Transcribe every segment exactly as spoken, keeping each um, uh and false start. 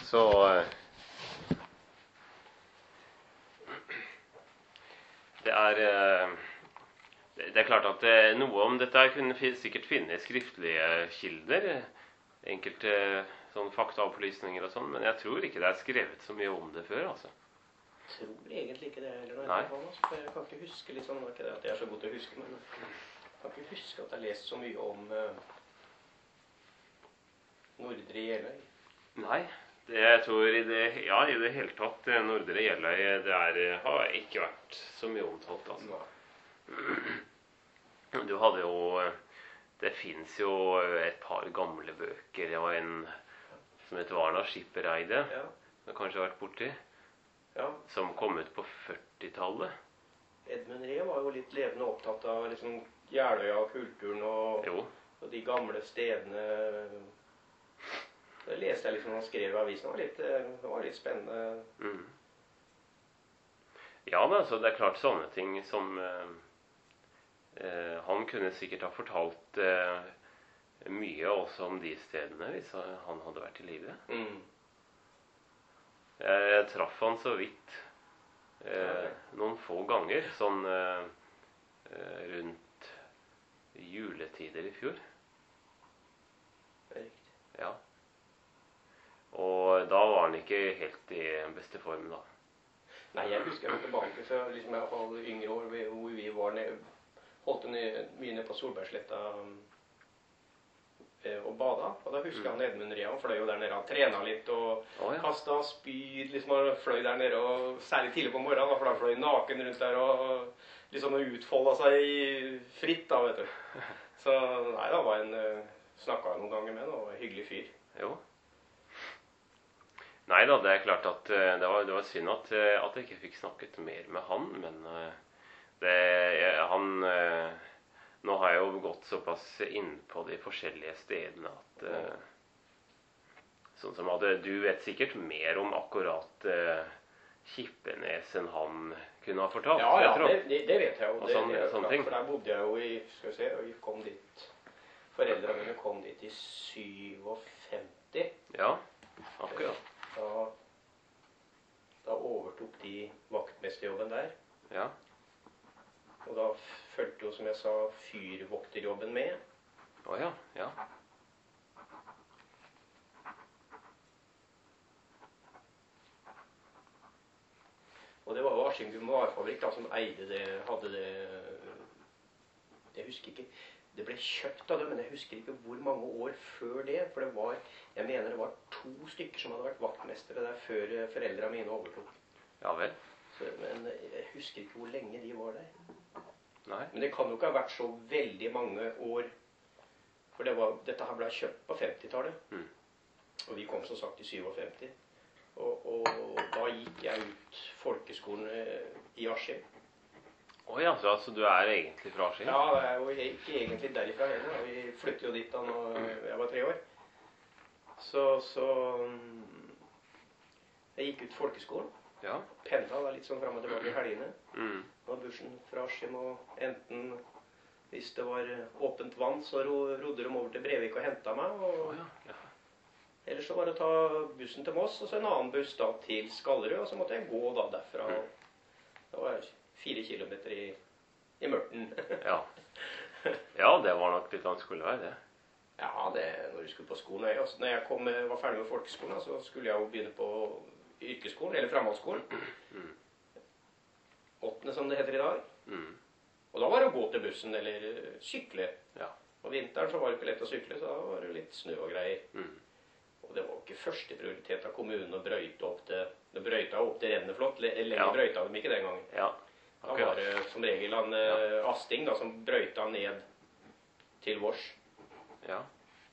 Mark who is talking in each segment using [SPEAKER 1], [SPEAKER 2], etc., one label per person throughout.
[SPEAKER 1] Så det er Det er klart at noe om dette kunne sikkert finne skriftlige kilder, enkelte sånn faktaopplysninger og sånn, men jeg tror ikke det er skrevet så mye om det før, altså.
[SPEAKER 2] Jeg tror egentlig ikke det heller.
[SPEAKER 1] Nei.
[SPEAKER 2] Jeg kan ikke huske litt sånn, ikke det at jeg er så god til å huske, men jeg kan ikke huske at jeg har lest så mye om uh, Nordre Jeløy.
[SPEAKER 1] Nei, det, jeg tror i det, ja, i det hele tatt, Nordre Jeløy, det er, har ikke vært så mye omtalt, altså.
[SPEAKER 2] Nei.
[SPEAKER 1] Du hadde jo, det finnes jo et par gamle bøker. Det var en som heter Varna Skippereide,
[SPEAKER 2] Ja.
[SPEAKER 1] som kanskje har vært borti,
[SPEAKER 2] Ja.
[SPEAKER 1] som kom ut på førtitallet.
[SPEAKER 2] Edmund Ree var jo litt levende opptatt av liksom Jeløya og kulturen og,
[SPEAKER 1] Jo,
[SPEAKER 2] og de gamle stedene. Det leste jeg liksom han skrev i avisen. Det var litt, det var litt spennende.
[SPEAKER 1] mm. Ja da, så det er klart sånne ting som eh, eh, han kunne sikkert ha fortalt eh, mye også om de stedene hvis han hadde vært i livet.
[SPEAKER 2] Mm.
[SPEAKER 1] Jeg, jeg traff han så vidt eh, noen få ganger, sånn eh, eh, rundt juletider i fjor.
[SPEAKER 2] Det er riktig.
[SPEAKER 1] Ja. Og da var han ikke helt i beste form da.
[SPEAKER 2] Nei, jeg husker jeg var tilbake så liksom jeg var yngre år hvor vi var ned, holdt ned, mye ned på Solbergsletta eh, og bada. Og da husker jeg han Edmund Ree, han fløy jo der nede, han trena litt og
[SPEAKER 1] Å, ja.
[SPEAKER 2] kastet spyd, liksom han fløy der nede, og særlig tidlig på morgenen, da, for han fløy naken rundt der og liksom utfoldet seg fritt da, vet du. Så nei, da var en, snakket jeg noen ganger med, og var en hyggelig fyr.
[SPEAKER 1] Jo. Nei da, det er klart at eh, det var, det var synd at, eh, at jeg ikke fikk snakket mer med han, men eh, det, jeg, han eh, nå har jeg jo gått såpass inn på de forskjellige stedene at eh, sånn som at eh, du vet sikkert mer om akkurat eh, Kippenes enn han kunne ha fortalt.
[SPEAKER 2] Ja, ja,
[SPEAKER 1] jeg tror.
[SPEAKER 2] det, det, det vet jeg jo.
[SPEAKER 1] Og
[SPEAKER 2] Det,
[SPEAKER 1] sånn-
[SPEAKER 2] det er jo
[SPEAKER 1] sånne
[SPEAKER 2] klart,
[SPEAKER 1] ting.
[SPEAKER 2] for der bodde jeg jo i, skal vi se, og vi kom dit, foreldrene mine kom dit i syvogfemti.
[SPEAKER 1] Ja, akkurat.
[SPEAKER 2] Da, da overtok de vaktmesterjobben der,
[SPEAKER 1] Ja,
[SPEAKER 2] og da følte jo, som jeg sa, fyrvokterjobben med.
[SPEAKER 1] å ja, ja.
[SPEAKER 2] Og det var jo Askim Gummivarefabrikk da, som eide det, hadde det, jeg husker ikke, det ble kjøpt av det, men jeg husker ikke hvor mange år før det, for det var, jeg mener det var to stykker som hadde vært vaktmestere der før eh, foreldrene mine overtok.
[SPEAKER 1] Ja vel.
[SPEAKER 2] Så, men jeg husker ikke hvor lenge de var der.
[SPEAKER 1] Nei.
[SPEAKER 2] Men det kan jo ikke ha vært så veldig mange år, for det var, dette her ble kjøpt på femtitallet,
[SPEAKER 1] Mm.
[SPEAKER 2] og vi kom som sagt i syvogfemti. Og, og da gikk jeg ut folkeskolen eh, i Askim.
[SPEAKER 1] Å ja, så altså, du er egentlig fra Askim?
[SPEAKER 2] Ja, det er jo ikke egentlig derifra heller. og Vi flyttet jo dit da når jeg var tre år. Så, så mm, jeg gikk ut folkeskolen.
[SPEAKER 1] Ja.
[SPEAKER 2] Pendla da litt sånn frem og tilbake i helgene.
[SPEAKER 1] Mm.
[SPEAKER 2] Og bussen fra Askim, og enten hvis det var åpent vann, så ro, rodde de over til Brevik og hentet meg. Og
[SPEAKER 1] Å ja, ja.
[SPEAKER 2] ellers så var det å ta bussen til Moss, og så en annen buss da til Skallerud, og så måtte jeg gå da derfra. Det var fire kilometer i, i mørten.
[SPEAKER 1] Ja. Ja, det var nok litt vanskelig å være det.
[SPEAKER 2] Ja, det, når du skulle på skolen. Jeg, også, når jeg kom, var ferdig med folkeskolen, så skulle jeg jo begynne på yrkesskolen, eller fremhaldsskolen.
[SPEAKER 1] Mm.
[SPEAKER 2] Åttende, som det heter i dag.
[SPEAKER 1] Mm.
[SPEAKER 2] Og da var det å gå til bussen, eller eh, sykle.
[SPEAKER 1] Ja.
[SPEAKER 2] Og vinteren så var det ikke lett å sykle, så da var det litt snø og greier.
[SPEAKER 1] Mm.
[SPEAKER 2] Og det var jo ikke første prioritet av kommunen å brøyte opp det. Det brøyta opp til Renneflott. Le- Lenger
[SPEAKER 1] Ja.
[SPEAKER 2] brøyta de ikke den gangen.
[SPEAKER 1] Ja,
[SPEAKER 2] Da var
[SPEAKER 1] akkurat.
[SPEAKER 2] det som regel han eh, Asting da, som brøyta ned til vårs.
[SPEAKER 1] Ja.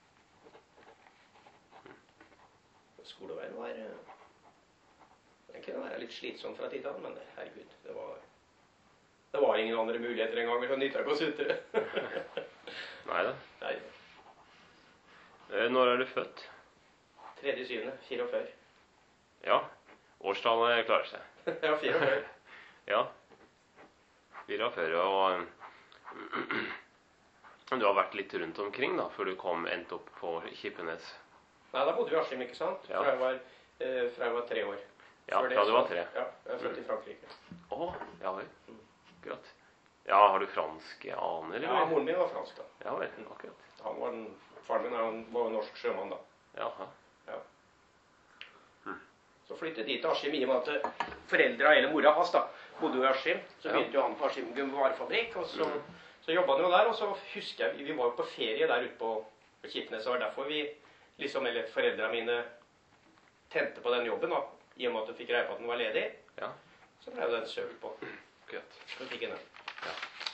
[SPEAKER 2] Skoleveien var eh, den kunne være litt slitsom fra tid til annen, men herregud, det var det var ingen andre muligheter en gang, så nytta ikke å sutre.
[SPEAKER 1] Neida.
[SPEAKER 2] Nei,
[SPEAKER 1] Eh, Når er du født?
[SPEAKER 2] tredje syvende, fireogfyrre.
[SPEAKER 1] Ja, årstallet klarer seg.
[SPEAKER 2] Ja, fireogfyrre.
[SPEAKER 1] Ja. fireogfyrre, og eh, du har vært litt rundt omkring da, før du kom, endte opp på Kippenes.
[SPEAKER 2] Nei, da bodde vi i Askim, ikke sant?
[SPEAKER 1] Ja.
[SPEAKER 2] For jeg var, Eh, fra jeg var tre år.
[SPEAKER 1] Ja,
[SPEAKER 2] Før det
[SPEAKER 1] fra du
[SPEAKER 2] så-
[SPEAKER 1] var tre.
[SPEAKER 2] Ja, jeg er født i Frankrike.
[SPEAKER 1] Å, ja vel. Akkurat. Ja, har du franske aner, eller?
[SPEAKER 2] Ja, moren min var fransk da.
[SPEAKER 1] Ja vel, akkurat.
[SPEAKER 2] Han var den, faren min han var norsk sjømann da.
[SPEAKER 1] Jaha.
[SPEAKER 2] Ja. Så flyttet de til Askim i og med at foreldra eller mora hans da, bodde jo i Askim. Så
[SPEAKER 1] Ja.
[SPEAKER 2] begynte jo han på Askim gummivarefabrikk, og så, så jobbet han jo der, og så husker jeg, vi var jo på ferie der ute på, på Kirkenes, og det var derfor vi, liksom, eller foreldra mine, tente på den jobben da, i og med at du fikk greie på at den var ledig.
[SPEAKER 1] Ja.
[SPEAKER 2] Så ble jo den søkt på.
[SPEAKER 1] Akkurat.
[SPEAKER 2] Så fikk jeg den.
[SPEAKER 1] Ja.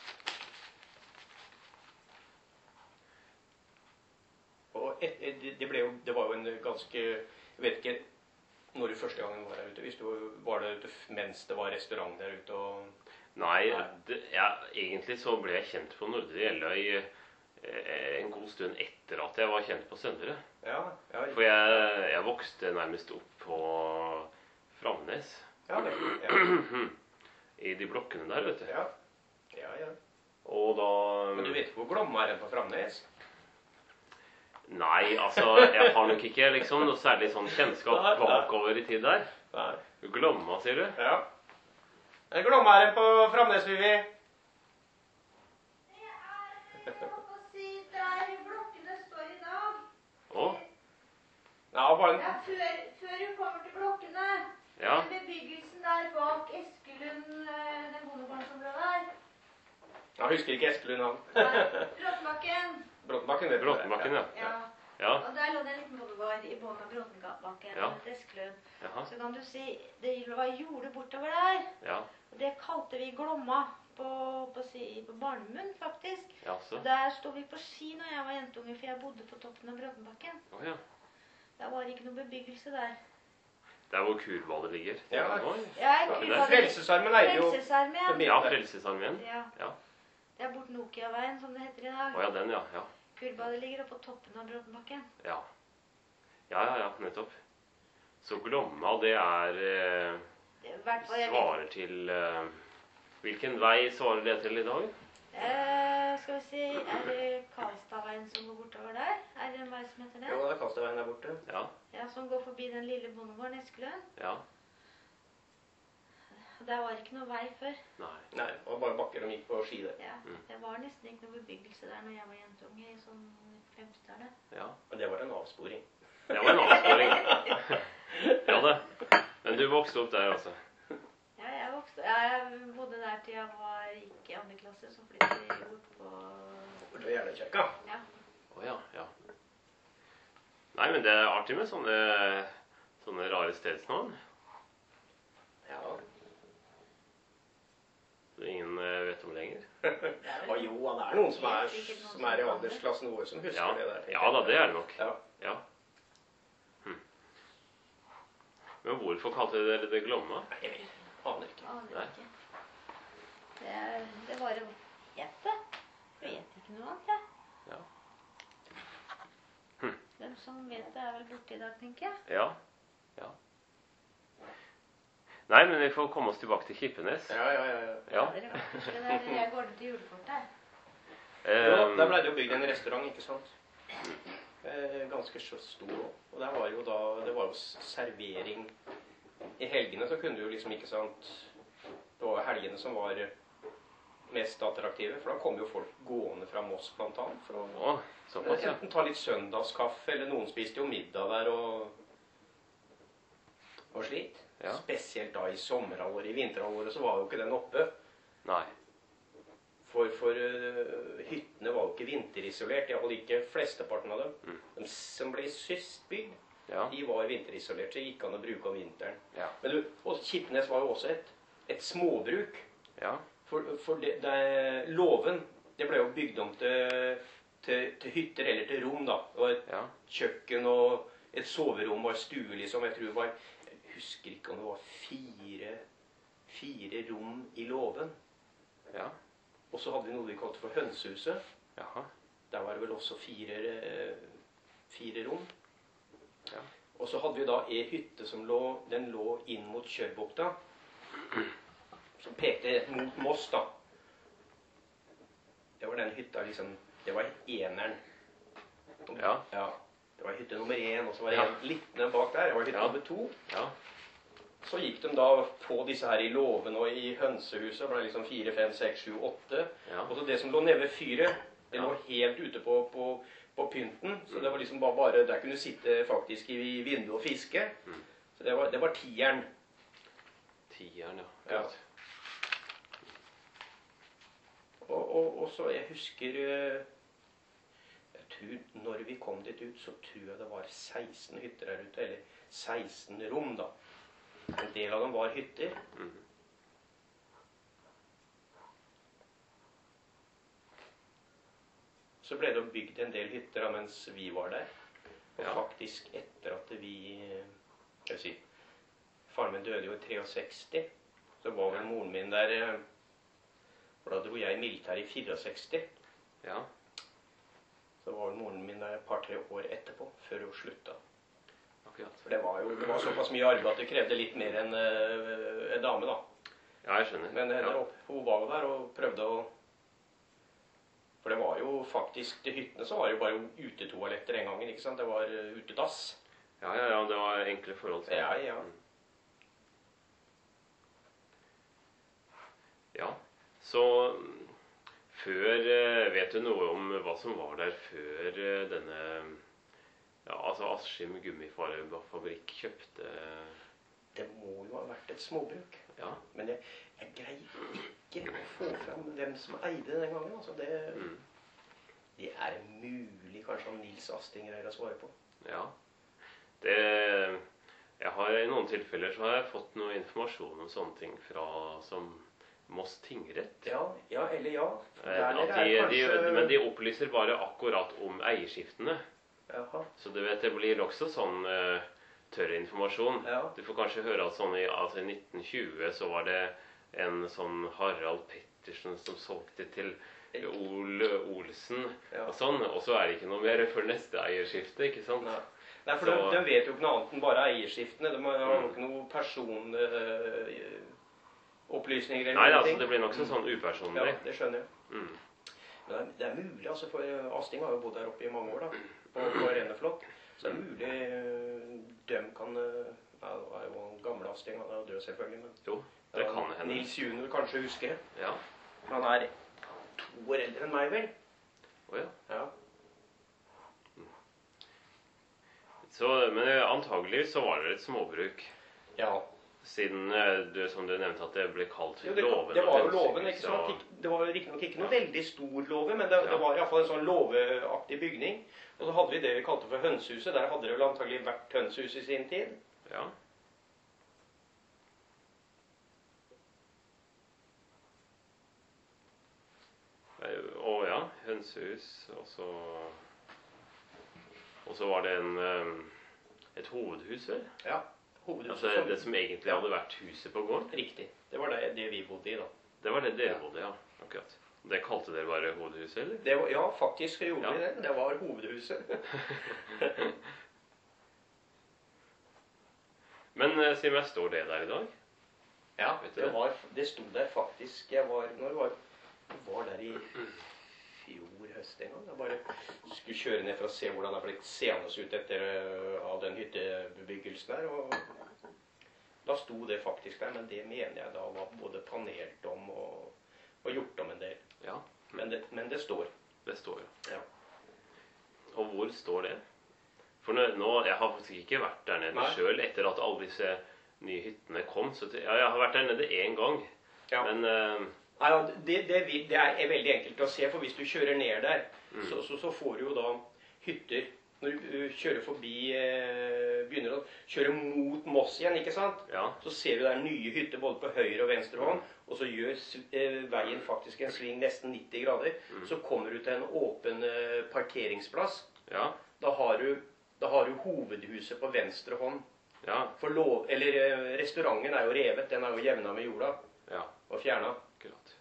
[SPEAKER 2] Og et, et, det, ble jo, det var jo en ganske, jeg vet ikke når du første gangen var der ute, hvis du var der ute mens det var restaurant der ute og...
[SPEAKER 1] Nei, det, ja, egentlig så ble jeg kjent på Nordre Gjeldøy eh, en god stund etter at jeg var kjent på Søndre.
[SPEAKER 2] Ja, ja.
[SPEAKER 1] For jeg, jeg vokste nærmest opp på Framnes.
[SPEAKER 2] Ja, det, ja.
[SPEAKER 1] I de blokkene der, vet du.
[SPEAKER 2] Ja, ja, ja.
[SPEAKER 1] Og da...
[SPEAKER 2] Men du vet ikke hvor Glomma er enn på Framnes?
[SPEAKER 1] Nei, altså, jeg har nok ikke liksom noe særlig sånn kjennskap bakover i tid der.
[SPEAKER 2] Nei.
[SPEAKER 1] Glomma, sier du?
[SPEAKER 2] Ja. Er det Glomma er enn på Framnes, Vivi?
[SPEAKER 3] Det er, jeg holdt på å si, der blokkene står i dag.
[SPEAKER 1] Å?
[SPEAKER 2] Ja, bare
[SPEAKER 3] Ja, før, før du kommer til blokkene.
[SPEAKER 1] Ja.
[SPEAKER 3] Den bebyggelsen der bak Eskelund, eh, den bondegården som lå der.
[SPEAKER 2] Jeg husker ikke Eskelund han.
[SPEAKER 3] Nei, Bråtenbakken.
[SPEAKER 2] Bråtenbakken, vet du.
[SPEAKER 1] Bråtenbakken, ja.
[SPEAKER 3] Ja.
[SPEAKER 1] Ja.
[SPEAKER 3] Og der lå det en liten bondegård i bånn av Bråtenbakken,
[SPEAKER 1] Ja.
[SPEAKER 3] ja. Eskelund.
[SPEAKER 1] Jaha.
[SPEAKER 3] Så kan du si, det var jorde bortover der.
[SPEAKER 1] Ja.
[SPEAKER 3] Og det kalte vi Glomma på, på, si, på Barnemunn, faktisk.
[SPEAKER 1] Ja, så.
[SPEAKER 3] Og der stod vi på ski når jeg var jentunge, for jeg bodde på toppen av Bråtenbakken.
[SPEAKER 1] Å ja.
[SPEAKER 3] Der var ikke noe bebyggelse der.
[SPEAKER 1] Der hvor kurbadet ligger.
[SPEAKER 2] Ja.
[SPEAKER 1] Oi.
[SPEAKER 3] Ja,
[SPEAKER 1] det
[SPEAKER 3] jeg
[SPEAKER 1] er
[SPEAKER 2] Frelsesarmen eide jo...
[SPEAKER 3] Frelsesarmeen.
[SPEAKER 2] det
[SPEAKER 1] Ja,
[SPEAKER 2] der.
[SPEAKER 1] Frelsesarmeen.
[SPEAKER 3] Ja.
[SPEAKER 1] Ja.
[SPEAKER 3] Det er bort Nokia-veien, som det heter i dag.
[SPEAKER 1] Å ja, den, ja. Ja,
[SPEAKER 3] Kurbadet ligger oppe på toppen av Bråtenbakken.
[SPEAKER 1] ja. Ja, ja, ja, nettopp. Så Glomma, det er eh,
[SPEAKER 3] Det er i hvert fall jeg vet.
[SPEAKER 1] svarer til eh, hvilken vei svarer det til i dag?
[SPEAKER 3] Eh, skal vi si, er det Karlstadveien som går bortover der? Er det en vei som heter
[SPEAKER 2] Jo,
[SPEAKER 3] det?
[SPEAKER 2] det er Kastøveien der borte.
[SPEAKER 1] Ja,
[SPEAKER 3] Ja, som går forbi den lille bondegården Eskelund.
[SPEAKER 1] ja.
[SPEAKER 3] Der var ikke noe vei før.
[SPEAKER 1] Nei.
[SPEAKER 2] Nei, det var bare bakker de gikk på ski der.
[SPEAKER 3] Ja,
[SPEAKER 1] Mm.
[SPEAKER 3] det var nesten ikke noe bebyggelse der når jeg var jentunge i sånn femtitallet.
[SPEAKER 1] Ja.
[SPEAKER 2] Men det var en avsporing.
[SPEAKER 1] Det var en avsporing. Ja, det. Men du vokste opp der, altså?
[SPEAKER 3] Ja, jeg vokste, ja, jeg bodde der til jeg var gikk i andre klasse, så flyttet vi bort på...
[SPEAKER 2] Borte ved Gjerdekirka.
[SPEAKER 3] Ja.
[SPEAKER 1] Å ja, ja. Nei, men det er artig med sånne, sånne rare stedsnavn.
[SPEAKER 2] Ja.
[SPEAKER 1] Som ingen eh, vet om lenger.
[SPEAKER 2] Og jo, det er noen som er, som er i aldersklassen vår som husker
[SPEAKER 1] Ja,
[SPEAKER 2] det der.
[SPEAKER 1] ja da, det er det nok.
[SPEAKER 2] Ja.
[SPEAKER 1] Ja. Hm. Men hvorfor kalte dere det Glomma?
[SPEAKER 2] Nei, jeg vet, aner ikke.
[SPEAKER 3] Aner
[SPEAKER 1] Nei.
[SPEAKER 3] ikke. Det, er- det bare het det. Jeg vet ikke noe annet, jeg.
[SPEAKER 1] Ja.
[SPEAKER 3] Den som vet det er vel borte i dag, tenker jeg.
[SPEAKER 1] Ja. Ja. Nei, men vi får komme oss tilbake til Kippenes.
[SPEAKER 2] Ja, ja, ja. ja.
[SPEAKER 1] Ja.
[SPEAKER 3] Dere vet ikke, det er- Jeg går til julekort der.
[SPEAKER 2] Jo,
[SPEAKER 1] Um,
[SPEAKER 2] der ble det jo bygd en restaurant, ikke sant? Eh, ganske så stor også. Og der var jo da, det var jo s- servering. I helgene så kunne du jo liksom ikke sant, det var jo helgene som var mest attraktive, for da kom jo folk gående fra Moss blant annet. For å
[SPEAKER 1] Å, såpass, ja.
[SPEAKER 2] enten ta litt søndagskaffe, eller noen spiste jo middag der og, og slikt.
[SPEAKER 1] Ja.
[SPEAKER 2] Spesielt da i sommerhalvåret, i vinterhalvåret så var jo ikke den oppe.
[SPEAKER 1] Nei.
[SPEAKER 2] For, for uh, hyttene var jo ikke vinterisolert, i hvert fall ikke flesteparten av dem.
[SPEAKER 1] Mm.
[SPEAKER 2] De som ble sist bygd,
[SPEAKER 1] Ja.
[SPEAKER 2] de var vinterisolert, så gikk an å bruke om vinteren.
[SPEAKER 1] Ja.
[SPEAKER 2] Men du, og Kippenes var jo også et, et småbruk.
[SPEAKER 1] Ja.
[SPEAKER 2] For, for det, det, låven, det ble jo bygd om til, til, til hytter eller til rom da. Det var et
[SPEAKER 1] Ja.
[SPEAKER 2] kjøkken og et soverom og en stue liksom. Jeg tror det var, jeg husker ikke om det var fire, fire rom i låven.
[SPEAKER 1] Ja.
[SPEAKER 2] Og så hadde vi noe vi kalte for hønsehuset.
[SPEAKER 1] Jaha.
[SPEAKER 2] Der var det vel også fire, eh, fire rom.
[SPEAKER 1] Ja.
[SPEAKER 2] Og så hadde vi da en hytte som lå, den lå inn mot Kjørbukta. Som pekte mot Moss da. Det var den hytta liksom, det var eneren.
[SPEAKER 1] Ja.
[SPEAKER 2] Ja. Det var hytte nummer én, og så var det
[SPEAKER 1] Ja.
[SPEAKER 2] en littende bak der. Det var hytte
[SPEAKER 1] Ja.
[SPEAKER 2] nummer to.
[SPEAKER 1] Ja.
[SPEAKER 2] Så gikk de da på disse her i låven og i hønsehuset. For det er liksom fire, fem, seks, sju, åtte.
[SPEAKER 1] Ja.
[SPEAKER 2] Og så det som lå nede ved fyret, det
[SPEAKER 1] Ja.
[SPEAKER 2] lå helt ute på, på, på pynten. Så det var liksom bare, bare der kunne du sitte faktisk i vinduet og fiske.
[SPEAKER 1] Mm.
[SPEAKER 2] Så det var, det var tieren.
[SPEAKER 1] Tieren, ja.
[SPEAKER 2] Ja.
[SPEAKER 1] Godt.
[SPEAKER 2] Og, og, og så jeg husker eh, jeg tror, når vi kom dit ut, så tror jeg det var seksten hytter her ute. Eller seksten rom, da. En del av dem var hytter.
[SPEAKER 1] Mm.
[SPEAKER 2] Så ble det jo bygd en del hytter da, mens vi var der. Og
[SPEAKER 1] Ja.
[SPEAKER 2] faktisk etter at vi skal jeg si, faren min døde jo i sekstistre. Så var vel moren min der eh, For da dro jeg i militæret i sekstifire.
[SPEAKER 1] Ja.
[SPEAKER 2] Så var vel moren min der et par-tre år etterpå, før hun slutta.
[SPEAKER 1] Akkurat.
[SPEAKER 2] For det var jo det var såpass mye arbeid at det krevde litt mer enn uh, en dame, da.
[SPEAKER 1] Ja, jeg skjønner.
[SPEAKER 2] Men henne
[SPEAKER 1] Ja.
[SPEAKER 2] opp, hun var jo der og prøvde å For det var jo faktisk til hyttene så var det jo bare utetoaletter den gangen, ikke sant? Det var uh, utedass.
[SPEAKER 1] Ja, ja, ja, det var enkle forhold. sånn.
[SPEAKER 2] Ja, ja.
[SPEAKER 1] Mm. Ja, så mm, før eh, vet du noe om hva som var der før eh, denne ja, altså Askim gummifabrikk kjøpte
[SPEAKER 2] Det må jo ha vært et småbruk.
[SPEAKER 1] Ja.
[SPEAKER 2] Men jeg, jeg greier ikke å få fram hvem som eide det den gangen. Altså det,
[SPEAKER 1] Mm.
[SPEAKER 2] det er mulig kanskje han Nils Asting greier å svare på.
[SPEAKER 1] Ja. Det jeg har, I noen tilfeller så har jeg fått noe informasjon om sånne ting fra som Moss tingrett.
[SPEAKER 2] Ja, ja eller ja.
[SPEAKER 1] Eh,
[SPEAKER 2] Der
[SPEAKER 1] At
[SPEAKER 2] nede
[SPEAKER 1] de,
[SPEAKER 2] er
[SPEAKER 1] de,
[SPEAKER 2] kanskje
[SPEAKER 1] men de opplyser bare akkurat om eierskiftene.
[SPEAKER 2] Jaha.
[SPEAKER 1] Så du vet, det blir også sånn uh, tørr informasjon.
[SPEAKER 2] Ja.
[SPEAKER 1] Du får kanskje høre at sånn i, altså i nitten tjue så var det en sånn Harald Pettersen som solgte til Ol Olsen
[SPEAKER 2] Ja.
[SPEAKER 1] og sånn. Og så er det ikke noe mer før neste eierskifte, ikke sant?
[SPEAKER 2] Nei. Nei, for
[SPEAKER 1] Så-
[SPEAKER 2] de, de vet jo ikke noe annet enn bare eierskiftene. De har jo
[SPEAKER 1] Mm.
[SPEAKER 2] ikke noe personopplysninger eller
[SPEAKER 1] Nei,
[SPEAKER 2] noe.
[SPEAKER 1] altså det blir nokså sånn
[SPEAKER 2] Ja,
[SPEAKER 1] upersonlig.
[SPEAKER 2] det skjønner jeg.
[SPEAKER 1] Mm.
[SPEAKER 2] Men det er, det er mulig, altså, for Asting har jo bodd der oppe i mange år, da. På, på Renneflot. Så det er mulig eh, de kan eh, Ja, det var jo en gammel Asting, han er jo død selvfølgelig, men
[SPEAKER 1] Jo, det
[SPEAKER 2] ja,
[SPEAKER 1] kan hende.
[SPEAKER 2] Nils junior kanskje husker det.
[SPEAKER 1] Ja.
[SPEAKER 2] Han er to år eldre enn meg, vel?
[SPEAKER 1] Å ja.
[SPEAKER 2] Ja.
[SPEAKER 1] Så, men eh, antagelig så var det et småbruk.
[SPEAKER 2] ja.
[SPEAKER 1] Siden eh, du, som du nevnte, at det ble kalt
[SPEAKER 2] Jo, det,
[SPEAKER 1] låven.
[SPEAKER 2] det
[SPEAKER 1] og
[SPEAKER 2] var jo låven,
[SPEAKER 1] hønsehus,
[SPEAKER 2] ikke sant?
[SPEAKER 1] og-
[SPEAKER 2] Ikk- Det var riktignok ikke noe veldig stor låve, men det,
[SPEAKER 1] Ja.
[SPEAKER 2] det var iallfall en sånn låveaktig bygning. Og så hadde vi det vi kalte for hønsehuset. Der hadde det vel antagelig vært hønsehus i sin tid.
[SPEAKER 1] Ja. Eh, Og ja, hønsehus, og så Og så var det en eh, et hovedhus, vel?
[SPEAKER 2] Ja. Hovedhuset
[SPEAKER 1] Altså
[SPEAKER 2] som
[SPEAKER 1] det som egentlig hadde vært huset på gården?
[SPEAKER 2] Riktig. Det var det, det vi bodde i, da.
[SPEAKER 1] Det var det dere
[SPEAKER 2] Ja.
[SPEAKER 1] bodde, ja. Akkurat. Det kalte dere bare hovedhuset, eller?
[SPEAKER 2] Det var, ja, faktisk gjorde
[SPEAKER 1] Ja.
[SPEAKER 2] vi det. Det var hovedhuset.
[SPEAKER 1] Men eh, si meg, står det der i dag?
[SPEAKER 2] Ja,
[SPEAKER 1] Vet du
[SPEAKER 2] det,
[SPEAKER 1] det?
[SPEAKER 2] var, det sto der faktisk. Jeg var, når var, jeg var der i fjor høst en gang. Jeg bare skulle kjøre ned for å se hvordan det har blitt seende ut etter uh, av den hyttebebyggelsen der. Og da sto det faktisk der, men det mener jeg da var både panelt om og, og gjort om en del.
[SPEAKER 1] Ja,
[SPEAKER 2] Men det, men det står.
[SPEAKER 1] det står jo.
[SPEAKER 2] Ja.
[SPEAKER 1] Og hvor står det? For nå, nå jeg har faktisk ikke vært der nede
[SPEAKER 2] Nei.
[SPEAKER 1] sjøl etter at alle disse nye hyttene kom. Så til, ja, jeg har vært der nede én gang.
[SPEAKER 2] Ja.
[SPEAKER 1] Men eh,
[SPEAKER 2] Nei, ja, det, det, vi- det er veldig enkelt å se, for hvis du kjører ned der,
[SPEAKER 1] Mm.
[SPEAKER 2] så, så, så får du jo da hytter. Når du uh, kjører forbi, eh, begynner å kjøre mot Moss igjen, ikke sant?
[SPEAKER 1] ja.
[SPEAKER 2] Så ser du det er nye hytter både på høyre og venstre hånd, og så gjør s- eh, veien faktisk en sving nesten nitti grader.
[SPEAKER 1] Mm.
[SPEAKER 2] Så kommer du til en åpen eh, parkeringsplass.
[SPEAKER 1] Ja.
[SPEAKER 2] Da har, du, da har du hovedhuset på venstre hånd.
[SPEAKER 1] Ja.
[SPEAKER 2] For lov, eller eh, restauranten er jo revet, den er jo jevna med jorda
[SPEAKER 1] Ja.
[SPEAKER 2] og fjerna.
[SPEAKER 1] Akkurat.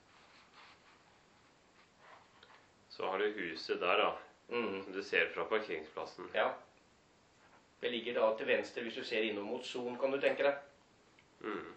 [SPEAKER 1] Så har du huset der, da.
[SPEAKER 2] Mm.
[SPEAKER 1] Som du ser fra parkeringsplassen.
[SPEAKER 2] Ja. Det ligger da til venstre hvis du ser innover mot Son, kan du tenke deg.
[SPEAKER 1] Mm.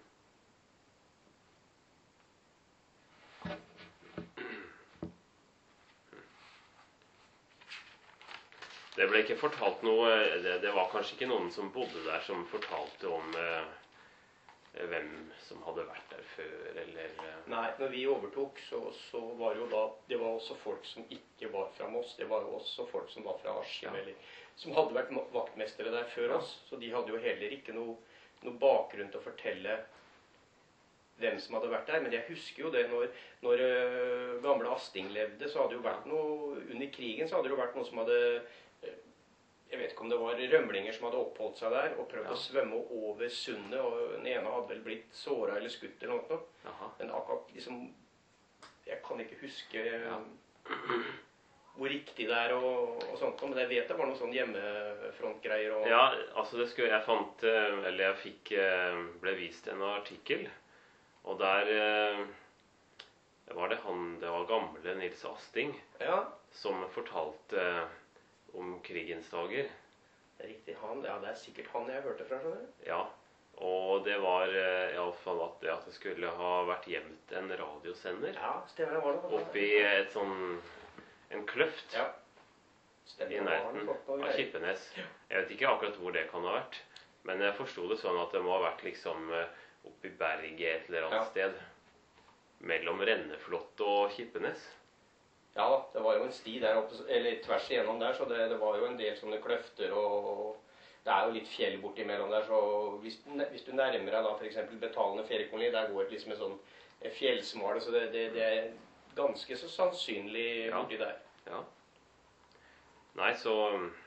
[SPEAKER 1] Det ble ikke fortalt noe, det, det var kanskje ikke noen som bodde der som fortalte om eh, hvem som hadde vært der før, eller... Eh.
[SPEAKER 2] Nei, når vi overtok, så, så var jo da, det var også folk som ikke var fra Moss, det var jo også folk som var fra Askim, ja. Eller som hadde vært vaktmestere der før ja. Oss, så de hadde jo heller ikke noe, noe bakgrunn til å fortelle hvem som hadde vært der, men jeg husker jo det når, når uh, gamle Asting levde, så hadde jo vært noe, under krigen så hadde det jo vært noe som hadde, uh, jeg vet ikke om det var rømlinger som hadde oppholdt seg der, og prøvd ja. Å svømme over sundet, og den ene hadde vel blitt såret eller skutt eller noe. Aha. Men akkurat liksom, jeg kan ikke huske ja. Hvor riktig det er og, og sånt, men jeg vet det var noen sånn hjemmefrontgreier. Og...
[SPEAKER 1] Ja, altså det skulle, jeg fant, eller jeg fikk, ble vist en artikkel, og der eh, var det han, det var gamle Nils Asting, ja. Som fortalte eh, om krigens dager.
[SPEAKER 2] Det er riktig, han, ja, det er sikkert han jeg hørte fra, skjønner du?
[SPEAKER 1] Ja, og det var eh, i alle fall at, at det skulle ha vært gjemt en radiosender.
[SPEAKER 2] Ja, stemmer det var det.
[SPEAKER 1] Oppi et sånn, en kløft. Ja. Stemmer, i nærheten av Kippenes. Jeg vet ikke akkurat hvor det kan ha vært, men jeg forstod det sånn at det må ha vært liksom... Oppe i berget et eller annet ja. Sted. Mellom Renneflot og Kippenes.
[SPEAKER 2] Ja, det var jo en sti der oppe, eller tvers igjennom der, så det, det var jo en del sånne kløfter, og det er jo litt fjell bortimellom der, så hvis, hvis du nærmer deg da for eksempel betalende feriekoloni, der går det liksom en sånn fjellsmale, så det, det, det er ganske så sannsynlig ja. Borti der.
[SPEAKER 1] Ja. Nei, så...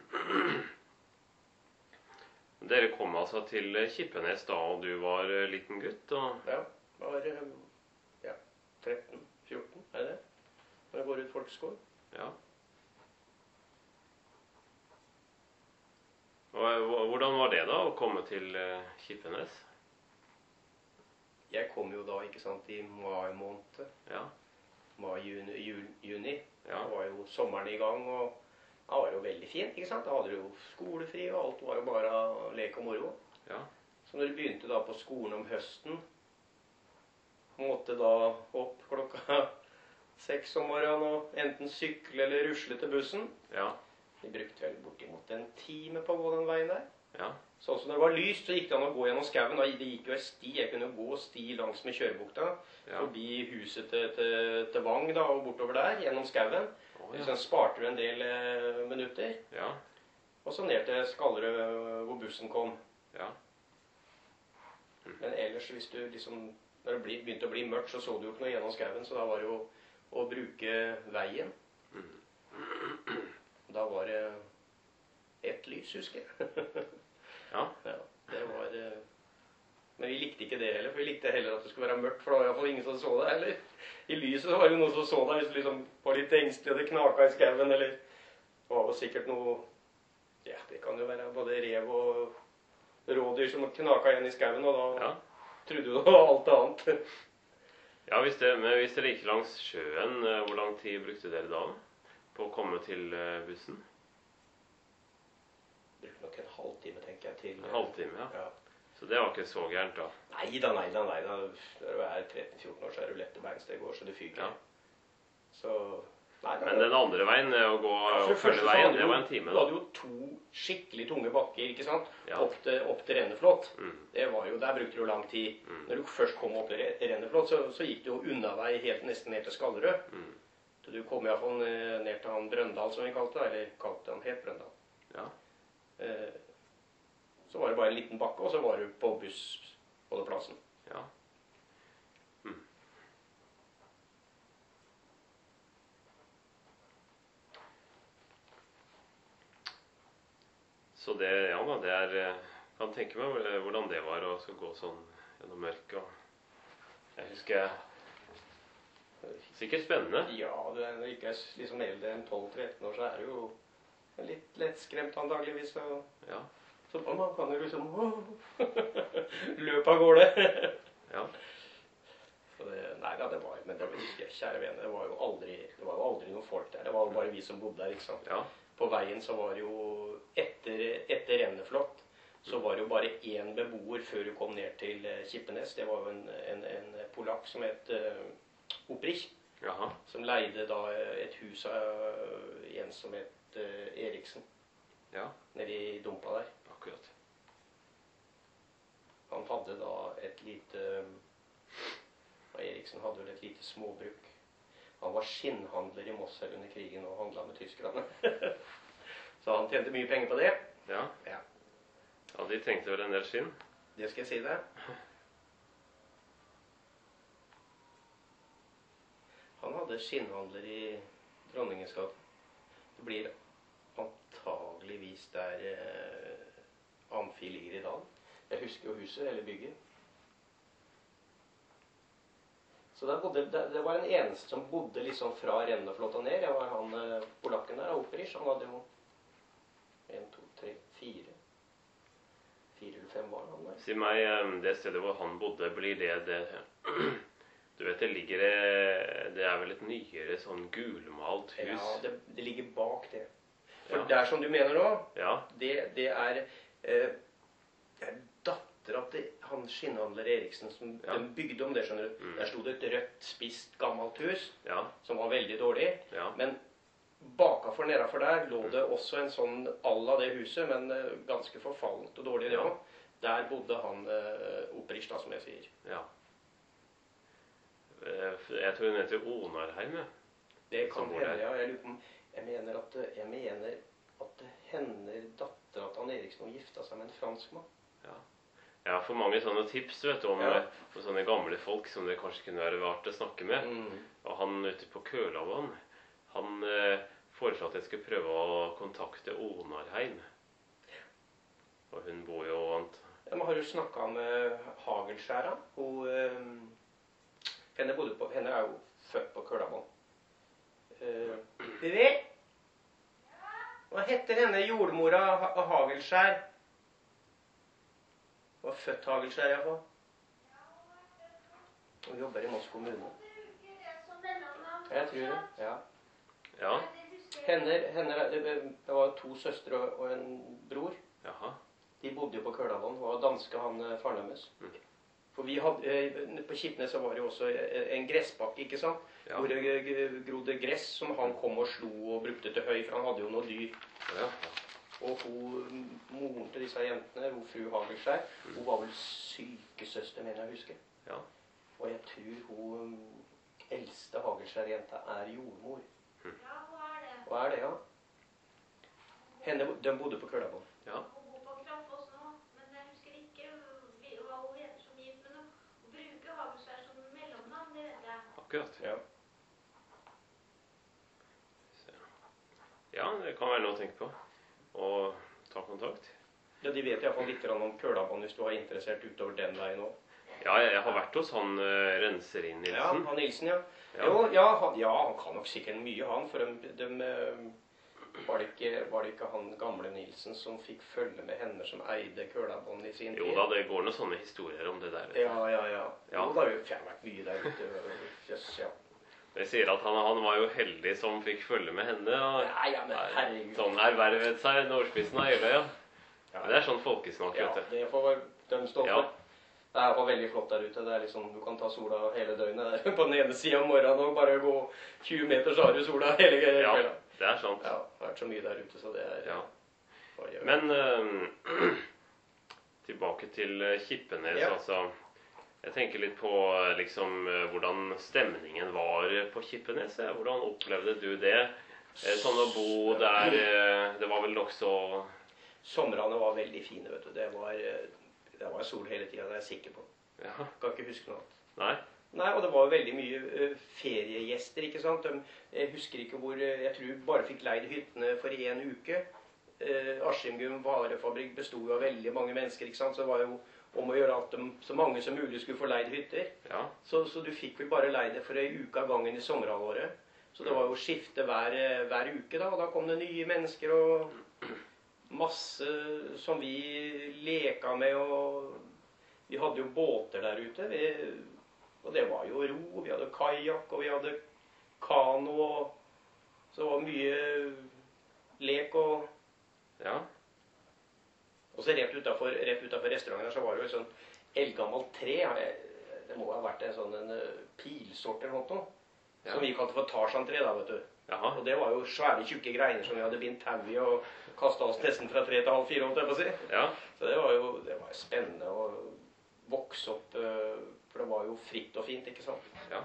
[SPEAKER 1] Dere kom altså til Kippenes da, og du var liten gutt, og...
[SPEAKER 2] Ja, var ja, tretten fjorten, er det? Når jeg går ut folkeskole.
[SPEAKER 1] Ja. Og hvordan var det da, å komme til Kippenes?
[SPEAKER 2] Jeg kom jo da, ikke sant, i mai måned.
[SPEAKER 1] Ja.
[SPEAKER 2] Mai, juni, jul, juni.
[SPEAKER 1] Ja.
[SPEAKER 2] Da var jo sommeren i gang, og... Det var jo veldig fint, ikke sant? Da hadde du jo skolefri, og alt var jo bare lek og moro.
[SPEAKER 1] Ja.
[SPEAKER 2] Så når du begynte da på skolen om høsten, måtte da opp klokka seks om morgenen og enten sykle eller rusle til bussen.
[SPEAKER 1] Ja.
[SPEAKER 2] Vi brukte vel bortimot en time på å gå den veien der.
[SPEAKER 1] Ja.
[SPEAKER 2] Så også når det var lyst, så gikk det an å gå gjennom skauen. Det gikk jo en sti, jeg kunne gå sti langs med kjørebukta, ja. Forbi huset til, til, til Vang da, og bortover der, gjennom skauen. Oh, ja. Så sparte du en del eh, minutter.
[SPEAKER 1] Ja.
[SPEAKER 2] Og så ned til Skallerød, hvor bussen kom.
[SPEAKER 1] Ja.
[SPEAKER 2] Mm. Men ellers, hvis du liksom, når det begynte å bli mørkt, så så du jo ikke noe gjennom skauen, så da var det jo å bruke veien.
[SPEAKER 1] Mm.
[SPEAKER 2] Da var det ett lys, husker jeg.
[SPEAKER 1] Ja.
[SPEAKER 2] Ja, det var... Eh, men vi likte ikke det heller, for vi likte heller at det skulle være mørkt, for det var i hvert fall ingen som så det heller. I lyset så var det noen som så deg hvis du liksom var litt engstelig, og det knaka i skauen, eller det var jo sikkert noe, ja, det kan jo være både rev og rådyr som knaka igjen i skauen, og da ja. Trodde du det var alt annet.
[SPEAKER 1] Ja, hvis det, men hvis dere gikk langs sjøen, hvor lang tid brukte dere da på å komme til bussen?
[SPEAKER 2] Brukte nok en halvtime, tenker jeg, til.
[SPEAKER 1] En halvtime, ja.
[SPEAKER 2] Ja.
[SPEAKER 1] Så det var ikke så gærent da?
[SPEAKER 2] Nei da, nei da, nei da. Når du er tretten fjorten år, så er du lette beinsteg går, så det fyker.
[SPEAKER 1] Ja.
[SPEAKER 2] Så, nei, da,
[SPEAKER 1] men den andre veien, å gå ja, og følge veien, det var en time da?
[SPEAKER 2] Du hadde jo to skikkelig tunge bakker, ikke sant?
[SPEAKER 1] Ja.
[SPEAKER 2] Opp til, opp til Renneflot.
[SPEAKER 1] Mm.
[SPEAKER 2] Det var jo, der brukte du lang tid.
[SPEAKER 1] Mm.
[SPEAKER 2] Når du først kom opp til Renneflot, så, så gikk du jo unna vei helt nesten ned til Skallerød.
[SPEAKER 1] Mm.
[SPEAKER 2] Så du kom i hvert fall ned til han Brøndal, som vi kalte det, eller kalte han helt Brøndal.
[SPEAKER 1] Ja.
[SPEAKER 2] Eh, så var det bare en liten bakke, og så var du på bussholdeplassen.
[SPEAKER 1] Ja. Mm. Så det, ja da, det er, kan tenke meg hvordan det var å skal gå sånn gjennom mørket. Jeg husker, sikkert spennende.
[SPEAKER 2] Ja, du er ikke liksom eldre enn tolv tretten år, så er du jo litt lettskremt antageligvis. Og...
[SPEAKER 1] Ja.
[SPEAKER 2] Så man kan jo liksom løpe av gårde.
[SPEAKER 1] Ja.
[SPEAKER 2] Så det, nei da, det var, men det var ikke, kjære venner, det var jo aldri, det var jo aldri noen folk der. Det var jo bare vi som bodde der, ikke sant?
[SPEAKER 1] Ja.
[SPEAKER 2] På veien så var det jo, etter, etter Renneflot, så var det jo bare én beboer før du kom ned til Kippenes. Det var jo en, en, en polakk som het uh, Oprich,
[SPEAKER 1] Jaha.
[SPEAKER 2] Som leide da et hus av en som het uh, Eriksen.
[SPEAKER 1] Ja,
[SPEAKER 2] nede i dumpa der.
[SPEAKER 1] akkurat.
[SPEAKER 2] Han hadde da et lite og Eriksen hadde vel et lite småbruk. Han var skinnhandler i Moss her under krigen og handla med tyskerne. Så han tjente mye penger på det.
[SPEAKER 1] Ja.
[SPEAKER 2] Ja.
[SPEAKER 1] Ja, de trengte vel en del skinn.
[SPEAKER 2] Det skal jeg si deg. Han hadde skinnhandler i Dronningens gate. Det blir antageligvis der eh, Amfi ligger i dag. Jeg husker jo huset, eller bygget. Så der bodde, det, det var en eneste som bodde liksom fra Renneflåta ned. Det var han eh, polakken der, Operisch. Han hadde jo en, to, tre, fire. Fire eller fem var han der.
[SPEAKER 1] Si meg, eh, det stedet hvor han bodde, blir det det Du vet, det ligger det, det er vel et nyere sånn gulmalt hus.
[SPEAKER 2] Ja, det, det ligger bak det. For
[SPEAKER 1] Ja.
[SPEAKER 2] der som du mener nå,
[SPEAKER 1] Ja,
[SPEAKER 2] det, det er eh, det er dattera til han skinnhandler Eriksen som
[SPEAKER 1] Ja.
[SPEAKER 2] de bygde om det, skjønner du.
[SPEAKER 1] Mm.
[SPEAKER 2] Der sto det et rødt, spist, gammelt hus
[SPEAKER 1] ja,
[SPEAKER 2] som var veldig dårlig.
[SPEAKER 1] ja.
[SPEAKER 2] Men bakafor nedafor der lå det også en sånn all av det huset, men eh, ganske forfallent og dårlig det
[SPEAKER 1] Ja.
[SPEAKER 2] også. Der bodde han eh, Operisch, da, som jeg sier.
[SPEAKER 1] ja. Eh, Jeg tror hun heter Onarheim, ja.
[SPEAKER 2] Det
[SPEAKER 1] Som
[SPEAKER 2] kan
[SPEAKER 1] bor
[SPEAKER 2] hende,
[SPEAKER 1] der.
[SPEAKER 2] ja. Jeg lurer på om Jeg mener at, jeg mener at henne dattera til han Eriksen og gifta seg med en franskmann.
[SPEAKER 1] Jeg har for mange sånne tips vet du, om,
[SPEAKER 2] Ja.
[SPEAKER 1] eh, om sånne gamle folk som det kanskje kunne være verdt å snakke med.
[SPEAKER 2] Mm.
[SPEAKER 1] Og han ute på Kølavann, han eh, foreslo at jeg skulle prøve å kontakte Onarheim. Og hun bor jo ant...
[SPEAKER 2] Ja, men har du snakka med Hagelskjæra? Hun, eh, henne, bodde på, henne er jo født på Kølavann. Uh, vet? Hva heter henne jordmora Ha- Hagelskjær? Hun var født Hagelskjær, iallfall. Hun jobber i Moss kommune. Jeg tror det. Ja.
[SPEAKER 1] Ja,
[SPEAKER 2] Henne, henne, det, det var to søstre og og en bror.
[SPEAKER 1] jaha.
[SPEAKER 2] De bodde jo på Kølavann. Det var danske, han eh, faren deres.
[SPEAKER 1] Mm.
[SPEAKER 2] For vi hadde, eh, på Kittnes så var det jo også en gressbakke, ikke sant?
[SPEAKER 1] Ja,
[SPEAKER 2] Hvor det g- grodde gress som han kom og slo og brukte til høy, for han hadde jo noe dyr.
[SPEAKER 1] ja.
[SPEAKER 2] Og hun, moren til disse jentene, hun fru Hagelskjær, hun var vel sykesøster, mener jeg husker.
[SPEAKER 1] Ja.
[SPEAKER 2] Og jeg tror hun eldste Hagelskjær-jenta er jordmor.
[SPEAKER 3] Ja, hva er det?
[SPEAKER 2] Hva er det, ja? Henne, de bodde på Kølavann.
[SPEAKER 1] Ja.
[SPEAKER 3] Hun bor på Kraftfoss nå, men jeg husker ikke vi- hva hun heter som gift med noe. Hun bruker Hagelskjær som mellomnavn, det vet jeg.
[SPEAKER 1] Akkurat.
[SPEAKER 2] Ja.
[SPEAKER 1] Ja, det kan være noe å tenke på. Og ta kontakt.
[SPEAKER 2] Ja, de vet iallfall litt grann om Kølavann hvis du er interessert utover den veien òg.
[SPEAKER 1] Ja, jeg, jeg har vært hos han uh, Renserin
[SPEAKER 2] Ja,
[SPEAKER 1] Nilsen.
[SPEAKER 2] han Nilsen, ja.
[SPEAKER 1] Ja.
[SPEAKER 2] Jo, ja, han, ja, han kan nok sikkert mye, han. For de, de, eh, var, det ikke, var det ikke han gamle Nilsen som fikk følge med henne som eide Kølavann i sin tid?
[SPEAKER 1] Jo da, det går noen sånne historier om det der. vet du.
[SPEAKER 2] Ja, ja, ja.
[SPEAKER 1] Ja.
[SPEAKER 2] Jo, det har jo jeg har vært mye der ute. Jøss, ja.
[SPEAKER 1] Jeg sier at han, han var jo heldig som fikk følge med henne. Og
[SPEAKER 2] Ja, ja, men herregud.
[SPEAKER 1] sånn ervervet seg nordspissen av Øyla, ja.
[SPEAKER 2] Ja,
[SPEAKER 1] Men det er sånn folkesnakk,
[SPEAKER 2] ja,
[SPEAKER 1] vet du.
[SPEAKER 2] det får vel de stå
[SPEAKER 1] Ja.
[SPEAKER 2] for. Det er iallfall veldig flott der ute. Det er liksom, Du kan ta sola hele døgnet der på den ene sida om morgenen og bare gå tjue meter, så har du sola hele
[SPEAKER 1] Ja,
[SPEAKER 2] kvelden.
[SPEAKER 1] det er sant.
[SPEAKER 2] Ja, det har vært så mye der ute, så det er
[SPEAKER 1] Ja.
[SPEAKER 2] bare gjør.
[SPEAKER 1] Men eh, tilbake til eh, Kippenes,
[SPEAKER 2] Ja.
[SPEAKER 1] altså. Jeg tenker litt på eh, liksom eh, hvordan stemningen var på Kippenes. ja. Hvordan opplevde du det? Eh, Sånn å bo der, eh, det var vel også...
[SPEAKER 2] Somrene var veldig fine, vet du. Det var, eh, det var sol hele tida, det er jeg sikker på.
[SPEAKER 1] Ja,
[SPEAKER 2] Kan ikke huske noe annet.
[SPEAKER 1] nei?
[SPEAKER 2] Nei, og det var jo veldig mye eh, feriegjester, ikke sant. De, jeg husker ikke hvor eh, Jeg tror bare fikk leid hyttene for én uke. Eh, Askimgum varefabrikk besto jo av veldig mange mennesker, ikke sant. Så det var jo om å gjøre at de, så mange som mulig skulle få leid hytter.
[SPEAKER 1] Ja,
[SPEAKER 2] Så, så du fikk vel bare leid det for ei uke av gangen i sommerhalvåret. Så det var jo skifte hver, eh, hver uke, da. Og da kom det nye mennesker og masse som vi leka med. Og vi hadde jo båter der ute. Vi, og det var jo ro. Vi hadde kajakk, og vi hadde kano. Og så det var mye lek og
[SPEAKER 1] ja,
[SPEAKER 2] Og så rett utenfor, rett utenfor restauranten her så var det jo et sånn eldgammelt tre. Det må ha vært en sånn en eh, pilsort eller noe.
[SPEAKER 1] Ja.
[SPEAKER 2] Som vi kalte for Tarzan-tre, da, vet du.
[SPEAKER 1] Jaha.
[SPEAKER 2] Og det var jo svære, tjukke greiner som vi hadde bindt tau i og kastet oss nesten fra tre til halv fire, holdt jeg på å si.
[SPEAKER 1] Ja.
[SPEAKER 2] Så det var jo det var spennende å vokse opp, eh, for det var jo fritt og fint, ikke sant?
[SPEAKER 1] Ja.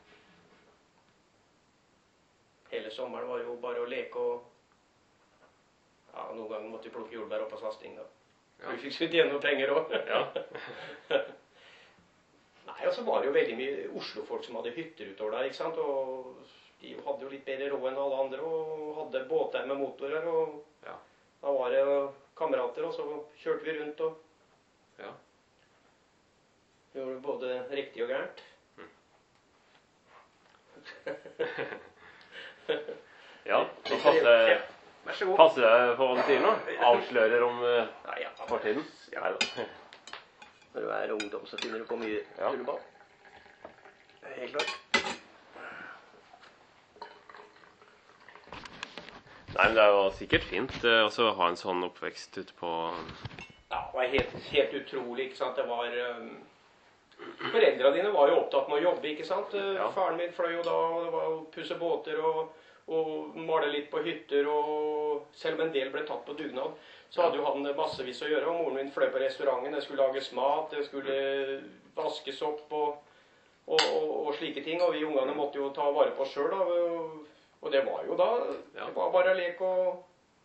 [SPEAKER 2] Hele sommeren var jo bare å leke og ja, noen ganger måtte vi plukke jordbær opp på Svasting da.
[SPEAKER 1] Ja.
[SPEAKER 2] Vi fikk skutt igjen noen penger også.
[SPEAKER 1] Ja.
[SPEAKER 2] Nei, og så var det jo veldig mye Oslo-folk som hadde hytter utover der, ikke sant? Og de hadde jo litt bedre råd enn alle andre, og hadde båter med motorer, og
[SPEAKER 1] Ja.
[SPEAKER 2] da var det kamerater, og så kjørte vi rundt og
[SPEAKER 1] Ja.
[SPEAKER 2] gjorde både riktig og gærent.
[SPEAKER 1] Ja, da passer
[SPEAKER 2] Ja, vær så god.
[SPEAKER 1] passer det for hva du sier nå? Avslører om uh,
[SPEAKER 2] Nei, ja,
[SPEAKER 1] fortiden?
[SPEAKER 2] Ja.
[SPEAKER 1] Neida.
[SPEAKER 2] Når du er ungdom, så finner du på mye
[SPEAKER 1] Ja.
[SPEAKER 2] tulleball. Helt klart.
[SPEAKER 1] Nei, men det er jo sikkert fint uh, også å ha en sånn oppvekst ute på
[SPEAKER 2] Ja, det var helt, helt utrolig, ikke sant? Det var... Um, foreldrene dine var jo opptatt med å jobbe, ikke sant? Uh,
[SPEAKER 1] Ja.
[SPEAKER 2] Faren min fløy jo da, og det var å pusse båter og, og male litt på hytter, og selv om en del ble tatt på dugnad, så hadde jo han massevis å gjøre, og moren min fløy på restauranten, det skulle lages mat, det skulle vaskes opp og, og, og, og slike ting, og vi ungene måtte jo ta vare på oss selv da, og, og det var jo da,
[SPEAKER 1] Ja.
[SPEAKER 2] det var bare lek og...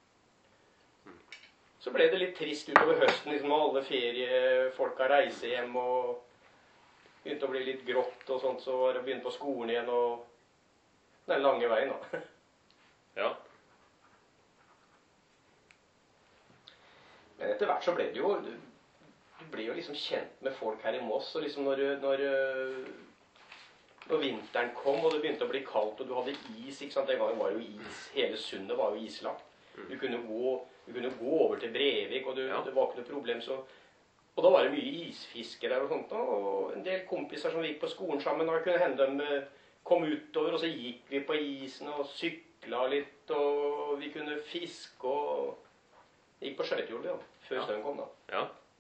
[SPEAKER 2] Så ble det litt trist utover høsten, liksom, når alle feriefolka reiser hjem, og begynte å bli litt grått og sånt, så var det begynt på skolen igjen, og den lange veien da.
[SPEAKER 1] Ja.
[SPEAKER 2] Men etter hvert så ble det jo, du, du ble jo liksom kjent med folk her i Moss, og liksom når, når, når vinteren kom, og det begynte å bli kaldt, og du hadde is, ikke sant, den gangen var jo is, hele sundet var jo islagt. Du kunne gå, du kunne gå over til Brevik, og du,
[SPEAKER 1] Ja.
[SPEAKER 2] det var ikke noe problem, så... Og da var det mye isfiske der og sånt, da, og en del kompiser som gikk på skolen sammen, da kunne hende de kom utover, og så gikk vi på isen og sykla litt, og vi kunne fiske, og gikk på skøytehjul, ja, før
[SPEAKER 1] Ja.
[SPEAKER 2] snøen kom da.
[SPEAKER 1] Ja.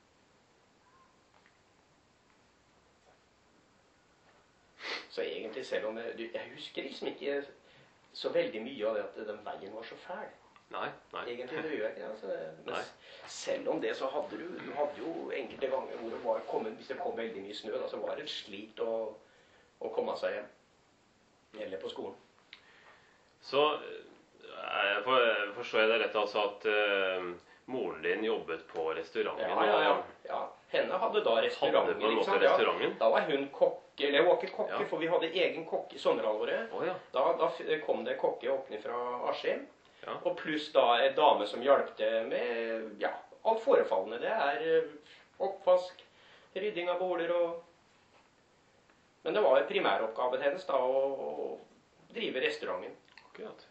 [SPEAKER 2] Så egentlig, selv om jeg, jeg husker liksom ikke så veldig mye av det at den veien var så fæl.
[SPEAKER 1] Nei, nei.
[SPEAKER 2] Egentlig det gjør jeg ikke. Altså. Men
[SPEAKER 1] Nei.
[SPEAKER 2] selv om det så hadde du, du hadde jo enkelte ganger hvor det var kommet, hvis det kom veldig mye snø, da, så var det et slit å, å komme seg hjem. Eller på skolen.
[SPEAKER 1] Så eh, for, forstår jeg det rett altså at eh, moren din jobbet på restauranten?
[SPEAKER 2] Ja, ja, ja.
[SPEAKER 1] og
[SPEAKER 2] ja. Henne hadde da
[SPEAKER 1] Hadde
[SPEAKER 2] restauranten.
[SPEAKER 1] på en
[SPEAKER 2] ikke
[SPEAKER 1] måte
[SPEAKER 2] sant? Ja.
[SPEAKER 1] restauranten?
[SPEAKER 2] Da var hun kokke, eller hun var ikke kokke,
[SPEAKER 1] Ja.
[SPEAKER 2] for vi hadde egen kokke i sommerhalvåret.
[SPEAKER 1] Å ja.
[SPEAKER 2] Da, da f- kom det kokke åpne fra Askim.
[SPEAKER 1] Ja.
[SPEAKER 2] Og pluss da en dame som hjalp til med ja, alt forefallende. Det er eh, oppvask, rydding av boler og... Men det var primæroppgaven hennes da å, å drive restauranten.
[SPEAKER 1] Akkurat.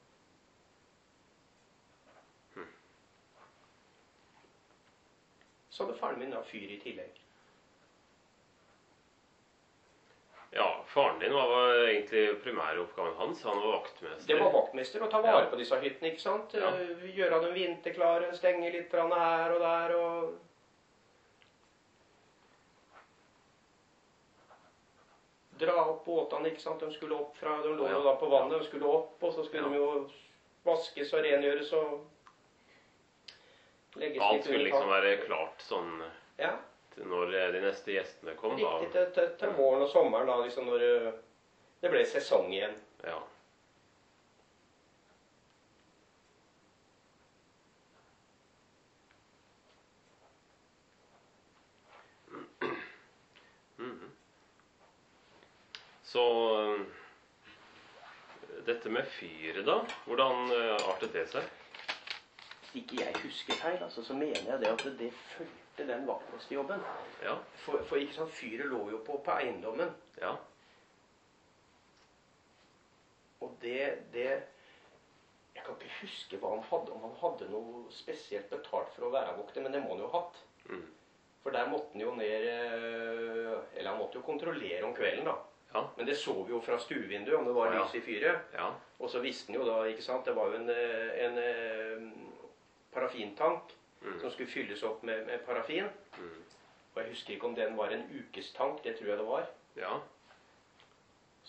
[SPEAKER 2] Så hadde faren min da fyr i tillegg.
[SPEAKER 1] Ja, faren din var egentlig primæroppgaven hans. Han var vaktmester.
[SPEAKER 2] Det var vaktmester å ta vare
[SPEAKER 1] Ja.
[SPEAKER 2] på disse hyttene, ikke sant?
[SPEAKER 1] Ja.
[SPEAKER 2] Eh, Gjøre dem vinterklare, stenge litt grann her og der og... Dra opp båtene, ikke sant? De skulle opp fra, de lå
[SPEAKER 1] Ja.
[SPEAKER 2] jo da på vannet, de skulle opp, og så skulle
[SPEAKER 1] Ja.
[SPEAKER 2] de jo vaskes og rengjøres og legges
[SPEAKER 1] Alt
[SPEAKER 2] litt
[SPEAKER 1] skulle
[SPEAKER 2] under
[SPEAKER 1] liksom
[SPEAKER 2] tak.
[SPEAKER 1] være klart sånn
[SPEAKER 2] Ja,
[SPEAKER 1] til når eh, de neste gjestene kom.
[SPEAKER 2] riktig
[SPEAKER 1] Da.
[SPEAKER 2] til, til, til våren og sommeren da, liksom når eh, det ble sesong igjen.
[SPEAKER 1] Ja. Mhm. Så eh, dette med fyret da, hvordan eh, artet det seg?
[SPEAKER 2] Hvis ikke jeg husker feil, altså, så mener jeg det at det fulgte den vaktmesterjobben.
[SPEAKER 1] Ja,
[SPEAKER 2] For, for ikke sant, fyret lå jo på, på eiendommen.
[SPEAKER 1] ja,
[SPEAKER 2] Og det, det Jeg kan ikke huske hva han hadde, om han hadde noe spesielt betalt for å være vokter, men det må han jo ha hatt.
[SPEAKER 1] mm.
[SPEAKER 2] For der måtte han jo ned eh, Eller han måtte jo kontrollere om kvelden, da.
[SPEAKER 1] Ja.
[SPEAKER 2] Men det så vi jo fra stuevinduet, om det var
[SPEAKER 1] Ja, ja.
[SPEAKER 2] lys i fyret.
[SPEAKER 1] Ja,
[SPEAKER 2] Og så visste han jo da, ikke sant, det var jo en, eh, en eh, parafintank
[SPEAKER 1] mm.
[SPEAKER 2] som skulle fylles opp med, med parafin.
[SPEAKER 1] Mm.
[SPEAKER 2] Og jeg husker ikke om den var en ukestank, det tror jeg det var.
[SPEAKER 1] Ja,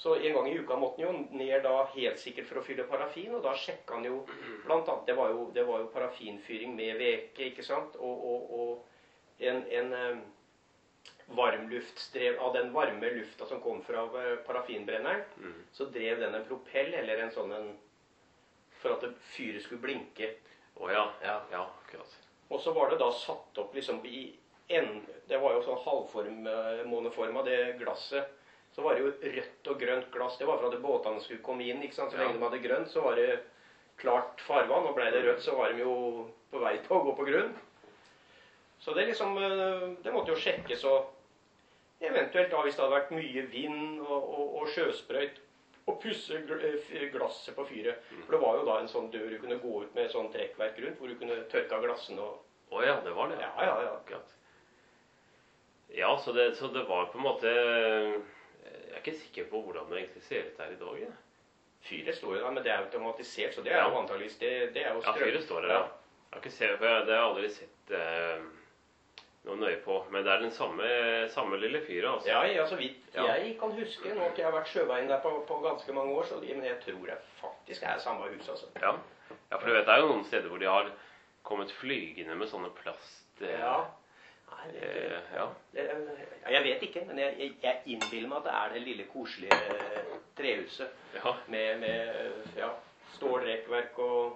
[SPEAKER 2] Så en gang i uka måtte han jo ned da helt sikkert for å fylle parafin, og da sjekket han jo, blant annet, det var jo, det var jo parafinfyring med veke, ikke sant, og, og, og en, en eh, varmluftstrev, av den varme lufta som kom fra eh, parafinbrenneren,
[SPEAKER 1] Mm.
[SPEAKER 2] så drev den en propell, eller en sånn en, for at det fyret skulle blinke.
[SPEAKER 1] Å ja.
[SPEAKER 2] Ja.
[SPEAKER 1] Ja, akkurat.
[SPEAKER 2] Og så var det da satt opp liksom i en, det var jo sånn halvmåneforma, det glasset. Så var det jo rødt og grønt glass. Det var for at båtene skulle komme inn, ikke sant? Så
[SPEAKER 1] Ja.
[SPEAKER 2] lenge de hadde grønt, så var det klart farvann. Og ble det rødt, så var de jo på vei til å gå på grunn. Så det liksom, eh, det måtte jo sjekkes, og eventuelt da, hvis det hadde vært mye vind og, og, og sjøsprøyt, og pusse gl- eh, f- glasset på fyret. For det var jo da en sånn dør du kunne gå ut med et sånn trekkverk rundt, hvor du kunne tørke av glassene og...
[SPEAKER 1] Å ja, det var det.
[SPEAKER 2] Ja, ja, ja.
[SPEAKER 1] Akkurat. Ja, så det, så det var på en måte Jeg er ikke sikker på hvordan det egentlig ser ut her i dag. Ja,
[SPEAKER 2] Fyret står jo der, men det er automatisert, så det er
[SPEAKER 1] Ja.
[SPEAKER 2] jo antageligvis, det, det er jo
[SPEAKER 1] ja
[SPEAKER 2] strøm.
[SPEAKER 1] fyret står der, ja. Jeg har ikke sett, for jeg- det har jeg aldri sett eh, noe nøye på. Men det er den samme, samme lille fyret, altså.
[SPEAKER 2] Ja, ja, så vidt
[SPEAKER 1] Ja.
[SPEAKER 2] jeg kan huske, nå har ikke jeg vært sjøveien der på, på ganske mange år, så, men jeg tror det faktisk er samme hus, altså.
[SPEAKER 1] Ja. Ja, for du vet, det er jo noen steder hvor de har kommet flygende med sånne plast... eh,
[SPEAKER 2] Ja. Nei, det,
[SPEAKER 1] eh, ja.
[SPEAKER 2] det, ja, jeg vet ikke, men jeg, jeg, jeg innbiller meg at det er det lille koselige trehuset
[SPEAKER 1] Ja.
[SPEAKER 2] med, med ja, stålrekkverk og...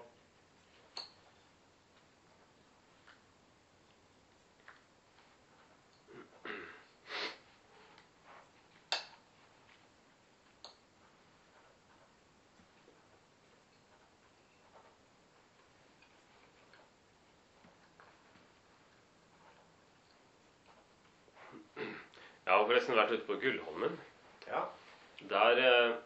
[SPEAKER 1] Jeg har forresten vært ute på Gullholmen.
[SPEAKER 2] Ja,
[SPEAKER 1] Der eh,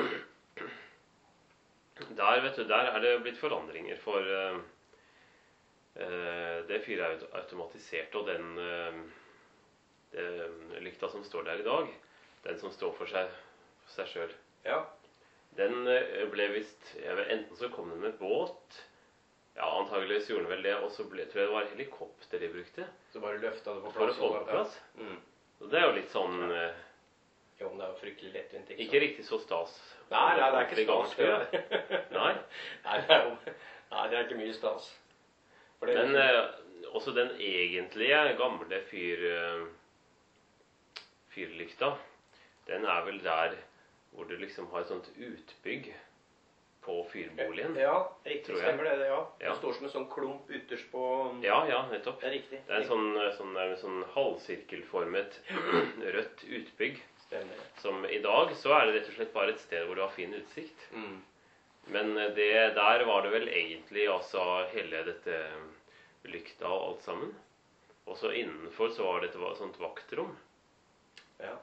[SPEAKER 1] Der, vet du, der er det blitt forandringer, for eh, eh, det fyret er jo automatisert, og den eh, det lykta som står der i dag, den som står for seg, for seg sjøl,
[SPEAKER 2] ja,
[SPEAKER 1] den eh, ble visst jeg vet, enten så kom den med båt, ja, antageligvis gjorde den vel det, og så ble, tror jeg det var helikopter de brukte
[SPEAKER 2] så bare løftet det på
[SPEAKER 1] for å
[SPEAKER 2] plass.
[SPEAKER 1] få det på plass.
[SPEAKER 2] Ja. Mm.
[SPEAKER 1] Og det er jo litt sånn eh,
[SPEAKER 2] Jo, men det er jo fryktelig lettvint, ikke
[SPEAKER 1] ikke riktig så stas.
[SPEAKER 2] Nei, nei, det er ikke
[SPEAKER 1] Gammelt
[SPEAKER 2] stas.
[SPEAKER 1] fyr,
[SPEAKER 2] Det.
[SPEAKER 1] ja. Nei.
[SPEAKER 2] Nei, det er jo, nei, det er ikke mye stas. For det,
[SPEAKER 1] Men eh, også den egentlige gamle fyr, eh, fyrlykta, den er vel der hvor du liksom har et sånt utbygg på fyrboligen.
[SPEAKER 2] Ja, riktig,
[SPEAKER 1] tror jeg.
[SPEAKER 2] stemmer det, ja.
[SPEAKER 1] Ja.
[SPEAKER 2] Det står som en sånn klump ytterst på...
[SPEAKER 1] Ja, ja, nettopp.
[SPEAKER 2] Det er riktig.
[SPEAKER 1] Det er en sånn, sånn, en sånn halvsirkelformet rødt utbygg.
[SPEAKER 2] Stemmer det.
[SPEAKER 1] Som i dag så er det rett og slett bare et sted hvor du har fin utsikt.
[SPEAKER 2] Mm.
[SPEAKER 1] Men det, der var det vel egentlig altså hele dette lykta og alt sammen. Og så innenfor så var det et va- sånt vaktrom.
[SPEAKER 2] Ja.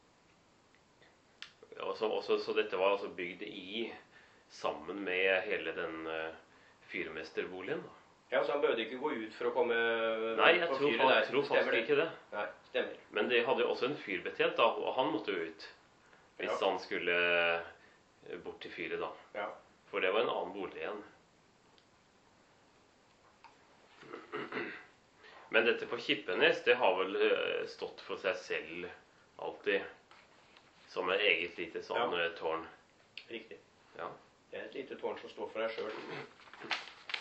[SPEAKER 1] Og så, også, så dette var altså bygd i sammen med hele den uh, fyrmesterboligen. Da.
[SPEAKER 2] Ja, så han behøvde ikke gå ut for å komme
[SPEAKER 1] Nei, jeg
[SPEAKER 2] på
[SPEAKER 1] tror,
[SPEAKER 2] fyret
[SPEAKER 1] fa-
[SPEAKER 2] der.
[SPEAKER 1] tror
[SPEAKER 2] Stemmer
[SPEAKER 1] faktisk
[SPEAKER 2] det?
[SPEAKER 1] ikke det.
[SPEAKER 2] Nei, stemmer.
[SPEAKER 1] Men de hadde jo også en fyrbetjent, da, og han måtte jo ut. Hvis
[SPEAKER 2] Ja.
[SPEAKER 1] han skulle eh, bort til fyret, da.
[SPEAKER 2] Ja.
[SPEAKER 1] For det var en annen bolig igjen. Men dette på Kippenes, det har vel eh, stått for seg selv alltid. Som et eget lite sånn
[SPEAKER 2] Ja.
[SPEAKER 1] eh, tårn.
[SPEAKER 2] Riktig.
[SPEAKER 1] Ja.
[SPEAKER 2] Det er et lite tårn som står for deg sjøl.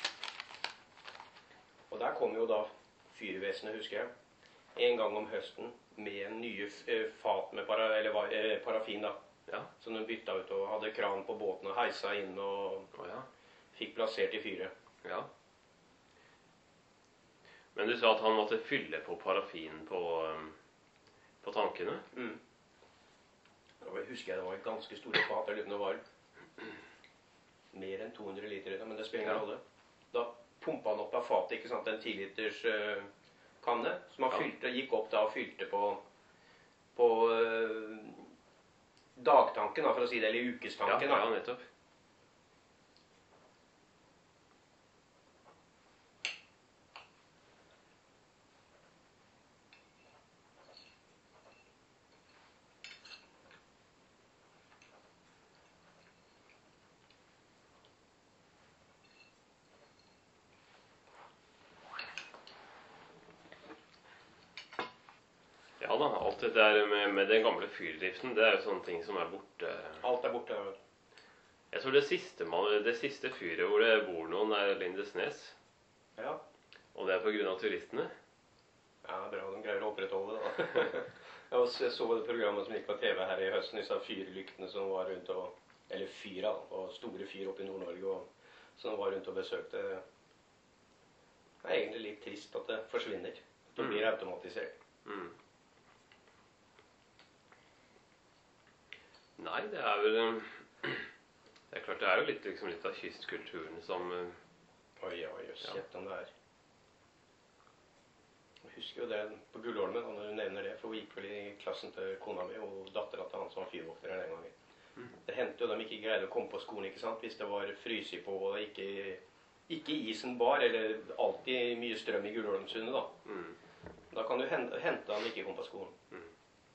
[SPEAKER 2] Og der kom jo da fyrvesenet, husker jeg, en gang om høsten med nye f- eh, fat med para, eller, va- eh, parafin, da.
[SPEAKER 1] Ja.
[SPEAKER 2] Som de bytta ut og hadde kran på båten og heisa inn og
[SPEAKER 1] Å ja.
[SPEAKER 2] fikk plassert i fyret.
[SPEAKER 1] Ja. Men du sa at han måtte fylle på parafin på, um, på tankene?
[SPEAKER 2] Mm. Da var- husker jeg det var ganske store fat. Jeg lurer på om det var mer enn to hundre liter i det, men det spiller ingen
[SPEAKER 1] Ja.
[SPEAKER 2] rolle. Da pumpa han opp av fatet, ikke sant, en ti liters eh, kanne, som han
[SPEAKER 1] Ja.
[SPEAKER 2] fylte, gikk opp da og fylte på, på eh, dagtanken, da, for å si det, eller
[SPEAKER 1] Ja,
[SPEAKER 2] ukestanken.
[SPEAKER 1] ja,
[SPEAKER 2] Da.
[SPEAKER 1] nettopp. Ja, da, alt det der med, med den gamle fyrdriften, det er jo sånne ting som er borte.
[SPEAKER 2] Alt er borte.
[SPEAKER 1] Jeg tror det siste, man, det siste fyret hvor det bor noen er Lindesnes.
[SPEAKER 2] Ja.
[SPEAKER 1] Og det er på grunn av turistene.
[SPEAKER 2] Ja, bra. De greier å opprettholde det da. Jeg så det programmet som gikk på T V her i høsten, disse fyrlyktene som var rundt og, eller fyra, og store fyr oppe i Nord-Norge, og, som var rundt og besøkte. Det er egentlig litt trist at det forsvinner. Det blir
[SPEAKER 1] Mm.
[SPEAKER 2] automatisert.
[SPEAKER 1] Mm. Nei, det er vel eh, Det er klart, det er jo litt, liksom, litt av kystkulturen som eh,
[SPEAKER 2] Oi, oi, jøss,
[SPEAKER 1] Ja.
[SPEAKER 2] gjett om det er. Jeg husker jo det på Gullholmen, da, når du nevner det, for hun gikk vel i klassen til kona mi, og datteren til han som var fyrvokter her den gangen.
[SPEAKER 1] Mm.
[SPEAKER 2] Det hendte jo de ikke greide å komme på skolen, ikke sant, hvis det var frysi på, og det ikke, ikke isen bar, eller alltid mye strøm i Gullholmsundet da.
[SPEAKER 1] mm.
[SPEAKER 2] Da kan du hente, hente han ikke kom på skolen.
[SPEAKER 1] Mm.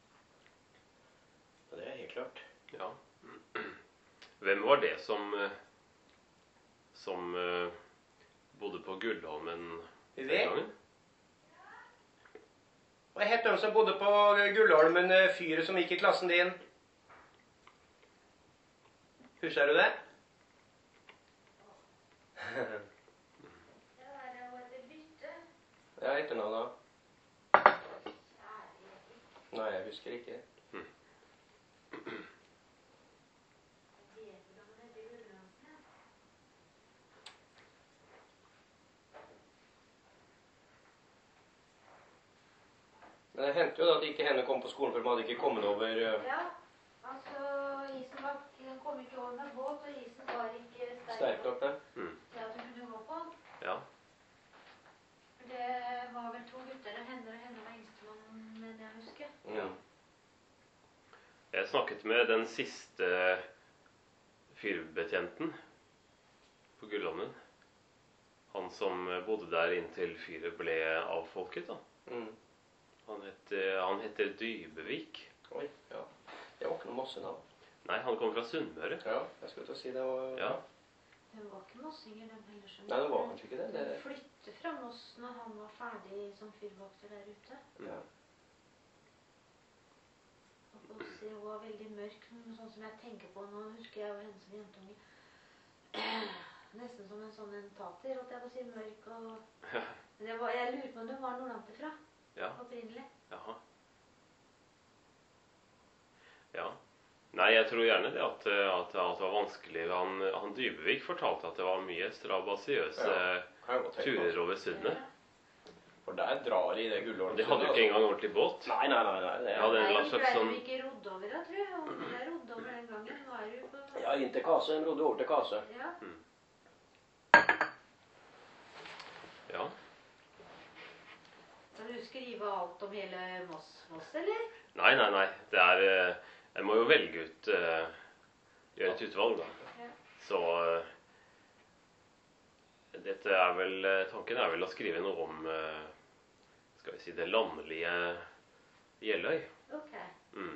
[SPEAKER 2] Og det er helt klart.
[SPEAKER 1] Ja. Hvem var det som eh, som eh, bodde på Gullholmen
[SPEAKER 2] Vi
[SPEAKER 1] den
[SPEAKER 2] vet.
[SPEAKER 1] gangen?
[SPEAKER 2] Hva het de som bodde på Gullholmen, eh, fyret som gikk i klassen din? Husker du det?
[SPEAKER 3] Det er jo et bytte.
[SPEAKER 2] Ja, etternavn da. Nei, jeg husker ikke.
[SPEAKER 1] Mm.
[SPEAKER 3] Jeg vet hvordan det heter i Gudbrandsdalen.
[SPEAKER 2] Men det hendte jo da at ikke henne kom på skolen, for de hadde ikke kommet over eh,
[SPEAKER 3] Ja, altså isen var, den kom ikke over med båt, og isen var ikke sterk
[SPEAKER 2] sterk nok. Det.
[SPEAKER 1] Mm.
[SPEAKER 3] til at du kunne gå på.
[SPEAKER 1] Ja.
[SPEAKER 3] For det var vel to gutter, det hender og hender var yngstemann med det jeg husker.
[SPEAKER 2] Ja.
[SPEAKER 1] Jeg snakket med den siste fyrbetjenten på Gullholmen. Han som bodde der inntil fyret ble avfolket, da.
[SPEAKER 2] Mm.
[SPEAKER 1] Han heter, han heter Dybevik.
[SPEAKER 2] Oi, ja. Det var ikke noe masse navn.
[SPEAKER 1] Nei, han kommer fra Sunnmøre.
[SPEAKER 2] Ja, jeg skulle til å si det var...
[SPEAKER 1] Ja.
[SPEAKER 3] Det var ikke mossinger, den heller. Som
[SPEAKER 2] Nei, det var kanskje ikke det.
[SPEAKER 3] De
[SPEAKER 2] det...
[SPEAKER 3] flyttet fra Moss når han var ferdig som fyrvokter der ute.
[SPEAKER 2] Ja.
[SPEAKER 3] Og Ossi var veldig mørk, sånn som jeg tenker på nå, husker jeg jo henne som jentunge. Nesten som en sånn en tater, holdt jeg på å si, mørk og... Men det var, jeg lurer på om det var nordlandsfra,
[SPEAKER 1] Ja.
[SPEAKER 3] opprinnelig.
[SPEAKER 1] Jaha. Ja. Nei, jeg tror gjerne det at, at, at det var vanskelig. Han, han Dybevik fortalte at det var mye strabasiøse
[SPEAKER 2] Ja, kan jeg godt tenke meg.
[SPEAKER 1] turer over sundet.
[SPEAKER 2] For der drar de i det Gullholmen.
[SPEAKER 1] De hadde jo ikke engang ordentlig båt.
[SPEAKER 2] Nei, nei, nei. nei. Det
[SPEAKER 1] Ja,
[SPEAKER 2] er...
[SPEAKER 1] det-
[SPEAKER 3] Nei,
[SPEAKER 1] en slags
[SPEAKER 3] ble
[SPEAKER 1] sånn-
[SPEAKER 3] jo ikke rodd over, jeg tror jeg. Og ble rodd over den gangen. Nå er du på...
[SPEAKER 2] Ja, inn til Kase. En rodde over til Kase.
[SPEAKER 3] Ja.
[SPEAKER 1] Ja.
[SPEAKER 3] Kan du skrive alt om hele Moss, Moss eller?
[SPEAKER 1] Nei, nei, nei. Det er eh, Jeg må jo velge ut eh, Gjøre et utvalg, da.
[SPEAKER 3] Ja.
[SPEAKER 1] Så eh, dette er vel eh, Tanken er vel å skrive noe om eh, Skal vi si det landlige Jeløy.
[SPEAKER 3] Ok.
[SPEAKER 1] Mm.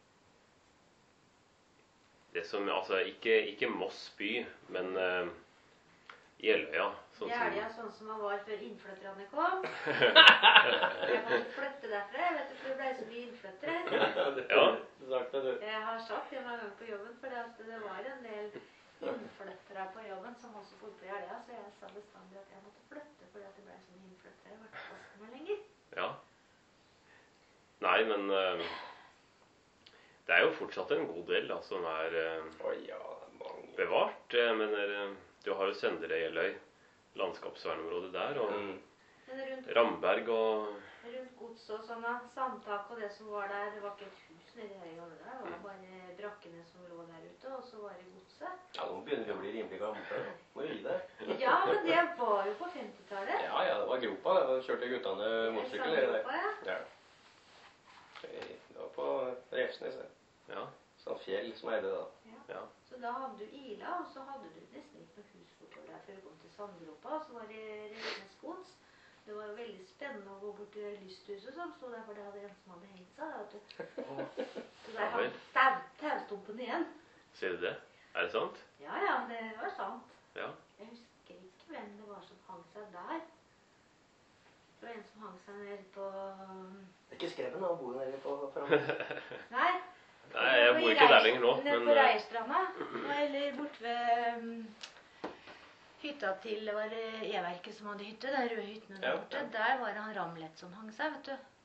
[SPEAKER 1] Det som Altså ikke, ikke Moss by, men uh, Jeløya. Sånn
[SPEAKER 3] Gjerdia
[SPEAKER 1] som
[SPEAKER 3] sånn som han var før innflytterne kom. Jeg kan ikke flytte derfra, jeg vet du, for det ble så mye innflyttere.
[SPEAKER 1] Ja.
[SPEAKER 2] Du sagt det, du.
[SPEAKER 3] Jeg har sagt det mange ganger på jobben, for det, at det var en del innflyttere på jobben som også bodde på Gjerdia, så jeg sa bestandig at jeg måtte flytte fordi at det ble så mye innflyttere. Jeg var ikke fast meg lenger.
[SPEAKER 1] Ja. Nei, men eh, det er jo fortsatt en god del da, som er eh,
[SPEAKER 2] Oi, ja, mange.
[SPEAKER 1] bevart. Jeg mener, eh, du har jo Søndre Jeløy, landskapsvernområdet der, og
[SPEAKER 2] Mm.
[SPEAKER 3] Men rundt,
[SPEAKER 1] Ramberg og
[SPEAKER 3] rundt gods og sånne samtak og det som var der, det var ikke et hus nede her i gamle der, det var bare brakkene som lå der ute, og så var det godset.
[SPEAKER 2] Ja, nå begynner vi å bli rimelig gamle. Må jo gi det.
[SPEAKER 3] Ja, men det var jo på femtitallet.
[SPEAKER 2] Ja, ja, det var gropa. Da kjørte guttene motorsykkel. det der.
[SPEAKER 3] Ja.
[SPEAKER 2] Ja. Det var på Refsnes. det.
[SPEAKER 1] Ja.
[SPEAKER 2] Sånn fjell som er det da.
[SPEAKER 1] Ja.
[SPEAKER 3] Så da hadde du Ila, og så hadde du nesten ikke noe hus bortover der før du kom til Sandgropa, og så var det Refsnes gods. Det var jo veldig spennende å gå bort til lysthuset som stod der, for det hadde en som hadde hengt seg. Da, vet du. Så der
[SPEAKER 1] Ja vel.
[SPEAKER 3] hang tau- taustumpen igjen.
[SPEAKER 1] Sier du det? Er det sant?
[SPEAKER 3] Ja, ja, det var sant.
[SPEAKER 1] Ja.
[SPEAKER 3] Jeg husker ikke hvem det var som hang seg der. Det var en som hang seg ned på...
[SPEAKER 2] Det er ikke Vannskreven, han bor jo nede på framme.
[SPEAKER 3] Nei.
[SPEAKER 1] Nei, jeg bor ikke der lenger nå,
[SPEAKER 3] Nede
[SPEAKER 1] men
[SPEAKER 3] på
[SPEAKER 1] eh,
[SPEAKER 3] Reierstranda, eller bort ved um, hytta til, det var det E-verket som hadde hytte, de røde hyttene der
[SPEAKER 2] Ja,
[SPEAKER 3] borte.
[SPEAKER 2] ja.
[SPEAKER 3] Der var det han Ramlet som hang seg, vet du.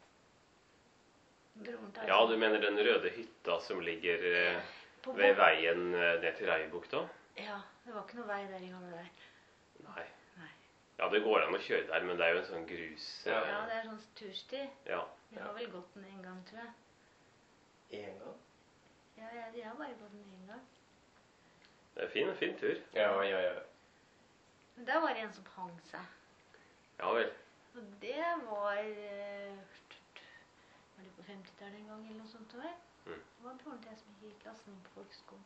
[SPEAKER 3] Broren til
[SPEAKER 1] ja, du mener den røde hytta som ligger eh,
[SPEAKER 3] På
[SPEAKER 1] ved
[SPEAKER 3] Bok-
[SPEAKER 1] veien eh, ned til Reibukta?
[SPEAKER 3] Ja, det var ikke noe vei der i gamle der.
[SPEAKER 1] Nei.
[SPEAKER 3] Nei.
[SPEAKER 1] Ja, det går an å kjøre der, men det er jo en sånn grus...
[SPEAKER 2] Ja.
[SPEAKER 1] eh,
[SPEAKER 3] Ja, det er sånn tursti.
[SPEAKER 1] ja.
[SPEAKER 3] Jeg har vel gått den en gang, tror jeg.
[SPEAKER 2] En gang?
[SPEAKER 3] Ja, jeg, jeg har bare gått den en gang.
[SPEAKER 1] Det er fin, fin tur.
[SPEAKER 2] Ja, ja, ja.
[SPEAKER 3] Men der var det en som hang seg.
[SPEAKER 1] Ja vel.
[SPEAKER 3] Og det var eh, Var det på femtitallet en gang eller noe sånt? Var?
[SPEAKER 1] Mm.
[SPEAKER 3] Det var broren til jeg som gikk i klassen på folkeskolen.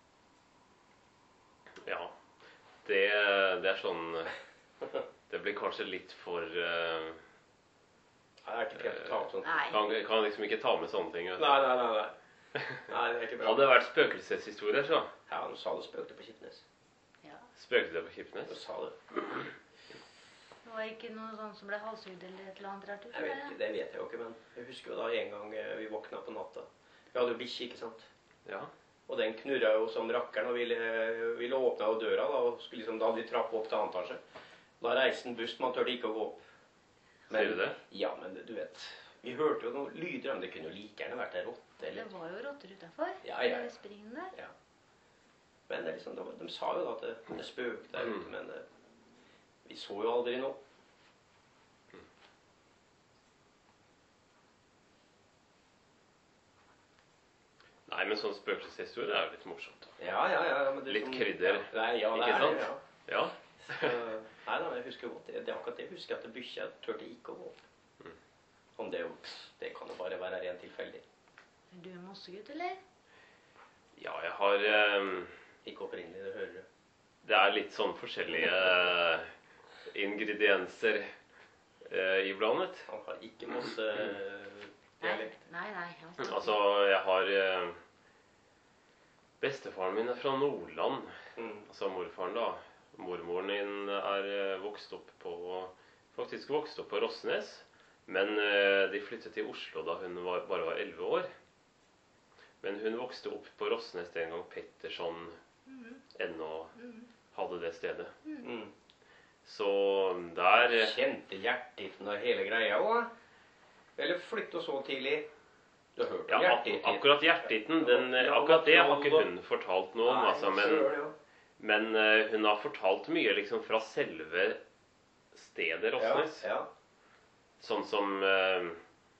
[SPEAKER 1] Ja. Det, det er sånn Det blir kanskje litt for eh,
[SPEAKER 2] Jeg er ikke pent å ta opp sånt.
[SPEAKER 3] Nei.
[SPEAKER 1] kan, kan liksom ikke ta med sånne ting. Vet du.
[SPEAKER 2] Nei, nei, nei, nei. Nei, det er ikke bra.
[SPEAKER 1] Hadde det vært spøkelseshistorier, så
[SPEAKER 2] Ja, han sa det spøkte på Kittnes.
[SPEAKER 3] Ja.
[SPEAKER 1] spøkte det på
[SPEAKER 2] Han
[SPEAKER 1] Kipnes.
[SPEAKER 2] sa det.
[SPEAKER 3] Det var ikke noe sånn som ble halshugd eller et eller annet rart.
[SPEAKER 2] Jeg vet ikke, det vet jeg jo ikke, men jeg husker jo da en gang eh, vi våkna på natta. Vi hadde jo bikkje, ikke sant?
[SPEAKER 1] Ja.
[SPEAKER 2] Og den knurra jo som rakkeren og ville, ville åpne av døra, da, og skulle liksom, da hadde vi trapp opp til annen etasje. Da reiste en bust, man tørte ikke å gå opp.
[SPEAKER 1] Sier du det?
[SPEAKER 2] Ja, men du vet, vi hørte jo noen lyder, men det kunne jo like gjerne vært en rotte,
[SPEAKER 3] Det
[SPEAKER 2] eller...
[SPEAKER 3] var jo rotter utenfor.
[SPEAKER 2] Ja, ja, ja.
[SPEAKER 3] Springen der.
[SPEAKER 2] Ja. Men det er liksom, de, de sa jo da at det, det spøkte der ute,
[SPEAKER 1] Mm.
[SPEAKER 2] men eh, vi så jo aldri noe.
[SPEAKER 1] Nei, men sånn spøkelseshistorie er jo litt morsomt.
[SPEAKER 2] Ja, ja, ja. Men det,
[SPEAKER 1] Litt
[SPEAKER 2] som-
[SPEAKER 1] krydder,
[SPEAKER 2] Ja, nei, ja, det
[SPEAKER 1] ikke
[SPEAKER 2] er,
[SPEAKER 1] sant?
[SPEAKER 2] Ja.
[SPEAKER 1] Ja.
[SPEAKER 2] Så, nei da, jeg husker jo godt det. Det er akkurat det. Jeg husker at bikkja tørte ikke å gå opp.
[SPEAKER 1] Mm.
[SPEAKER 2] Om det, er jo- det kan jo bare være rent tilfeldig.
[SPEAKER 3] Er du en mossegutt, eller?
[SPEAKER 1] Ja, jeg har eh,
[SPEAKER 2] Ikke opprinnelig, det hører du.
[SPEAKER 1] Det er litt sånn forskjellige eh, ingredienser eh, iblandet.
[SPEAKER 2] Han har ikke masse
[SPEAKER 3] Nei,
[SPEAKER 2] dialekt.
[SPEAKER 3] nei. nei han-
[SPEAKER 1] Altså, jeg har eh, Bestefaren min er fra Nordland.
[SPEAKER 2] Mm.
[SPEAKER 1] Altså morfaren, da. Mormoren min er eh, vokst opp på Faktisk vokst opp på Rossnes. Men eh, de flyttet til Oslo da hun var, bare var elleve år. Men hun vokste opp på Rossnes den gang Petterson
[SPEAKER 3] Mhm,
[SPEAKER 1] ennå
[SPEAKER 3] mhm.
[SPEAKER 1] hadde det stedet.
[SPEAKER 2] Mm.
[SPEAKER 1] Så der eh,
[SPEAKER 2] Kjente hjertitten og hele greia òg? Eller flytte så tidlig? Du har hørt
[SPEAKER 1] Ja,
[SPEAKER 2] om
[SPEAKER 1] ak
[SPEAKER 2] hjertitten?
[SPEAKER 1] akkurat hjertitten, den, eh, akkurat det har ikke hun fortalt noe om. Altså, men men eh, hun har fortalt mye liksom fra selve stedet Rossnes.
[SPEAKER 2] Ja, ja.
[SPEAKER 1] Sånn som eh,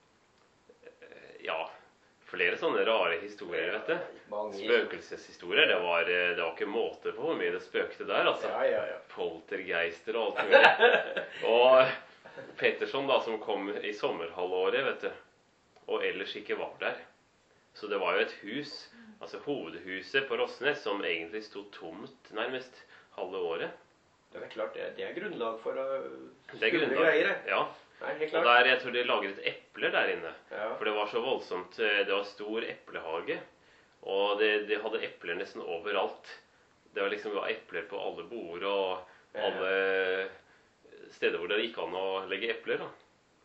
[SPEAKER 1] Ja, flere sånne rare historier, vet du.
[SPEAKER 2] Mange
[SPEAKER 1] Spøkelseshistorier. Det var, eh, det var ikke måte på hvor mye det spøkte der, altså.
[SPEAKER 2] Ja, ja, ja.
[SPEAKER 1] Poltergeister og alt mulig. Og Petterson, da, som kom i sommerhalvåret, vet du, og ellers ikke var der. Så det var jo et hus, altså hovedhuset på Rossnes, som egentlig sto tomt nærmest halve året.
[SPEAKER 2] Det er klart, det, det er grunnlag for å
[SPEAKER 1] Det er
[SPEAKER 2] skumle
[SPEAKER 1] grunnlag.
[SPEAKER 2] greier. det.
[SPEAKER 1] Ja.
[SPEAKER 2] Nei, helt
[SPEAKER 1] Og
[SPEAKER 2] klart.
[SPEAKER 1] der, jeg tror de lagret epler der inne.
[SPEAKER 2] Ja.
[SPEAKER 1] For det var så voldsomt. eh, Det var stor eplehage. Og de, de hadde epler nesten overalt. Det var liksom det var epler på alle bord og alle steder hvor det gikk an å legge epler. Da.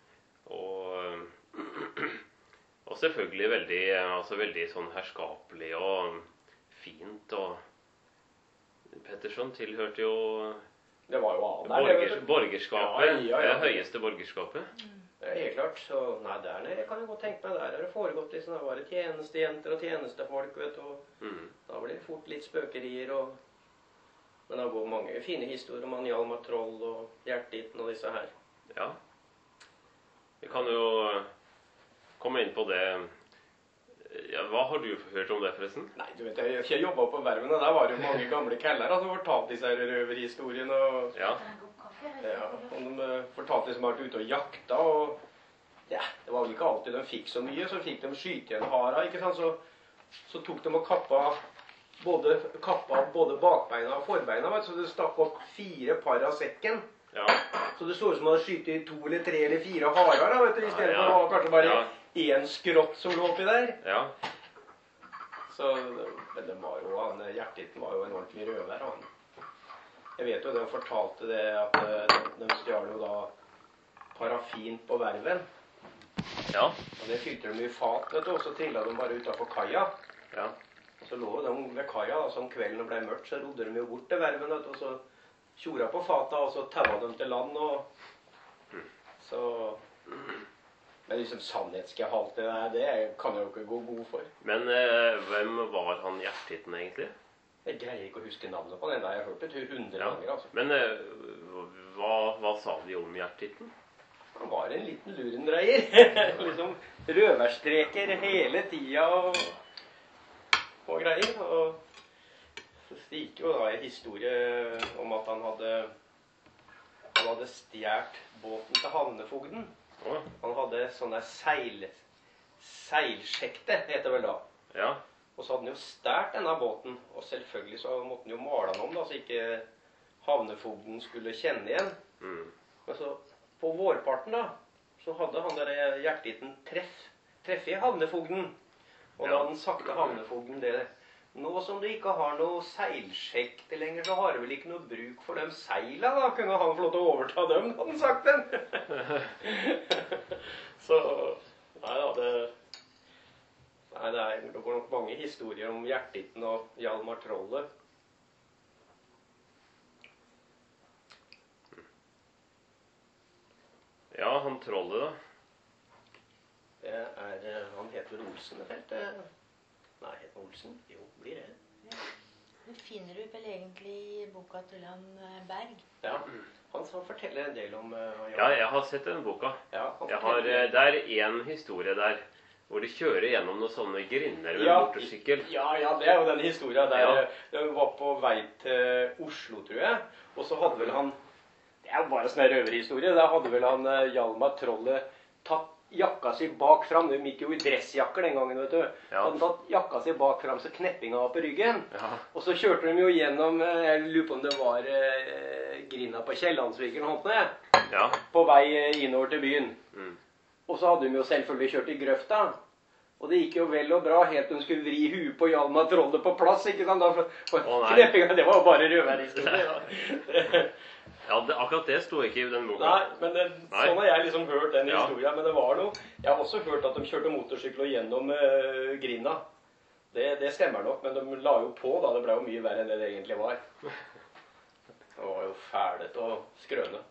[SPEAKER 1] Og, og selvfølgelig veldig, altså veldig sånn herskapelig og fint. Og Petterson tilhørte jo
[SPEAKER 2] Det var jo annet der, det,
[SPEAKER 1] borger,
[SPEAKER 2] vet du.
[SPEAKER 1] borgerskapet.
[SPEAKER 2] Ja, ja, ja.
[SPEAKER 1] Det høyeste borgerskapet.
[SPEAKER 2] Det er helt klart. Så nei, der nede kan jeg godt tenke meg. Der har det foregått liksom, det var det tjenestejenter og tjenestefolk, vet du. Og
[SPEAKER 1] Mm.
[SPEAKER 2] da blir det fort litt spøkerier og Men det går mange fine historier om han Hjalmar Troll og Hjertitten og disse her.
[SPEAKER 1] Ja. Vi kan jo komme inn på det. Ja, hva har du hørt om det, forresten?
[SPEAKER 2] Nei, du vet, jeg, jeg jobba på Verven, og der var det jo mange gamle kellere som fortalte disse her røverhistoriene. Og
[SPEAKER 1] Ja.
[SPEAKER 3] Ta en kopp kaffe, jeg
[SPEAKER 2] ja,
[SPEAKER 3] vet ikke.
[SPEAKER 2] og de eh, fortalte liksom at de var ute og jakta, og ja, det var vel ikke alltid de fikk så mye, så fikk de skyte igjen hara, ikke sant? Så, så tok de og kappa både, kappa både bakbeina og forbeina, vet du, så det stakk opp fire par av sekken.
[SPEAKER 1] Ja.
[SPEAKER 2] Så det så ut som man hadde skutt i to eller tre eller fire harer, da, vet du, i stedet
[SPEAKER 1] Ja, ja.
[SPEAKER 2] for å ha kanskje bare
[SPEAKER 1] Ja.
[SPEAKER 2] én skrott som lå oppi der.
[SPEAKER 1] Ja.
[SPEAKER 2] Så, men det var jo, han, Hjertitten var jo en ordentlig røver, han. Jeg vet jo, de fortalte det at eh, de, de stjal jo da parafin på Verven.
[SPEAKER 1] Ja.
[SPEAKER 2] Og det fylte de i fat, vet du, og så trillet de bare utenfor kaia.
[SPEAKER 1] Ja.
[SPEAKER 2] Og så lå de ved kaia, og så om kvelden ble mørkt, så rodde de jo bort til verven, vet du, og så tjora på fata, og så taua de til land, og så... Men liksom sannhetsgehalte, det kan jeg jo ikke gå god for.
[SPEAKER 1] Men eh, hvem var han Gjerthytten egentlig?
[SPEAKER 2] Jeg greier ikke å huske navnet på den, da jeg har hørt det hundre
[SPEAKER 1] Ja.
[SPEAKER 2] ganger, altså.
[SPEAKER 1] Men eh, hva, hva sa de om Gjerthytten?
[SPEAKER 2] Han var en liten lurendreier. Liksom røverstreker hele tida og, og greier. Og så stikker jo da en historie om at han hadde, han hadde stjert båten til havnefogden.
[SPEAKER 1] Å,
[SPEAKER 2] Han hadde sånne seil, seilsjekte, heter det vel da.
[SPEAKER 1] ja.
[SPEAKER 2] Og så hadde han jo stjert denne båten, og selvfølgelig så måtte han jo male den om, da, så ikke havnefogden skulle kjenne igjen.
[SPEAKER 1] Mm.
[SPEAKER 2] Men så på vårparten da, så hadde han der Gjerthytten treff, treff i havnefogden. Og da
[SPEAKER 1] Ja.
[SPEAKER 2] hadde han sagt til havnefogden det, nå som du ikke har noe seilsjekte lenger, så har du vel ikke noe bruk for dem seila, da kunne han få lov til å overta dem, hadde han sagt den. Så, nei da, det... Nei, det, er, det går nok mange historier om Gjerthytten og Hjalmar Trollet.
[SPEAKER 1] Ja, han trollet da.
[SPEAKER 2] Det er, eh, han heter Olsen, det feltet. Nei, heter han Olsen? Jo, blir det.
[SPEAKER 4] Det finner du vel egentlig i boka til han eh, Berg.
[SPEAKER 2] Ja, han, han forteller en del om uh,
[SPEAKER 1] Ja, jeg har sett den boka.
[SPEAKER 2] Ja, han
[SPEAKER 1] Jeg har,
[SPEAKER 2] forteller-
[SPEAKER 1] eh, det er en historie der, hvor de kjører gjennom noen sånne grinder med
[SPEAKER 2] Ja,
[SPEAKER 1] motorsykkel.
[SPEAKER 2] Ja, ja, det er jo den historien der.
[SPEAKER 1] Ja.
[SPEAKER 2] De var på vei til Oslo, tror jeg. Og så hadde vel han, det er jo bare sånn en røverhistorie, da hadde vel han uh, Hjalmar Trollet tatt jakka si bak fram. De gikk jo i dressjakker den gangen, vet du.
[SPEAKER 1] Ja.
[SPEAKER 2] Hadde tatt jakka si bak fram, så kneppinga var på ryggen.
[SPEAKER 1] Ja.
[SPEAKER 2] Og så kjørte de jo gjennom, eh, jeg lurer på om det var eh, grinda på Kiellandsviken, holdt det,
[SPEAKER 1] Ja.
[SPEAKER 2] på vei eh, innover til byen.
[SPEAKER 1] Mm.
[SPEAKER 2] Og så hadde de jo selvfølgelig kjørt i grøfta. Og det gikk jo vel og bra, helt til de skulle vri huet på Hjalmar Trollet på plass, ikke sant? Da, for, for
[SPEAKER 1] Å, nei.
[SPEAKER 2] kneppinga, det var jo bare røverhistorie. Ja.
[SPEAKER 1] Ja, det, akkurat det sto ikke i den boka.
[SPEAKER 2] Nei, men det,
[SPEAKER 1] Nei.
[SPEAKER 2] sånn har jeg liksom hørt den
[SPEAKER 1] Ja.
[SPEAKER 2] historien, men det var noe. Jeg har også hørt at de kjørte motorsykler gjennom uh, grinda. Det, det stemmer nok, men de la jo på da, det ble jo mye verre enn det det egentlig var. Det var jo fælet og skrøne.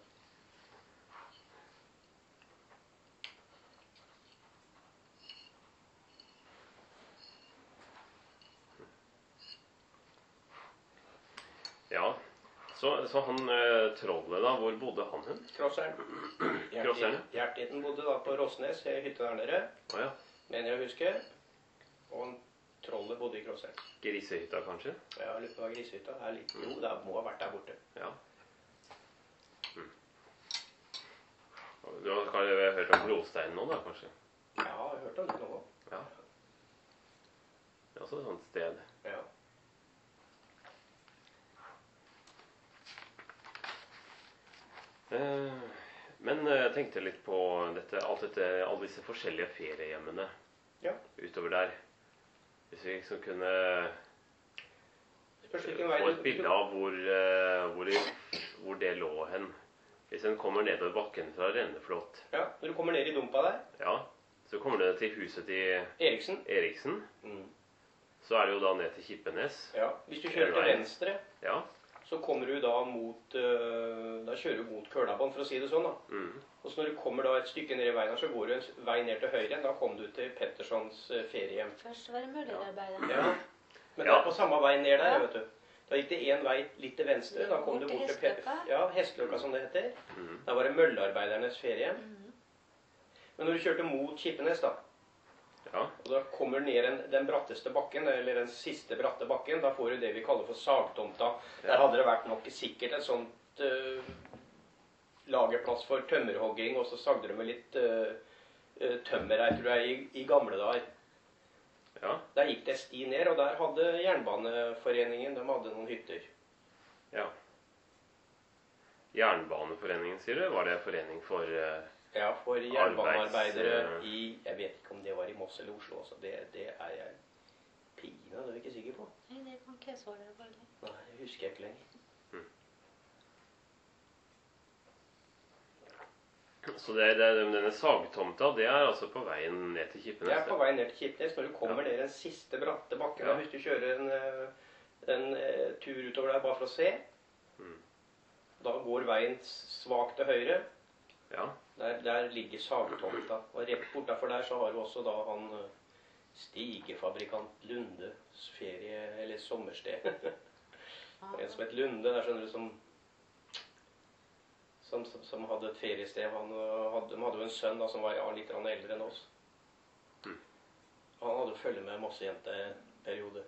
[SPEAKER 1] Ja, så, så han eh, trollet da, hvor bodde han hen?
[SPEAKER 2] Krosseren.
[SPEAKER 1] Krosseren, ja.
[SPEAKER 2] Gjerthytten bodde da på Rossnes, ei hytte der nede,
[SPEAKER 1] Åja,
[SPEAKER 2] mener jeg å huske. Og trollet bodde i Krosseren.
[SPEAKER 1] grisehytta kanskje?
[SPEAKER 2] Ja, jeg lurer på hva grisehytta er litt. Jo, det må ha vært der borte.
[SPEAKER 1] Ja. Mm. Du har kanskje hørt om Brosteinen nå da, kanskje?
[SPEAKER 2] Ja, jeg har hørt om det nå.
[SPEAKER 1] Ja. Det er også et sånt sted.
[SPEAKER 2] Ja.
[SPEAKER 1] Eh, Men eh, jeg tenkte litt på dette, alt dette, alle disse forskjellige feriehjemmene
[SPEAKER 2] Ja.
[SPEAKER 1] utover der. Hvis vi liksom kunne
[SPEAKER 2] Spørs hvilken vei
[SPEAKER 1] få
[SPEAKER 2] du-
[SPEAKER 1] et bilde av hvor, eh, hvor, i, hvor det lå hen. Hvis en kommer nedover bakken fra Renneflot,
[SPEAKER 2] Ja, når du kommer ned i dumpa der,
[SPEAKER 1] ja, så kommer du til huset til
[SPEAKER 2] Eriksen.
[SPEAKER 1] Eriksen.
[SPEAKER 2] Mm.
[SPEAKER 1] Så er det jo da ned til Kippenes.
[SPEAKER 2] Ja, hvis du kjører til venstre,
[SPEAKER 1] Ja.
[SPEAKER 2] så kommer du da mot, øh, da kjører du mot Kølabånd, for å si det sånn da.
[SPEAKER 1] Mm.
[SPEAKER 2] Og så når du kommer da et stykke ned i veien her, så går du en vei ned til høyre, da kommer du til Pettersons øh, feriehjem.
[SPEAKER 4] Først var det møllerarbeideren.
[SPEAKER 2] Ja, men
[SPEAKER 1] Ja.
[SPEAKER 2] det er på samme vei ned der,
[SPEAKER 4] Ja.
[SPEAKER 2] vet du. Da gikk det en vei litt til venstre, da kom
[SPEAKER 4] Bort
[SPEAKER 2] du
[SPEAKER 4] til
[SPEAKER 2] bort til Pet-
[SPEAKER 4] Hestløkka.
[SPEAKER 2] ja, Hestløkka som det heter.
[SPEAKER 1] Mm.
[SPEAKER 2] Da var det møllearbeidernes feriehjem.
[SPEAKER 4] Mhm.
[SPEAKER 2] Men når du kjørte mot Kippenes da,
[SPEAKER 1] Ja.
[SPEAKER 2] og da kommer du ned den, den bratteste bakken, eller den siste bratte bakken, da får du det vi kaller for sagtomta. Der hadde det vært nok sikkert et sånt uh, lagerplass for tømmerhogging, og så sagde de med litt uh, uh, tømmer her, tror jeg, i, i gamle dager.
[SPEAKER 1] Ja.
[SPEAKER 2] Der gikk det sti ned, og der hadde Jernbaneforeningen, de hadde noen hytter.
[SPEAKER 1] Ja. Jernbaneforeningen, sier du? Var det forening for eh,
[SPEAKER 2] Ja, for jernbanearbeidere
[SPEAKER 1] Arbeids-
[SPEAKER 2] i, jeg vet ikke om det var i Moss eller Oslo også, det, det er jeg pinadø det er jeg ikke sikker på.
[SPEAKER 4] Nei, det kan ikke jeg svare deg på.
[SPEAKER 2] Nei, det husker jeg ikke lenger.
[SPEAKER 1] Så det, det, denne sagtomta, det er altså på veien ned til Kippenes?
[SPEAKER 2] Det er på vei ned til Kippenes når du kommer
[SPEAKER 1] Ja.
[SPEAKER 2] ned den siste bratte bakken.
[SPEAKER 1] Ja.
[SPEAKER 2] Hvis du kjører en, eh, en eh, tur utover der bare for å se,
[SPEAKER 1] Mm.
[SPEAKER 2] da går veien svakt til høyre.
[SPEAKER 1] Ja.
[SPEAKER 2] Der, der ligger sagtomta. Og rett bortafor der så har du også da han eh, stigefabrikant Lundes ferie, eller sommersted. En som het Lunde, der skjønner du, som, som, som, som hadde et feriested. Han øh, hadde, de hadde jo en sønn da, som var ja, litt grann eldre enn oss.
[SPEAKER 1] Mm.
[SPEAKER 2] Han hadde følge med masse jenteperiode.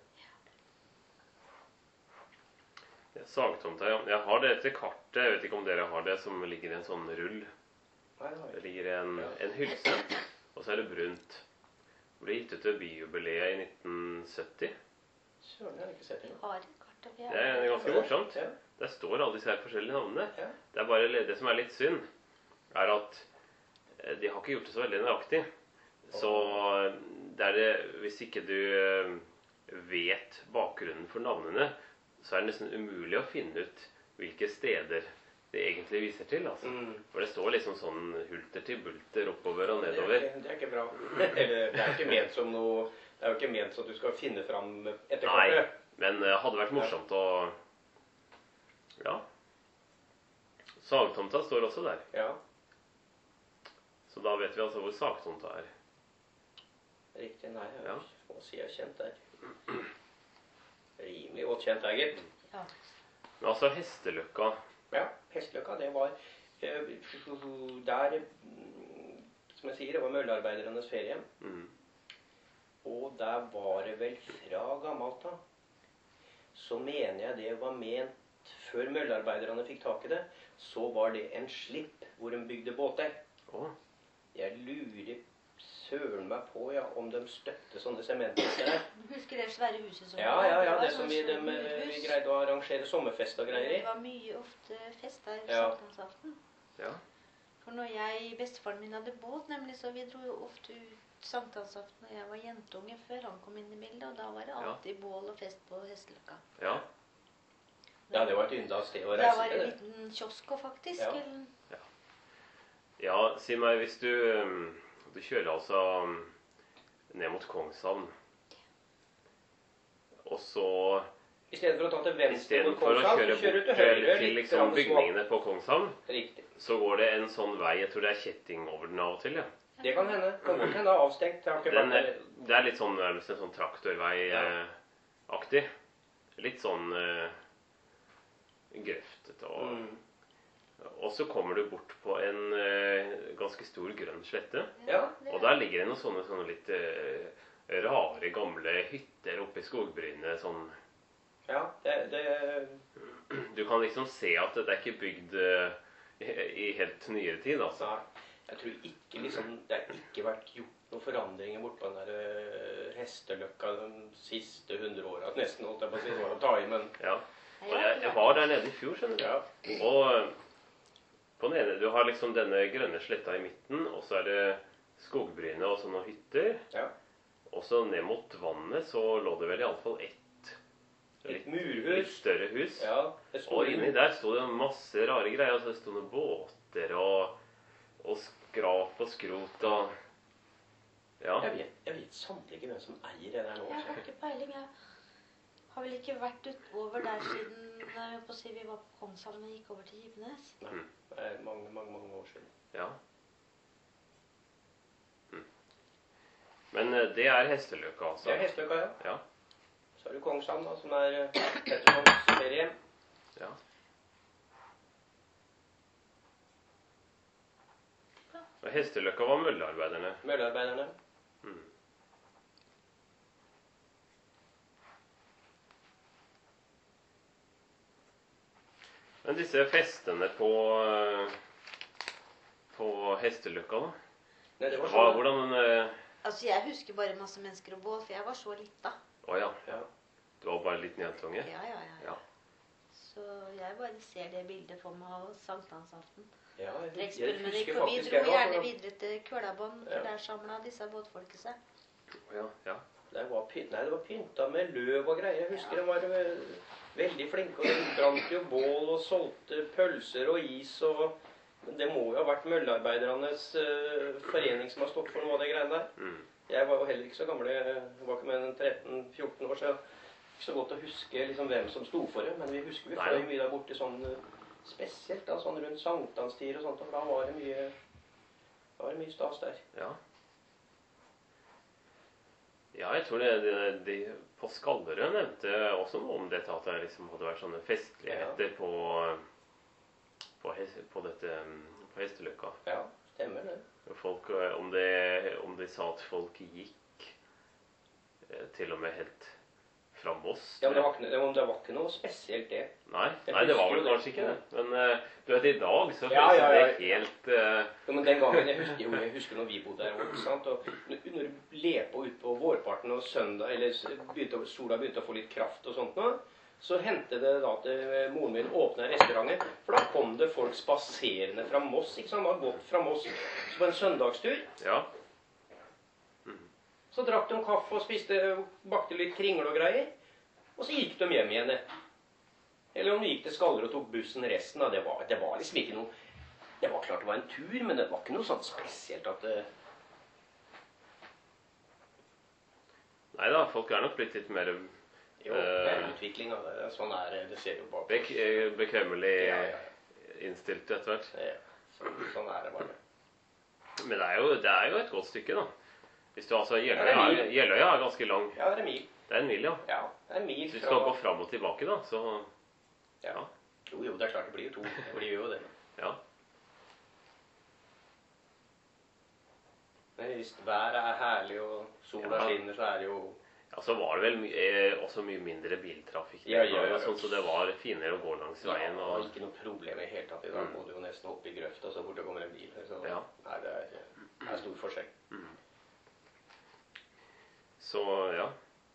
[SPEAKER 1] Ja, sagtomta, ja. Jeg har det til kartet, jeg vet ikke om dere har det, som ligger i en sånn rull.
[SPEAKER 2] Nei, det har
[SPEAKER 1] Det
[SPEAKER 2] jeg ikke.
[SPEAKER 1] ligger en,
[SPEAKER 2] Ja.
[SPEAKER 1] en hylse, og så er det brunt. Det ble gitt ut til byjubileet i nitten sytti.
[SPEAKER 2] Søren, jeg har ikke sett det.
[SPEAKER 4] Har et kart oppi
[SPEAKER 1] Det er ganske morsomt.
[SPEAKER 2] Ja.
[SPEAKER 1] Der står alle disse her forskjellige navnene.
[SPEAKER 2] Ja.
[SPEAKER 1] Det er bare det som er litt synd, er at eh, de har ikke gjort det så veldig nøyaktig. Så det er det, hvis ikke du eh, vet bakgrunnen for navnene, så er det nesten umulig å finne ut hvilke steder det egentlig viser til. Altså.
[SPEAKER 2] Mm.
[SPEAKER 1] For det står liksom sånn hulter til bulter oppover og
[SPEAKER 2] Det er,
[SPEAKER 1] nedover.
[SPEAKER 2] ikke, det er ikke bra. Eller, det er ikke ment som noe. Det er jo ikke ment som at du skal finne fram etter
[SPEAKER 1] Nei,
[SPEAKER 2] kartet.
[SPEAKER 1] men det hadde vært morsomt å Ja. Sagtomta står også der.
[SPEAKER 2] Ja,
[SPEAKER 1] Så da vet vi altså hvor sagtomta er.
[SPEAKER 2] riktig. Nei, jeg
[SPEAKER 1] Ja.
[SPEAKER 2] må si jeg er kjent der. Rimelig godt kjent der, gitt.
[SPEAKER 4] Ja.
[SPEAKER 1] Men altså Hesteløkka.
[SPEAKER 2] Ja, Hesteløkka, det var eh, der, mm, som jeg sier, det var møllearbeidernes ferie.
[SPEAKER 1] Mm.
[SPEAKER 2] Og der var det vel fra gammelt av, så mener jeg det var ment, før møllearbeiderne fikk tak i det, så var det en slipp hvor de bygde båter.
[SPEAKER 1] Å,
[SPEAKER 2] Jeg lurer søren meg på ja, om de støtte sånne sementbåter der.
[SPEAKER 4] Husker det svære huset som
[SPEAKER 2] Ja,
[SPEAKER 4] var?
[SPEAKER 2] ja, ja,
[SPEAKER 4] var
[SPEAKER 2] det
[SPEAKER 4] sånn
[SPEAKER 2] som vi, dem,
[SPEAKER 4] svært
[SPEAKER 2] eh, vi
[SPEAKER 4] hus.
[SPEAKER 2] greide å arrangere sommerfest og greier
[SPEAKER 4] Det
[SPEAKER 2] i.
[SPEAKER 4] var mye ofte fest der
[SPEAKER 2] Ja.
[SPEAKER 4] sankthansaften.
[SPEAKER 1] ja.
[SPEAKER 4] For når jeg, bestefaren min hadde båt, nemlig, så vi dro jo ofte ut sankthansaften når jeg var jentunge, før han kom inn i bildet, og da var det
[SPEAKER 1] Ja.
[SPEAKER 4] alltid bål og fest på Hesteløkka.
[SPEAKER 1] Ja.
[SPEAKER 2] Ja, det var et ynda sted å
[SPEAKER 4] Der
[SPEAKER 2] reise
[SPEAKER 4] var
[SPEAKER 2] til
[SPEAKER 4] det
[SPEAKER 2] det.
[SPEAKER 4] en liten kiosk også, faktisk.
[SPEAKER 2] Ja.
[SPEAKER 4] eller-
[SPEAKER 1] Ja, si meg, hvis du um, Du kjører altså um, ned mot Kongshavn, og så
[SPEAKER 2] I stedet for å ta til venstre mot
[SPEAKER 1] istedenfor å
[SPEAKER 2] Kongshavn,
[SPEAKER 1] kjøre
[SPEAKER 2] så kjører
[SPEAKER 1] bort
[SPEAKER 2] du til høyre.
[SPEAKER 1] til
[SPEAKER 2] litt
[SPEAKER 1] liksom
[SPEAKER 2] grann svakt.
[SPEAKER 1] bygningene på Kongshavn,
[SPEAKER 2] Riktig.
[SPEAKER 1] så går det en sånn vei. Jeg tror det er kjetting over den av og til. Ja.
[SPEAKER 2] Det kan hende. Kan godt hende avstengt. Jeg har ikke
[SPEAKER 1] Den,
[SPEAKER 2] vært
[SPEAKER 1] er-
[SPEAKER 2] der.
[SPEAKER 1] det er litt sånn nærmest en sånn
[SPEAKER 2] Ja.
[SPEAKER 1] traktorvei-aktig. Litt sånn uh, grøftete. Og,
[SPEAKER 2] Mm.
[SPEAKER 1] og så kommer du bort på en eh, ganske stor grønn slette.
[SPEAKER 2] Ja,
[SPEAKER 4] det
[SPEAKER 1] Og der ligger det noen sånne, sånne litt eh, rare, gamle hytter oppe i skogbrynet. Sånn.
[SPEAKER 2] Ja, det, det
[SPEAKER 1] Du kan liksom se at det er ikke bygd eh, i, i helt nyere tid, altså.
[SPEAKER 2] Nei, jeg tror ikke liksom det har ikke vært gjort noen forandringer bortpå den der eh, Hesteløkka de siste hundre åra. Nesten, holdt jeg på å si. Det var å ta i, men
[SPEAKER 1] Ja.
[SPEAKER 4] Nei,
[SPEAKER 1] Og jeg, jeg var der nede i fjor, skjønner du.
[SPEAKER 2] ja.
[SPEAKER 1] Og eh, på den ene, du har liksom denne grønne sletta i midten, og så er det skogbrynet og sånne hytter.
[SPEAKER 2] Ja.
[SPEAKER 1] Og så ned mot vannet så lå det vel iallfall ett
[SPEAKER 2] Et
[SPEAKER 1] litt, litt
[SPEAKER 2] murhus.
[SPEAKER 1] større hus.
[SPEAKER 2] Ja, det
[SPEAKER 1] Og
[SPEAKER 2] store
[SPEAKER 1] inni der sto det masse rare greier. Altså det sto noen båter og, og skrap og skrot og Ja.
[SPEAKER 2] Jeg vet, jeg vet sannelig ikke hvem som eier det der nå.
[SPEAKER 4] Jeg
[SPEAKER 2] altså.
[SPEAKER 4] har ikke peiling. Jeg har vel ikke vært utover der siden jeg holdt på å si, vi var på Kongshavn og gikk over til Kippenes.
[SPEAKER 2] Nei, det er mange, mange, mange år siden.
[SPEAKER 1] ja. Mm. Men eh, det er Hesteløkka, altså.
[SPEAKER 2] Det er Hesteløkka, ja.
[SPEAKER 1] Ja.
[SPEAKER 2] Så er det Kongshavn, da, som er eh, Pettersons ferie.
[SPEAKER 1] Ja. Og Hesteløkka var møllearbeiderne.
[SPEAKER 2] Møllearbeiderne.
[SPEAKER 1] Mm. Men disse festene på eh, på Hesteløkka, da?
[SPEAKER 2] Nei, det var
[SPEAKER 1] Hva,
[SPEAKER 2] sånn.
[SPEAKER 1] hvordan eh,
[SPEAKER 4] Altså, jeg husker bare masse mennesker og bål, for jeg var så lita.
[SPEAKER 1] Å ja.
[SPEAKER 2] Ja.
[SPEAKER 1] Du var bare en liten jentunge?
[SPEAKER 4] Ja, ja, ja.
[SPEAKER 1] Ja.
[SPEAKER 4] Så jeg bare ser det bildet for meg av sankthansaften.
[SPEAKER 2] Ja, jeg,
[SPEAKER 4] Dere
[SPEAKER 2] jeg
[SPEAKER 4] spør meg
[SPEAKER 2] husker
[SPEAKER 4] ikke, og vi
[SPEAKER 2] faktisk
[SPEAKER 4] dro
[SPEAKER 2] jeg
[SPEAKER 4] gjerne
[SPEAKER 2] var,
[SPEAKER 4] videre til Kølabånd, for
[SPEAKER 2] Ja.
[SPEAKER 4] der samla disse båtfolket seg.
[SPEAKER 1] Ja, ja.
[SPEAKER 2] det var, pynt, nei, det var pynta med løv og greier. Jeg husker de var eh, veldig flinke. Og de brant jo bål og solgte pølser og is og Det må jo ha vært møllearbeidernes uh, forening som har stått for noe av det greiene der.
[SPEAKER 1] Mm.
[SPEAKER 2] Jeg var jo heller ikke så gammel, jeg var ikke mer enn tretten fjorten år, så jeg er ikke så godt å huske liksom, hvem som sto for det. Men vi husker vi fløy mye der borte sånn, spesielt da, sånn rundt sankthanstider og sånt, og da var det mye, da var det mye stas der.
[SPEAKER 1] Ja. Ja, jeg tror det, de, de på Skallerød nevnte også noe om dette, at det liksom hadde vært sånne festligheter ja. på, på, på, dette, på Hesteløkka.
[SPEAKER 2] Ja, stemmer det.
[SPEAKER 1] Folk, om, det, om de sa at folk gikk eh, til og med helt fra Moss.
[SPEAKER 2] Ja, men det var, ikke, det var ikke noe spesielt det.
[SPEAKER 1] Nei, nei det var vel kanskje ikke det. Men uh, du vet, i dag så føles
[SPEAKER 2] ja, ja, ja.
[SPEAKER 1] det helt uh...
[SPEAKER 2] ja, men den gangen, jeg husker, jo, jeg husker når vi bodde der også, sant? Og når du lepa ut på vårparten og søndag, eller begynte, sola begynte å få litt kraft og sånt nå, så hendte det da at moren min åpnet restauranten, for da kom det folk spaserende fra Moss, ikke sant? De hadde gått fra Moss på en søndagstur.
[SPEAKER 1] Ja. Mm.
[SPEAKER 2] Så drakk de kaffe og spiste, bakte litt kringel og greier, og så gikk de hjem igjen. Eller om de gikk til Skaller og tok bussen resten, da, det var, det var liksom ikke noe, det var klart det var en tur, men det var ikke noe sånt spesielt at det...
[SPEAKER 1] Neida, folk er nok blitt litt mer...
[SPEAKER 2] Jo, det er utvikling av det. Sånn er det, det ser jo bak.
[SPEAKER 1] Bek bekvemmelig ja, ja. innstilt etter hvert.
[SPEAKER 2] Ja, sånn, sånn er det bare.
[SPEAKER 1] Men det er, jo, det er jo et godt stykke, da. Hvis du altså, Jeløya er, Jeløya er ganske lang.
[SPEAKER 2] Ja, det er en mil.
[SPEAKER 1] Det er en mil, ja.
[SPEAKER 2] Ja, det er en mil fra...
[SPEAKER 1] Hvis du skal gå frem og tilbake, da, så...
[SPEAKER 2] Ja. ja. Jo, jo, det er klart det blir jo to. Det blir jo det.
[SPEAKER 1] Ja.
[SPEAKER 2] Men hvis været er herlig og sola ja. skinner, så er det jo...
[SPEAKER 1] Ja, så var det vel my eh, også mye mindre biltrafikk.
[SPEAKER 2] Ja, ja, ja.
[SPEAKER 1] Sånn, så det var finere å gå langs veien.
[SPEAKER 2] Ja,
[SPEAKER 1] og...
[SPEAKER 2] ikke noe problem i helt tatt. I dag må du jo nesten hoppe i grøfta, så fort det kommer en bil. Så,
[SPEAKER 1] ja.
[SPEAKER 2] Nei, det er, det er stor forskjell.
[SPEAKER 1] Mm. Så, ja.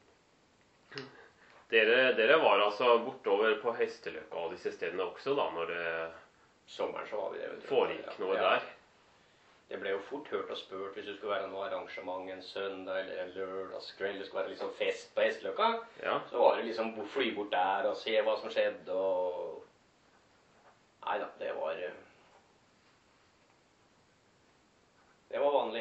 [SPEAKER 1] Dere, dere var altså bortover på Hesteløkka og disse stedene også da, når det
[SPEAKER 2] Sommeren så var vi det.
[SPEAKER 1] Foregikk noe
[SPEAKER 2] ja.
[SPEAKER 1] der.
[SPEAKER 2] Det ble jo fort hørt og spurt hvis det skulle være noe arrangement en søndag eller en lørdagskveld, det skulle være liksom fest på Hesteløkka.
[SPEAKER 1] Ja.
[SPEAKER 2] Så var det liksom fly bort der og se hva som skjedde og... Neida, det var... Det var vanlig.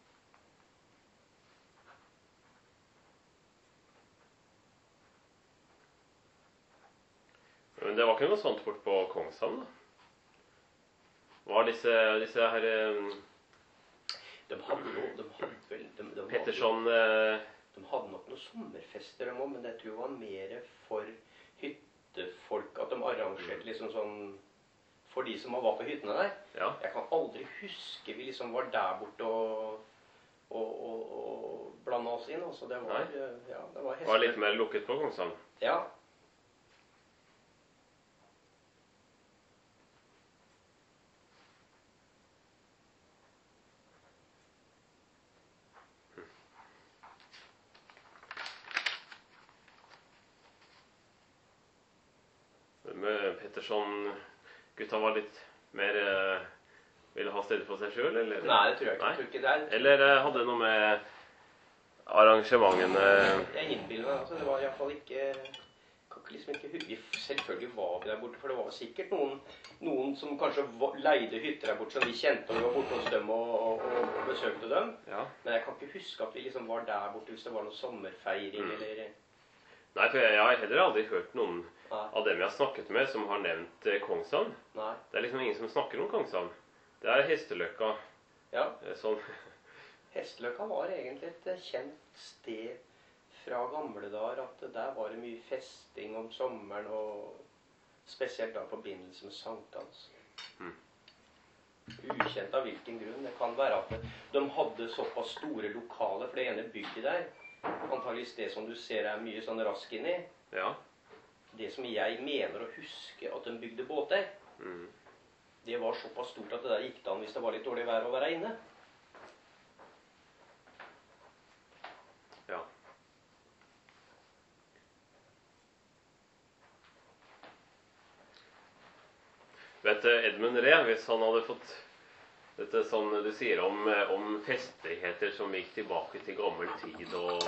[SPEAKER 1] Men det var ikke noe sånt bort på Kongshavn, da? Var disse, disse her... Um...
[SPEAKER 2] De hadde noe, de hadde vel... De, de
[SPEAKER 1] Petterson...
[SPEAKER 2] Hadde, de hadde nok noen sommerfester de også, men det tror jeg var mer for hyttefolk, at de arrangerte liksom sånn... For de som var på hyttene der.
[SPEAKER 1] Ja. Jeg
[SPEAKER 2] kan aldri huske vi liksom var der borte og, og, og, og blandet oss inn. Altså det var, ja, det var hester.
[SPEAKER 1] Var litt mer lukket på Kongshavn?
[SPEAKER 2] Ja.
[SPEAKER 1] Petterson-gutta var litt mer uh, ville ha stedet for seg selv, eller?
[SPEAKER 2] Nei, det tror jeg ikke. Jeg tror ikke det er...
[SPEAKER 1] Eller uh, hadde det noe med arrangementene...
[SPEAKER 2] Jeg innbiller meg, altså, det var i hvert fall ikke... Kan ikke liksom ikke huske. Selvfølgelig var vi der borte, for det var sikkert noen, noen som kanskje leide hytter der borte, som de kjente, og vi var borte hos dem og, og, og, og besøkte dem.
[SPEAKER 1] Ja.
[SPEAKER 2] Men jeg kan ikke huske at vi liksom var der borte hvis det var noen sommerfeiring, mm. eller...
[SPEAKER 1] Nei, for jeg, jeg har heller aldri hørt noen Nei. Av dem jeg har snakket med som har nevnt eh, Kongshavn.
[SPEAKER 2] Nei.
[SPEAKER 1] Det er liksom ingen som snakker om Kongshavn. Det er Hesteløkka.
[SPEAKER 2] Ja.
[SPEAKER 1] Sånn.
[SPEAKER 2] Hesteløkka var egentlig et kjent sted fra gamle dager, at der var det mye festing om sommeren, og spesielt da i forbindelse med sankthans. Mm. Ukjent av hvilken grunn. Det kan være at de hadde såpass store lokaler, for det ene bygget der, antageligvis det som du ser er mye sånn rask inni.
[SPEAKER 1] Ja.
[SPEAKER 2] Det som jeg mener å huske at de bygde båter,
[SPEAKER 1] mm.
[SPEAKER 2] det var såpass stort at det der gikk det an hvis det var litt dårlig vær å være inne.
[SPEAKER 1] Ja. Vet du, Edmund Ree, hvis han hadde fått dette som du sier om, om festligheter som gikk tilbake til gammel tid og,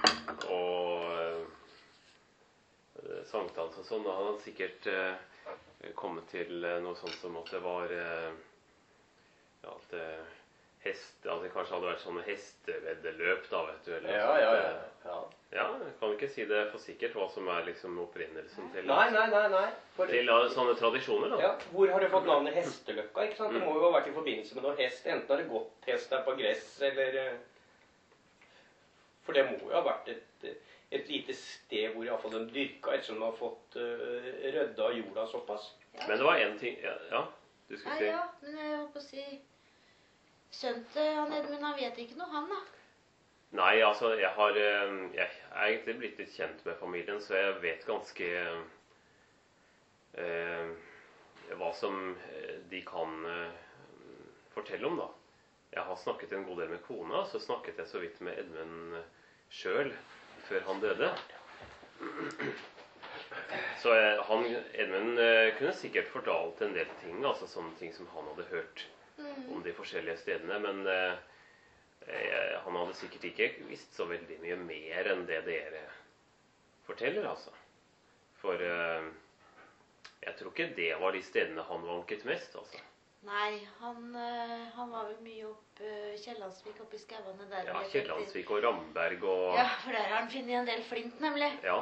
[SPEAKER 1] og sankthans og sånn, da hadde han sikkert uh, kommet til eh, noe sånt som at det var eh, ja, at eh, hest, at det kanskje hadde vært sånne hesteveddeløp, da, vet du. Eller noe
[SPEAKER 2] Ja,
[SPEAKER 1] sånt.
[SPEAKER 2] ja, ja. ja.
[SPEAKER 1] Ja, jeg kan ikke si det for sikkert hva som er liksom opprinnelsen til,
[SPEAKER 2] Nei, nei, nei. nei. For,
[SPEAKER 1] til uh, sånne tradisjoner, da.
[SPEAKER 2] ja, hvor har du fått navnet Hesteløkka? Ikke sant? Det må jo ha vært i forbindelse med noe hest. Enten har det gått hest der på gress, eller eh, For det må jo ha vært et, et lite sted hvor i hvert fall de dyrka, ettersom de har fått uh, rydda jorda såpass.
[SPEAKER 4] Ja.
[SPEAKER 1] Men det var en ting Ja, ja du skulle
[SPEAKER 4] Nei,
[SPEAKER 1] si
[SPEAKER 4] ja, men jeg holdt på å si Sønnen til han Edmund, han vet ikke noe, han, da.
[SPEAKER 1] Nei, altså, jeg har eh, Jeg er egentlig blitt litt kjent med familien, så jeg vet ganske eh, hva som eh, de kan eh, fortelle om, da. Jeg har snakket en god del med kona, så snakket jeg så vidt med Edmund sjøl før han døde. Så eh, han, Edmund eh, kunne sikkert fortalt en del ting, altså sånne ting som han hadde hørt
[SPEAKER 4] Mm.
[SPEAKER 1] om de forskjellige stedene, men eh, eh, han hadde sikkert ikke visst så veldig mye mer enn det dere forteller, altså. For eh, jeg tror ikke det var de stedene han vanket mest, altså.
[SPEAKER 4] Nei, han, øh, han var vel mye opp øh, Kiellandsvik, oppe i skauene der.
[SPEAKER 1] Ja, Kiellandsvik og Ramberg og
[SPEAKER 4] Ja, for der har han funnet en del flint, nemlig.
[SPEAKER 1] Ja.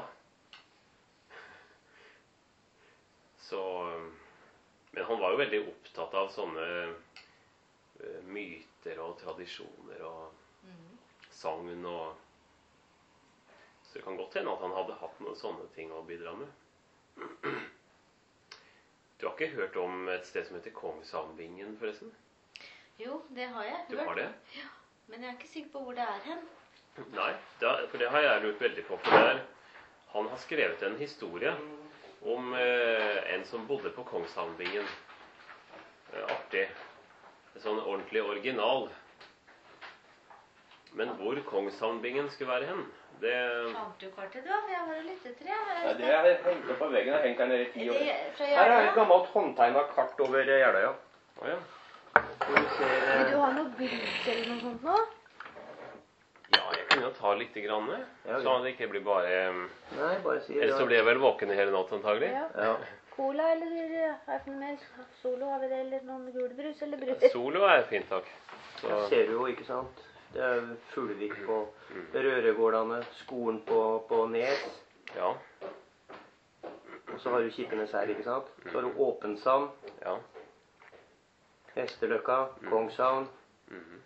[SPEAKER 1] Så Men han var jo veldig opptatt av sånne uh, myter og tradisjoner og
[SPEAKER 4] Mm.
[SPEAKER 1] sagn og Så det kan godt hende at han hadde hatt noen sånne ting å bidra med. Du har ikke hørt om et sted som heter Kongshavnbingen, forresten?
[SPEAKER 4] Jo, det har jeg
[SPEAKER 1] Du
[SPEAKER 4] hørt.
[SPEAKER 1] har det?
[SPEAKER 4] Ja, men jeg er ikke sikker på hvor det er hen.
[SPEAKER 1] Nei, da, for det har jeg lurt veldig på. For der, han har skrevet en historie om eh, en som bodde på Kongshavnbingen. Eh, artig. En sånn ordentlig original. Men hvor Kongshavnbingen skulle være hen, det
[SPEAKER 4] Fant du kartet, du? Jeg var og lyttet til det.
[SPEAKER 2] Nei, det er hengt opp på veggen. Jeg har hengt den nede i ti
[SPEAKER 4] Er
[SPEAKER 2] år.
[SPEAKER 4] det fra
[SPEAKER 2] Her er et
[SPEAKER 4] Jeløya?
[SPEAKER 2] gammelt håndtegna kart over Jeløya.
[SPEAKER 1] Å ja.
[SPEAKER 2] Hvor du ser eh,
[SPEAKER 4] Vil du ha noe blues eller noe sånt nå?
[SPEAKER 1] Ja, jeg kunne jo ta litt grann, jeg.
[SPEAKER 2] Ja,
[SPEAKER 1] Så det ikke blir bare eh,
[SPEAKER 2] Nei, bare si
[SPEAKER 1] Ellers så blir jeg vel våken i hele natt, antagelig.
[SPEAKER 4] Ja.
[SPEAKER 2] Ja.
[SPEAKER 4] Cola eller er det mer Solo? Har vi det, eller noen gulbrus eller brus?
[SPEAKER 1] Solo er fint, takk. Så,
[SPEAKER 2] Jeg ser jo, ikke sant. Det er Fuglevik på Røregårdane, skolen på, på Nes.
[SPEAKER 1] ja,
[SPEAKER 2] Og så har du Kippenes her, ikke sant. Så har du Åpensand,
[SPEAKER 1] ja.
[SPEAKER 2] Hesteløkka, Kongshavn,
[SPEAKER 1] Mhm,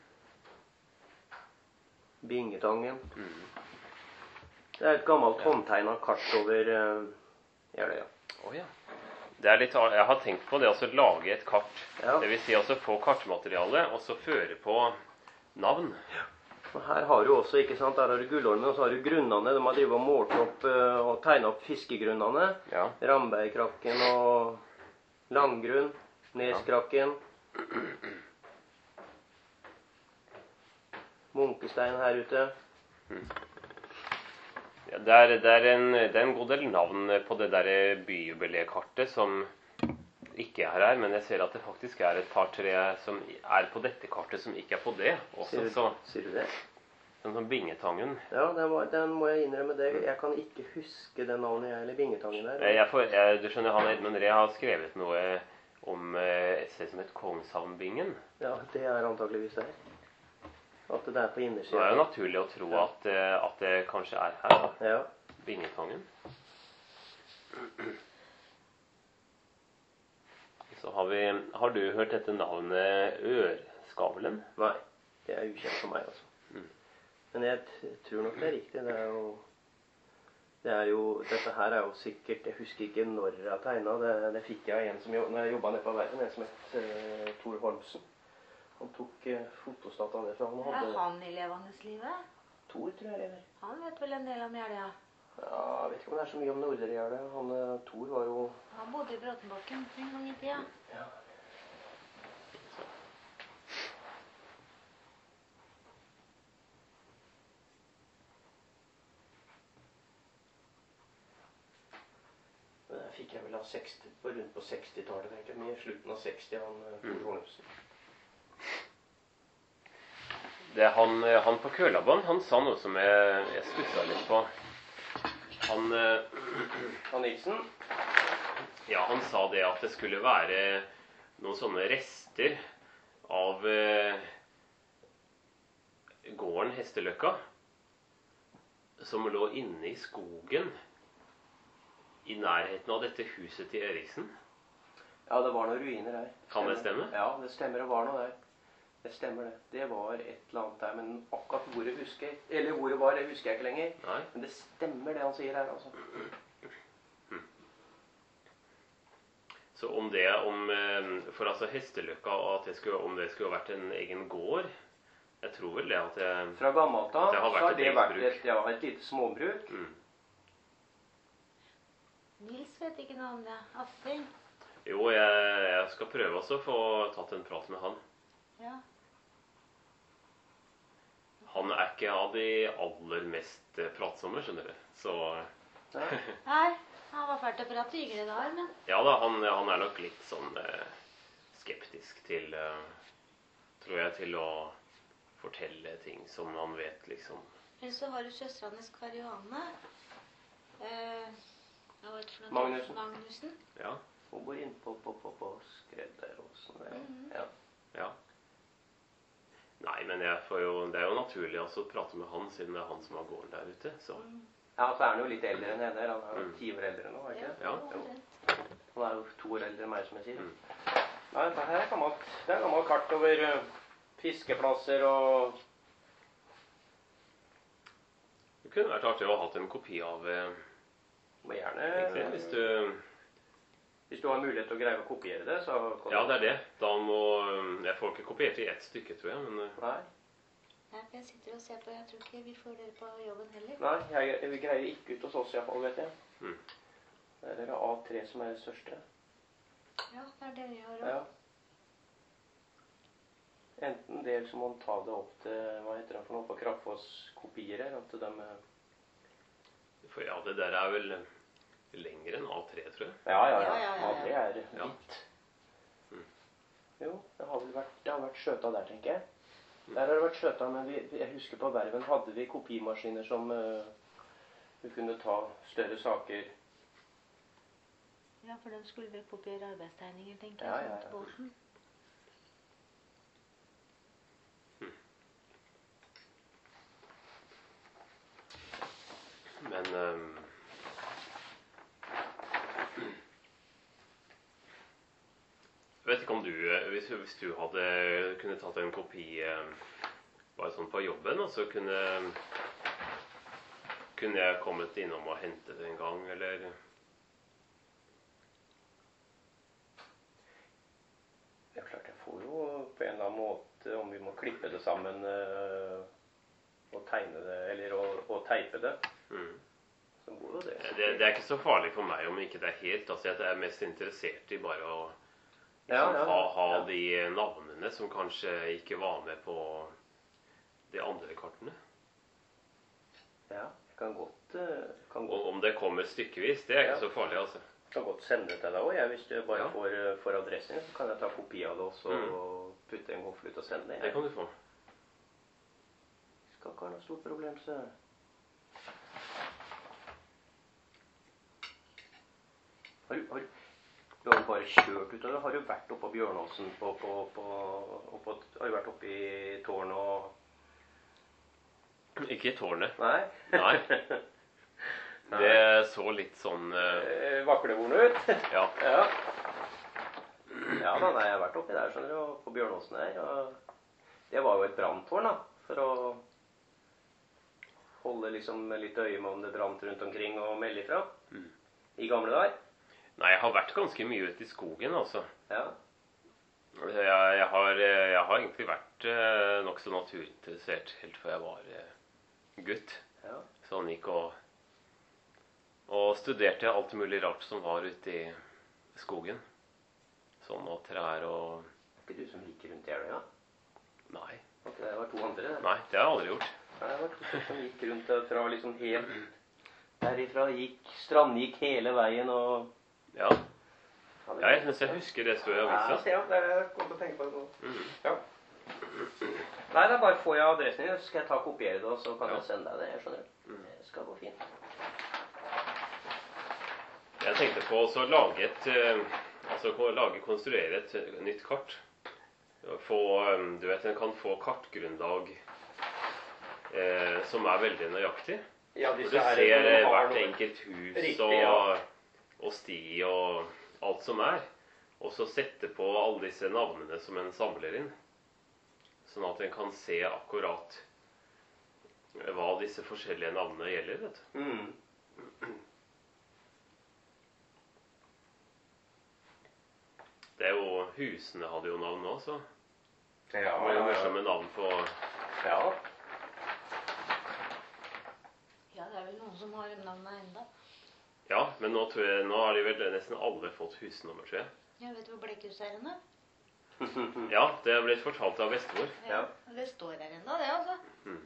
[SPEAKER 2] Bingetangen.
[SPEAKER 1] mhm.
[SPEAKER 2] Det er et gammelt håndtegna kart over uh, Jeløya.
[SPEAKER 1] Å ja. Det er litt, jeg har tenkt på det å altså lage et kart.
[SPEAKER 2] Ja.
[SPEAKER 1] Det vil si altså få kartmateriale, og så føre på navn.
[SPEAKER 2] Og her har du også, ikke sant, der har du Gullholmen, og så har du grunnene. De har drivet og målt opp uh, og tegnet opp fiskegrunnene.
[SPEAKER 1] Ja.
[SPEAKER 2] Rambergkrakken og Landgrunn, Neskrakken. Munkestein her ute.
[SPEAKER 1] Ja, det, er, det, er en, det er en god del navn på det der byjubileekartet som ikke er her, men jeg ser at det faktisk er et par-tre som er på dette kartet som ikke er på det. Også,
[SPEAKER 2] Sier du,
[SPEAKER 1] så,
[SPEAKER 2] sier du det?
[SPEAKER 1] sånn som Bingetangen.
[SPEAKER 2] Ja, den, var, den må jeg innrømme det. Jeg kan ikke huske det navnet jeg, eller Bingetangen der.
[SPEAKER 1] Jeg får, jeg, du skjønner, han Edmund Ree har skrevet noe om eh, et sted som heter Kongshavnbingen.
[SPEAKER 2] Ja, det er antakeligvis det. At det er på
[SPEAKER 1] Så det er jo
[SPEAKER 2] innersiden.
[SPEAKER 1] naturlig å tro at, eh, at det kanskje er her, da.
[SPEAKER 2] Ja.
[SPEAKER 1] Bingetangen. Så har vi Har du hørt dette navnet Ørskavlen?
[SPEAKER 2] Nei, det er ukjent for meg, altså.
[SPEAKER 1] Mm.
[SPEAKER 2] Men jeg t- tror nok det er riktig. Det er jo, det er jo Dette her er jo sikkert Jeg husker ikke når jeg har tegna. Det, det fikk jeg av en som jobb, når jeg jobba nede på veien, en som het uh, Tor Holmsen. Han tok uh, fotostat av det. For han
[SPEAKER 4] Er
[SPEAKER 2] hadde
[SPEAKER 4] han i levende livet?
[SPEAKER 2] Tor, tror jeg. Eller?
[SPEAKER 4] Han vet vel en del om Jeløya?
[SPEAKER 2] Ja, jeg vet ikke om det er så mye om Nordre Jeløya. Han uh, Tor var jo
[SPEAKER 4] Han bodde i Bråtenbakken en gang i tida.
[SPEAKER 2] ja. Men det fikk jeg vel av seksti, på rundt på sekstitallet, egentlig. Med slutten av seksti, han uh, Tor
[SPEAKER 1] Mm.
[SPEAKER 2] Holmsen.
[SPEAKER 1] Det er han, eh, han på Kølabånd, han sa noe som jeg, jeg stussa litt på. Han eh,
[SPEAKER 2] Han Nilsen?
[SPEAKER 1] Ja, han sa det at det skulle være noen sånne rester av eh, gården Hesteløkka som lå inne i skogen i nærheten av dette huset til Eriksen.
[SPEAKER 2] Ja, det var noen ruiner der.
[SPEAKER 1] Kan det stemme?
[SPEAKER 2] Ja, det stemmer, det var noe der. Det stemmer det. Det var et eller annet der, men akkurat hvor det husker, eller hvor det var, det husker jeg ikke lenger.
[SPEAKER 1] Nei.
[SPEAKER 2] Men det stemmer det han sier her, altså.
[SPEAKER 1] Så om det, om, eh, for altså Hesteløkka, at det skulle, om det skulle ha vært en egen gård, jeg tror vel det at det...
[SPEAKER 2] Fra gammelt av,
[SPEAKER 1] det har vært
[SPEAKER 2] så har
[SPEAKER 1] et
[SPEAKER 2] det
[SPEAKER 1] eget
[SPEAKER 2] vært
[SPEAKER 1] bruk.
[SPEAKER 2] et, ja, et lite småbruk.
[SPEAKER 1] Mm.
[SPEAKER 4] Nils vet ikke noe om det. Astrid?
[SPEAKER 1] Jo, jeg, jeg skal prøve også å få tatt en prat med han.
[SPEAKER 4] Ja.
[SPEAKER 1] Han er ikke av de aller mest eh, pratsomme, skjønner du. Så
[SPEAKER 2] Ja.
[SPEAKER 4] Nei, han var fælt å prate i yngre dager, men
[SPEAKER 1] ja da, han, han er nok litt sånn eh, skeptisk til, eh, tror jeg, til å fortelle ting som han vet, liksom.
[SPEAKER 4] Eller så har du søsteren hennes Karianne. Eh, hva var det for noe?
[SPEAKER 2] Magnussen.
[SPEAKER 4] Magnussen.
[SPEAKER 1] Ja,
[SPEAKER 2] Hun bor inn på, på, på, på Skredderåsen.
[SPEAKER 4] Mhm.
[SPEAKER 2] Ja.
[SPEAKER 1] ja. Nei, men jeg får jo, det er jo naturlig også å prate med han, siden det er han som har gården der ute. Så.
[SPEAKER 4] Mm.
[SPEAKER 2] Ja, så er han jo litt eldre enn henne. Han er jo
[SPEAKER 1] Mm.
[SPEAKER 2] ti år eldre nå, er ikke det?
[SPEAKER 1] Ja.
[SPEAKER 2] Jo. Han er jo to år eldre enn meg, som jeg sier.
[SPEAKER 1] Mm.
[SPEAKER 2] Nei, det her er gammelt. Det er gammelt kart over uh, fiskeplasser og...
[SPEAKER 1] Det kunne vært artig å ha hatt en kopi av eh,
[SPEAKER 2] Må gjerne...
[SPEAKER 1] egentlig, hvis du...
[SPEAKER 2] Hvis du har mulighet til å greie å kopiere det, så... kan
[SPEAKER 1] Ja,
[SPEAKER 2] du-
[SPEAKER 1] det er det. Da må... Jeg får ikke kopiert i ett stykke, tror jeg, men... eh,
[SPEAKER 2] Nei,
[SPEAKER 4] Nei, for jeg sitter og ser på, jeg tror ikke vi får dere på jobben heller.
[SPEAKER 2] nei, jeg, vi greier ikke ut hos oss i hvert fall, vet jeg.
[SPEAKER 1] Mm.
[SPEAKER 2] Det er dere A tre som er det største.
[SPEAKER 4] Ja, det er det vi har
[SPEAKER 2] Ja.
[SPEAKER 4] også.
[SPEAKER 2] Enten det, så må man ta det opp til, hva heter det for noe, på Kraftfoss kopier her, at de... eh,
[SPEAKER 1] For ja, det der er vel lenger enn A tre, tror jeg.
[SPEAKER 2] Ja, ja, ja.
[SPEAKER 4] Ja, ja, ja, ja.
[SPEAKER 2] A tre er
[SPEAKER 1] Ja.
[SPEAKER 2] hvitt.
[SPEAKER 1] Mm.
[SPEAKER 2] Jo, det har vel vært, det har vært skjøta der, tenker jeg. Der har det vært skjøta, men vi, jeg husker på Verven hadde vi kopimaskiner som uh, vi kunne ta større saker.
[SPEAKER 4] Ja, for de skulle vel kopiere arbeidstegninger, tenker
[SPEAKER 2] Ja,
[SPEAKER 4] jeg,
[SPEAKER 2] ja,
[SPEAKER 4] sånn
[SPEAKER 2] ja.
[SPEAKER 4] til båten.
[SPEAKER 1] Men... ehm, Jeg vet ikke om du, eh, hvis, hvis du hadde kunne tatt en kopi eh, bare sånn på jobben, og så kunne, kunne jeg kommet innom og hentet det en gang, eller...
[SPEAKER 2] Det er klart, jeg får jo på en eller annen måte, om vi må klippe det sammen uh, og tegne det, eller å, å teipe det,
[SPEAKER 1] Mm.
[SPEAKER 2] så går jo det.
[SPEAKER 1] Det, det er ikke så farlig for meg om ikke det er helt, altså jeg er mest interessert i bare å liksom,
[SPEAKER 2] Ja, ja, ja.
[SPEAKER 1] ha, ha
[SPEAKER 2] Ja.
[SPEAKER 1] de navnene som kanskje ikke var med på de andre kartene.
[SPEAKER 2] Ja, jeg kan godt, uh, kan
[SPEAKER 1] Og
[SPEAKER 2] godt,
[SPEAKER 1] om det kommer stykkevis, det er ikke
[SPEAKER 2] Ja.
[SPEAKER 1] så farlig, altså.
[SPEAKER 2] kan godt sende det til deg også. Jeg, hvis du bare
[SPEAKER 1] Ja.
[SPEAKER 2] får, uh, får adressen, så kan jeg ta kopi av det også
[SPEAKER 1] Mm.
[SPEAKER 2] og putte en konvolutt og sende det.
[SPEAKER 1] Det kan du få.
[SPEAKER 2] Skal ikke ha noe stort problem, så... Har du, har, du har jo bare kjørt ut av det. Har du vært oppe på Bjørnåsen på, på, på, oppå, har du vært oppe i tårnet og...
[SPEAKER 1] Ikke i tårnet.
[SPEAKER 2] Nei?
[SPEAKER 1] Nei. Det så litt sånn eh,
[SPEAKER 2] Eh, Vaklevornet ut?
[SPEAKER 1] Ja.
[SPEAKER 2] Ja. Ja da, nei, jeg har vært oppi der, skjønner du, og på Bjørnåsen her. Og det var jo et branntårn da, for å holde liksom litt øye med om det brant rundt omkring og melde ifra.
[SPEAKER 1] Mm.
[SPEAKER 2] I gamle dager.
[SPEAKER 1] Nei, jeg har vært ganske mye ute i skogen, altså.
[SPEAKER 2] Ja.
[SPEAKER 1] Jeg, jeg, har, jeg har egentlig vært eh, nokså naturinteressert helt før jeg var eh, gutt.
[SPEAKER 2] Ja.
[SPEAKER 1] Så han gikk og, og studerte alt mulig rart som var ute i skogen. Sånn og trær og...
[SPEAKER 2] Er ikke du som gikk rundt i Jeløya?
[SPEAKER 1] Nei,
[SPEAKER 2] Ok, det var to andre. Det.
[SPEAKER 1] nei, det har jeg aldri gjort.
[SPEAKER 2] Nei, det var to stykker som gikk rundt der fra liksom helt derifra, gikk, strandgikk hele veien og...
[SPEAKER 1] Ja,
[SPEAKER 2] Ja, det-
[SPEAKER 1] ja jeg, mens jeg husker det står i
[SPEAKER 2] Ja,
[SPEAKER 1] avisa.
[SPEAKER 2] se, ja, det er godt å tenke på det nå.
[SPEAKER 1] Mhm.
[SPEAKER 2] Ja. Nei, det er bare får jeg adressen din, så skal jeg ta og kopiere det, og så kan
[SPEAKER 1] Ja.
[SPEAKER 2] jeg sende deg det, jeg skjønner.
[SPEAKER 1] Mm.
[SPEAKER 2] Det skal gå fint.
[SPEAKER 1] Jeg tenkte på også å lage et eh, Altså å lage, konstruere et nytt kart. Få, eh, du vet, en kan få kartgrunnlag eh, som er veldig nøyaktig.
[SPEAKER 2] Ja,
[SPEAKER 1] Hvor
[SPEAKER 2] disse
[SPEAKER 1] du
[SPEAKER 2] her
[SPEAKER 1] ser
[SPEAKER 2] som
[SPEAKER 1] eh,
[SPEAKER 2] har
[SPEAKER 1] hvert
[SPEAKER 2] noe-
[SPEAKER 1] enkelt hus
[SPEAKER 2] Riktig,
[SPEAKER 1] og,
[SPEAKER 2] ja.
[SPEAKER 1] og sti og alt som er. Og så sette på alle disse navnene som en samler inn. Sånn at en kan se akkurat hva disse forskjellige navnene gjelder, vet du.
[SPEAKER 2] Mm.
[SPEAKER 1] Det er jo, husene hadde jo navn nå, så
[SPEAKER 2] Ja,
[SPEAKER 1] det var jo
[SPEAKER 2] ja, ja.
[SPEAKER 1] morsomme navn på...
[SPEAKER 2] Ja.
[SPEAKER 4] Ja, det er vel noen som har navnet enda.
[SPEAKER 1] Ja, men nå, tror jeg, nå har de vel nesten alle fått husnummer, tror jeg.
[SPEAKER 4] Jeg vet hvor Blekkhuset er henne.
[SPEAKER 1] Ja, det er blitt fortalt av bestemor.
[SPEAKER 2] Ja.
[SPEAKER 4] Det står her enda, det altså.
[SPEAKER 1] Mm.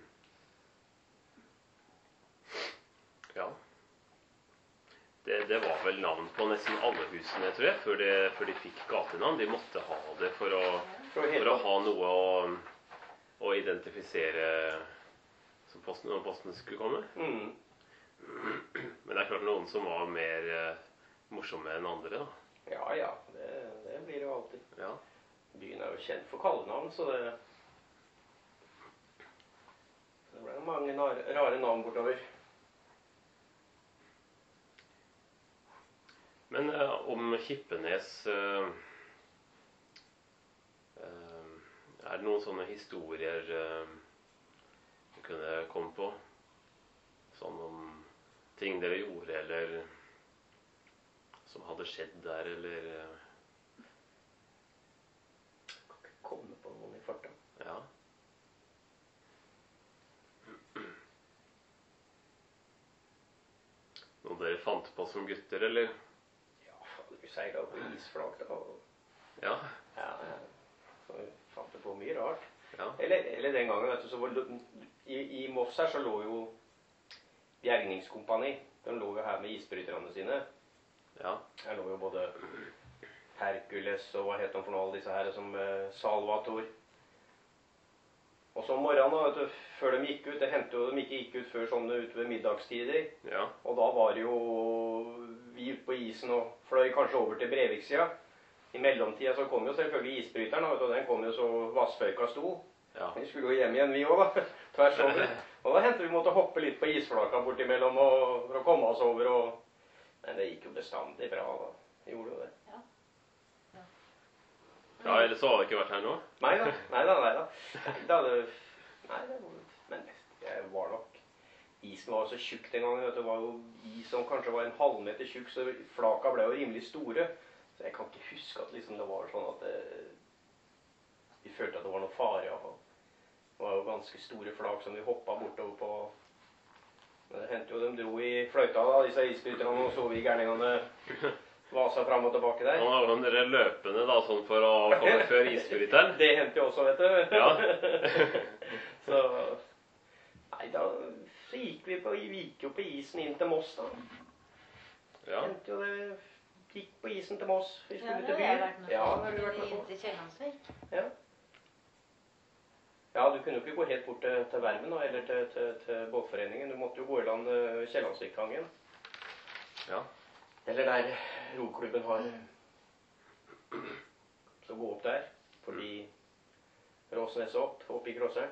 [SPEAKER 1] Ja. Det, det var vel navn på nesten alle husene, tror jeg, før de, før de fikk gatenavn. De måtte ha det for å,
[SPEAKER 2] For å
[SPEAKER 1] for å
[SPEAKER 2] hele-
[SPEAKER 1] ha noe å, å identifisere som posten, når posten skulle komme.
[SPEAKER 2] Mm.
[SPEAKER 1] Men det er klart noen som var mer eh, morsomme enn andre, da.
[SPEAKER 2] Ja, ja. Det, det blir det jo alltid.
[SPEAKER 1] Ja.
[SPEAKER 2] Byen er jo kjent for kallenavn, så det Det ble mange nar- rare navn bortover.
[SPEAKER 1] Men eh, om Kippenes eh, eh, Er det noen sånne historier eh, du kunne komme på? Sånn om ting dere gjorde, eller som hadde skjedd der, eller eh,
[SPEAKER 2] Kan ikke komme på noen i farta.
[SPEAKER 1] Ja. Noe dere fant på som gutter, eller?
[SPEAKER 2] Ja, faen, vi seilet på isflak da. og-
[SPEAKER 1] Ja.
[SPEAKER 2] Ja, ja. Så vi fant det på mye rart.
[SPEAKER 1] Ja.
[SPEAKER 2] Eller, eller den gangen, vet du, så var det- i, i Moss her så lå jo Bjergningskompani. De lå jo her med isbryterne sine.
[SPEAKER 1] Ja.
[SPEAKER 2] Her lå jo både Hercules og hva het de for noe, alle disse her som eh, Salvator. Og så om morgenen, da, vet du, før de gikk ut, det hendte jo de ikke gikk ut før sånn ute ved middagstider.
[SPEAKER 1] Ja.
[SPEAKER 2] Og da var det jo vi ute på isen og fløy kanskje over til Brevikssida. I mellomtida så kom jo selvfølgelig isbryteren, da, vet du, og den kom jo så vassføyka sto.
[SPEAKER 1] Ja.
[SPEAKER 2] Vi skulle jo hjem igjen, vi òg, da. Tvers over. Og da hendte vi måtte hoppe litt på isflaka bortimellom og, for å komme oss over. Og... Men det gikk jo bestandig bra, da. Det gjorde jo det.
[SPEAKER 1] Ja, ellers så hadde det ikke vært her nå.
[SPEAKER 2] Nei da, nei da. Nei da. Nei, da det, nei, det var, men det var nok Isen var jo så tjukk den gangen. Vet du, det var jo is som kanskje var en halvmeter tjukk, så flaka ble jo rimelig store. Så jeg kan ikke huske at liksom det var sånn at det, vi følte at det var noe fare. Ja. Det var jo ganske store flak som vi hoppa bortover på. Men det hendte jo de dro i fløyta, da, disse isbryterne, og så vi gærningene vasa fram og tilbake der.
[SPEAKER 1] Nå har dere løpende da, sånn for å komme før isbryteren.
[SPEAKER 2] Det hendte jo også, vet du.
[SPEAKER 1] Ja.
[SPEAKER 2] Så nei, da så gikk vi på, vi gikk jo på isen inn til Moss, da.
[SPEAKER 1] Ja.
[SPEAKER 2] Hendte jo det, gikk på isen til Moss. Vi
[SPEAKER 4] Ja,
[SPEAKER 2] skulle
[SPEAKER 4] det
[SPEAKER 2] til
[SPEAKER 4] har jeg
[SPEAKER 2] byen.
[SPEAKER 4] vært med på.
[SPEAKER 2] Ja, det har du vært med på.
[SPEAKER 4] Inn til Kiellandsvik.
[SPEAKER 2] Ja. Ja, du kunne jo ikke gå helt bort til, til Verven da, eller til, til, til båtforeningen. Du måtte jo gå i land uh, Kiellandsvikkangen.
[SPEAKER 1] Ja.
[SPEAKER 2] Eller der roklubben har. Så gå opp der, fordi Råsnes opp, opp i Krosseren.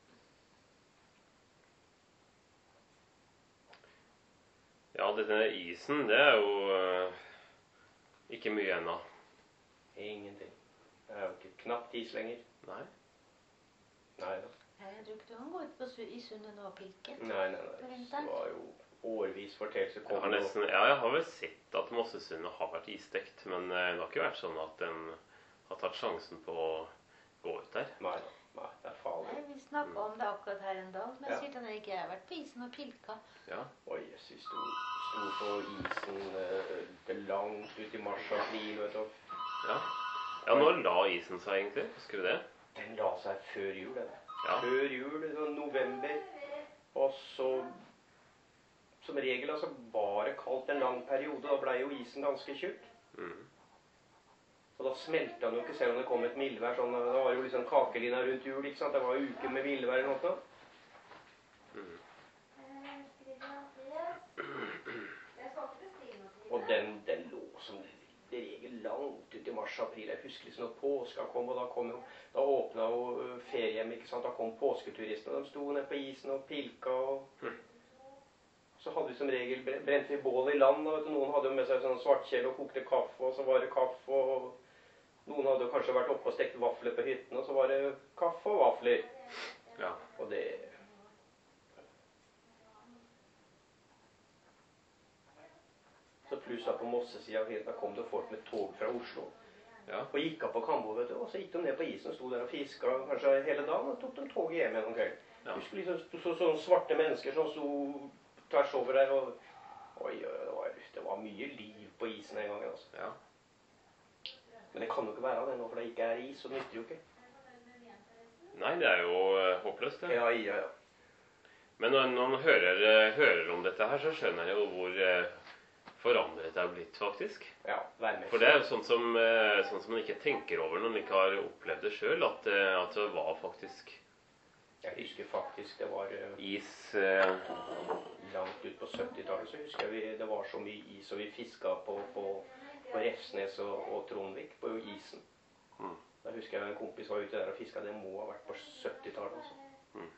[SPEAKER 1] Ja, denne isen, det er jo eh, ikke mye ennå.
[SPEAKER 2] Ingenting. Det er jo ikke knapt is lenger.
[SPEAKER 1] Nei.
[SPEAKER 2] Nei da.
[SPEAKER 4] Nei, Jeg tror ikke du kan gå ut på su- i sundet nå og pilke.
[SPEAKER 2] Nei, nei,
[SPEAKER 4] På
[SPEAKER 2] nei.
[SPEAKER 4] vinteren.
[SPEAKER 2] Det var jo årvis fortelse
[SPEAKER 1] Jeg
[SPEAKER 2] kom
[SPEAKER 1] har,
[SPEAKER 2] jo-
[SPEAKER 1] nesten, ja, jeg har vel sett at Mossesundet har vært isdekt, men eh, det har ikke vært sånn at den har tatt sjansen på å gå ut der.
[SPEAKER 2] Nei da. Nei, det er farlig.
[SPEAKER 4] Nei, Vi snakka om det akkurat her en dag. Men jeg
[SPEAKER 2] Ja.
[SPEAKER 4] sier til deg ikke jeg har vært på isen og pilka.
[SPEAKER 1] Ja.
[SPEAKER 2] Oi, yes, vi sto, sto på isen eh, det langt ut i mars og april, vet du.
[SPEAKER 1] Ja. Ja, når la isen seg egentlig? Husker du det?
[SPEAKER 2] Den la seg før jul, den.
[SPEAKER 1] Ja.
[SPEAKER 2] Før jul, det var november. Og så, som regel, altså, var det kaldt en lang periode. Da ble jo isen ganske tjukk.
[SPEAKER 1] Mm.
[SPEAKER 2] Og da smelta den jo ikke, selv om det kom et mildvær. Sånn, det var jo liksom kakelina rundt jul, ikke sant? Det var uker med mildvær eller noe.
[SPEAKER 1] Mm.
[SPEAKER 2] Og den langt ut i mars-april. Jeg husker liksom når påska kom, og da, kom jo, da åpna jo ferien, ikke sant? Da kom påsketuristene. De sto nede på isen og pilka. og Så hadde vi som regel brent vi bål i land. Og noen hadde jo med seg sånn svartkjele og kokte kaffe, og så var det kaffe. og Noen hadde jo kanskje vært oppe og stekt vafler på hytten, og så var det kaffe og vafler.
[SPEAKER 1] Ja.
[SPEAKER 2] Og det... Så pluss på Mossesida, da kom det folk med tog fra Oslo.
[SPEAKER 1] Ja.
[SPEAKER 2] Og gikk opp på Kambo, vet du, og så gikk de ned på isen og sto der og fisket kanskje hele dagen, og tok de toget hjem igjen om kvelden.
[SPEAKER 1] Ja.
[SPEAKER 2] Husker liksom så, så, sånne svarte mennesker som sto tvers over der, og oi, oi, det var, det var mye liv på isen en gang, altså.
[SPEAKER 1] Ja.
[SPEAKER 2] Men det kan jo ikke være det nå, for det ikke er is, så det nytter jo ikke.
[SPEAKER 1] Nei, det er jo uh, håpløst, det.
[SPEAKER 2] Ja, ja, ja.
[SPEAKER 1] Men når, når man hører, uh, hører om dette her, så skjønner jeg jo hvor uh, forandret det har blitt, faktisk.
[SPEAKER 2] Ja, værmessig.
[SPEAKER 1] For det er jo sånn som, uh, sånn som man ikke tenker over når man ikke har opplevd det selv, at, uh, at det var faktisk
[SPEAKER 2] Jeg husker faktisk det var uh,
[SPEAKER 1] is uh,
[SPEAKER 2] langt ut på syttitallet, så husker jeg vi, det var så mye is, og vi fisket på, på, på Refsnes og, og Trondvik på isen.
[SPEAKER 1] mm.
[SPEAKER 2] Da husker jeg en kompis var ute der og fisket. Det må ha vært på syttitallet, altså.
[SPEAKER 1] Mm.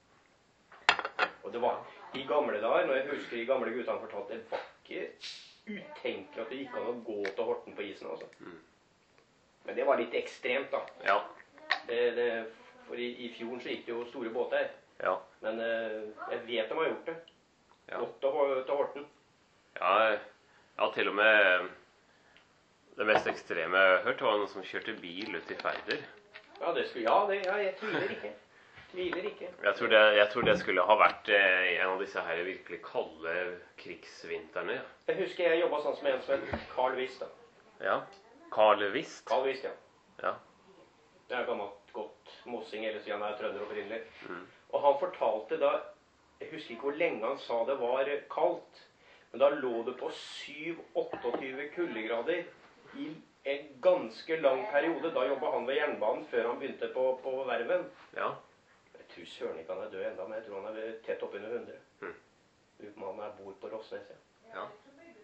[SPEAKER 2] Og det var i gamle dager, når jeg husker de gamle guttene fortalte, det var ikke utenkelig at det gikk an å gå til Horten på isen, altså.
[SPEAKER 1] Mm.
[SPEAKER 2] Men det var litt ekstremt, da.
[SPEAKER 1] Ja.
[SPEAKER 2] Det, det, for i, i fjorden så gikk det jo store båter.
[SPEAKER 1] Ja.
[SPEAKER 2] Men eh, jeg vet de har gjort det.
[SPEAKER 1] Ja.
[SPEAKER 2] Gått til, til Horten.
[SPEAKER 1] Ja, ja, til og med det mest ekstreme jeg har hørt var noen som kjørte bil ut i Færder.
[SPEAKER 2] Ja, det skulle, ja, det, ja, jeg tviler ikke. Tviler ikke.
[SPEAKER 1] Jeg tror det, jeg tror det skulle ha vært eh, en av disse her virkelig kalde krigsvintrene. Ja.
[SPEAKER 2] Jeg husker jeg jobbet sånn som en som het Carl Wist, da.
[SPEAKER 1] Ja. Carl Wist.
[SPEAKER 2] Carl Wist, ja.
[SPEAKER 1] Ja.
[SPEAKER 2] Det er gammelt godt mossing, eller så han er trønder opprinnelig.
[SPEAKER 1] Mm.
[SPEAKER 2] Og han fortalte da, jeg husker ikke hvor lenge han sa det var kaldt, men da lå det på syv åttiåtte kuldegrader i en ganske lang periode. Da jobbet han ved jernbanen før han begynte på, på verven.
[SPEAKER 1] Ja.
[SPEAKER 2] Jeg tror søren ikke han er død enda, men jeg tror han er tett opp under hundre.
[SPEAKER 1] Mm.
[SPEAKER 2] Lurer på om han er bor på Rossnes, ja.
[SPEAKER 1] Ja.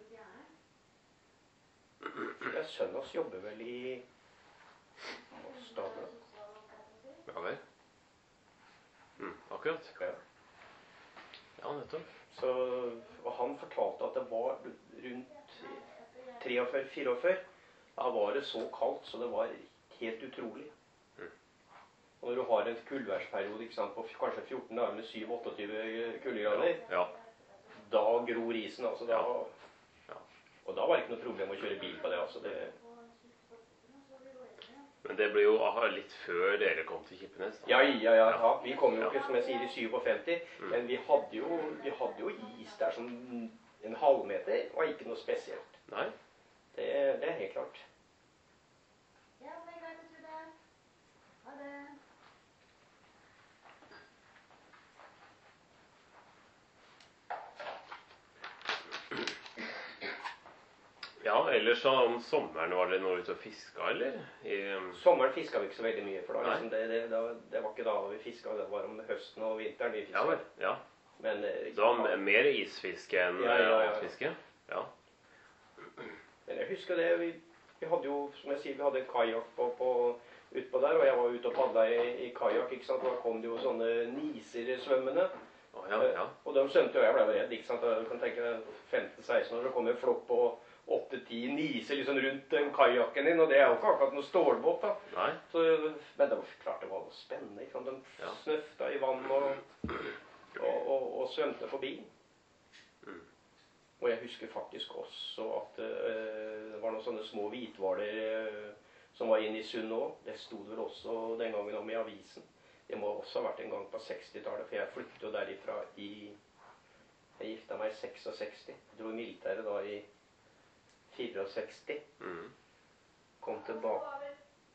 [SPEAKER 2] Ja, sønnen hans jobber vel i Mossdagen.
[SPEAKER 1] Ja vel. Mm, akkurat.
[SPEAKER 2] Ja.
[SPEAKER 1] Ja, nettopp.
[SPEAKER 2] Så, og han fortalte at det var rundt treogfyrre fireogfyrre. Da var det så kaldt, så det var helt utrolig.
[SPEAKER 1] Mm.
[SPEAKER 2] Og når du har en kuldværsperiode, ikke sant, på kanskje fjorten dager med syv åttiåtte kuldegrader,
[SPEAKER 1] Ja.
[SPEAKER 2] da gror isen, altså. Da,
[SPEAKER 1] Ja. Ja.
[SPEAKER 2] Og da var det ikke noe problem å kjøre bil på det, altså. Det,
[SPEAKER 1] Men det ble jo aha, litt før dere kom til Kippenes. Da.
[SPEAKER 2] ja, ja, ja, ja. Vi kom jo ikke, som jeg sier, i syvogfemti,
[SPEAKER 1] Mm.
[SPEAKER 2] men vi hadde, jo, vi hadde jo is der som en halvmeter, og ikke noe spesielt.
[SPEAKER 1] Nei?
[SPEAKER 2] Det, det er helt klart.
[SPEAKER 3] Ja, det er greit, Trude. Ha det.
[SPEAKER 1] Ja, ellers så om sommeren var det noe ute og fiska, eller? I, um,
[SPEAKER 2] Sommeren fisket vi ikke så veldig mye, for da,
[SPEAKER 1] Nei.
[SPEAKER 2] liksom, det, det, da, det var ikke da vi fisket, det var om høsten og vinteren vi
[SPEAKER 1] ja vel.
[SPEAKER 2] fisket.
[SPEAKER 1] Ja.
[SPEAKER 2] Men eh,
[SPEAKER 1] Det var m- mer isfiske enn
[SPEAKER 2] Ja, ja, ja, ja.
[SPEAKER 1] fiske? Ja.
[SPEAKER 2] men jeg husker det, vi, vi hadde jo, som jeg sier, vi hadde en kajak på, på, utpå der, og jeg var ute og padlet i, i kajak, ikke sant, og da kom det jo sånne niser svømmende,
[SPEAKER 1] Å, ja, ja.
[SPEAKER 2] og de svømte, og jeg ble jo redd, ikke sant, og du kan tenke femten seksten år, så kom en flokk på åtte ti niser liksom rundt den kajakken din, og det er jo ikke akkurat noe stålbåt da.
[SPEAKER 1] Nei?
[SPEAKER 2] Så, men det var klart det var noe spennende, ikke sant, de
[SPEAKER 1] Ja.
[SPEAKER 2] snøfta i vann og, og, og, og svømte forbi.
[SPEAKER 1] Mm.
[SPEAKER 2] Og jeg husker faktisk også at eh, det var noen sånne små hvithvaler eh, som var inne i sund også. Det stod vel også den gangen om i avisen. Det må også ha vært en gang på sekstitallet, for jeg flyttet jo derifra i... Jeg gifta meg i sekstiseks. Jeg dro i militæret da i sekstifire.
[SPEAKER 1] Mm.
[SPEAKER 2] Kom tilbake...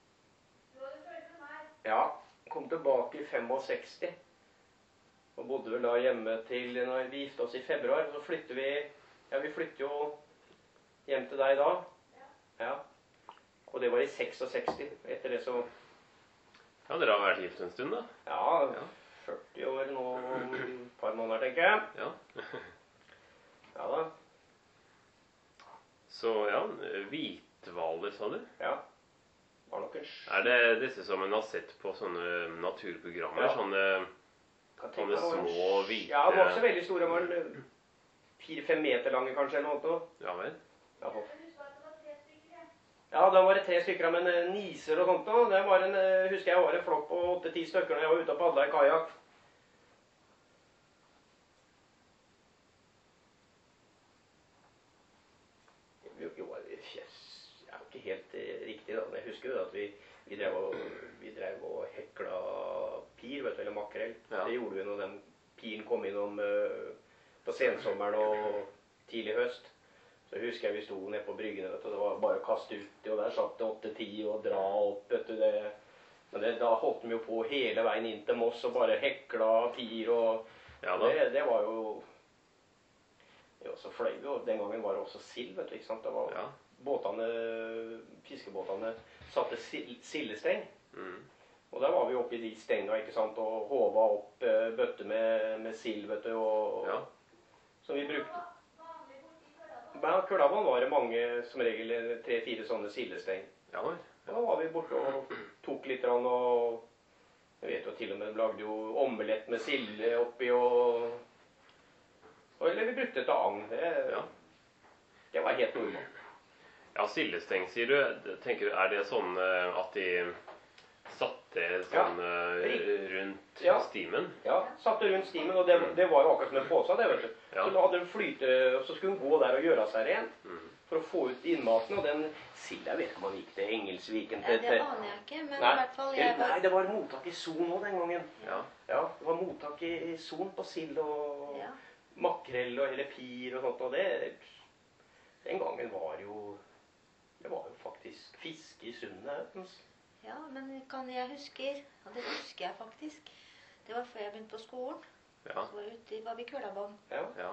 [SPEAKER 2] Ja, kom tilbake i sekstifem. Og bodde vel da hjemme til når vi gifte oss i februar. Så flytter vi... Ja, vi flytter jo hjem til deg da. Ja. Og det var i sekstiseks. Etter det så...
[SPEAKER 1] Ja, dere har vært gift en stund, da?
[SPEAKER 2] Ja,
[SPEAKER 1] Ja.
[SPEAKER 2] førti år nå, om et par måneder, tenker jeg.
[SPEAKER 1] Ja.
[SPEAKER 2] Ja da.
[SPEAKER 1] Så ja, hvit, Hvithvaler, sa du?
[SPEAKER 2] Ja. Var nok en sj-
[SPEAKER 1] Er det disse som en har sett på sånne naturprogrammer?
[SPEAKER 2] Ja.
[SPEAKER 1] Sånne
[SPEAKER 2] Kan tenke
[SPEAKER 1] sånne
[SPEAKER 2] meg det var en
[SPEAKER 1] små,
[SPEAKER 2] sj-
[SPEAKER 1] hvite-
[SPEAKER 2] Ja, de var ikke så veldig store. De var en fire-fem meter lange kanskje, eller noe sånt.
[SPEAKER 1] Ja vel?
[SPEAKER 2] Ja, ja, da var det tre stykker, men eh, niser og sånt nå. Det var en, eh, husker jeg var en flokk på åtte-ti stykker når jeg var ute og padla i kajak. Jo, jo, jeg er jo ikke helt eh, riktig da, men jeg husker jo at vi, vi, drev og, vi drev og hekla pir, vet du, eller makrell.
[SPEAKER 1] Ja.
[SPEAKER 2] Det gjorde vi når den piren kom innom eh, på sensommeren og tidlig høst. Så husker jeg vi sto nede på bryggene, vet du, det var bare å kaste ut, og der satt det åtte-ti og dra opp, vet du, det. Men det, da holdt de jo på hele veien inn til Moss og bare hekla pir, og
[SPEAKER 1] Ja da.
[SPEAKER 2] det, det var jo, jo, så fløy vi jo, den gangen var det også sild, vet du, ikke sant, det var
[SPEAKER 1] Ja.
[SPEAKER 2] båtene, fiskebåtene satte sil- sildesteng,
[SPEAKER 1] Mm.
[SPEAKER 2] og der var vi oppe i de stenga, ikke sant, og håva opp eh, bøtte med, med sild, vet du, og,
[SPEAKER 1] Ja.
[SPEAKER 2] som vi brukte. Ja, Kølavann var det mange, som regel tre-fire sånne sildesteng.
[SPEAKER 1] Ja vel.
[SPEAKER 2] Og da var vi borte og tok litt, grann, og jeg vet jo til og med de lagde jo omelett med silde oppi, og, og eller vi brukte det til agn. Det,
[SPEAKER 1] Ja.
[SPEAKER 2] det var helt normalt.
[SPEAKER 1] Ja, sildesteng, sier du. Tenker du, er det sånn eh, at de satte sånn eh, rundt
[SPEAKER 2] Ja.
[SPEAKER 1] stimen?
[SPEAKER 2] Ja, satte rundt stimen, og det, det var jo akkurat som en påsa, det, vet du.
[SPEAKER 1] Ja.
[SPEAKER 2] Så da hadde den flyte, og så skulle hun gå der og gjøre seg ren
[SPEAKER 1] Mm.
[SPEAKER 2] for å få ut innmaten, og den silda, jeg vet ikke om man gikk til Engelsviken
[SPEAKER 4] Ja,
[SPEAKER 2] til...
[SPEAKER 4] det
[SPEAKER 2] til
[SPEAKER 4] aner jeg ikke, men
[SPEAKER 2] Nei.
[SPEAKER 4] i hvert fall jeg
[SPEAKER 2] Nei,
[SPEAKER 4] var...
[SPEAKER 2] det var mottak i Son også den gangen.
[SPEAKER 1] Ja.
[SPEAKER 2] Ja, det var mottak i i Son på sild og
[SPEAKER 4] Ja.
[SPEAKER 2] makrell og eller pir og sånt, og det, den gangen var jo, det var jo faktisk fiske i sundet.
[SPEAKER 4] Ja, men kan jeg husker, og det husker jeg faktisk, det var før jeg begynte på skolen,
[SPEAKER 1] Ja.
[SPEAKER 4] så var jeg ute i var vi Kølavann.
[SPEAKER 2] Ja,
[SPEAKER 1] Ja.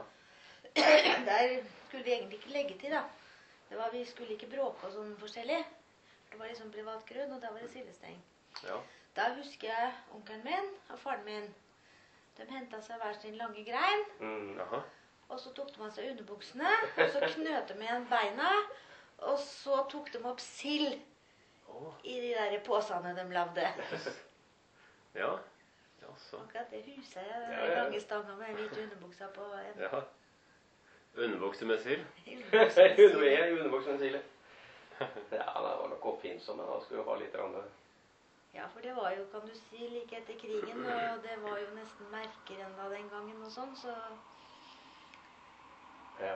[SPEAKER 4] Der skulle vi egentlig ikke legge til da. Det var, vi skulle ikke bråke og sånn forskjellig. Det var liksom privat grunn, og da var det sildesteng.
[SPEAKER 1] Ja.
[SPEAKER 4] Da husker jeg onkelen min og faren min. De hentet seg hver sin lange grein,
[SPEAKER 2] mm.
[SPEAKER 1] Jaha.
[SPEAKER 4] og så tok de av seg underbuksene, og så knøt de igjen beina, og så tok de opp sild
[SPEAKER 1] Å.
[SPEAKER 4] i de der påsene de lavde.
[SPEAKER 1] Ja. Jaså.
[SPEAKER 4] Akkurat det huset jeg, den
[SPEAKER 2] Ja, ja.
[SPEAKER 4] lange stanga med hvite underbuksa på en
[SPEAKER 1] Ja. Underbukse med sild?
[SPEAKER 2] Under underbuksen silde. Ja, det var nok oppfinnsomme, da skulle vi ha litt rann.
[SPEAKER 4] Ja, for det var jo, kan du si, like etter krigen, og det var jo nesten merker enda den gangen og sånn, så
[SPEAKER 2] Ja.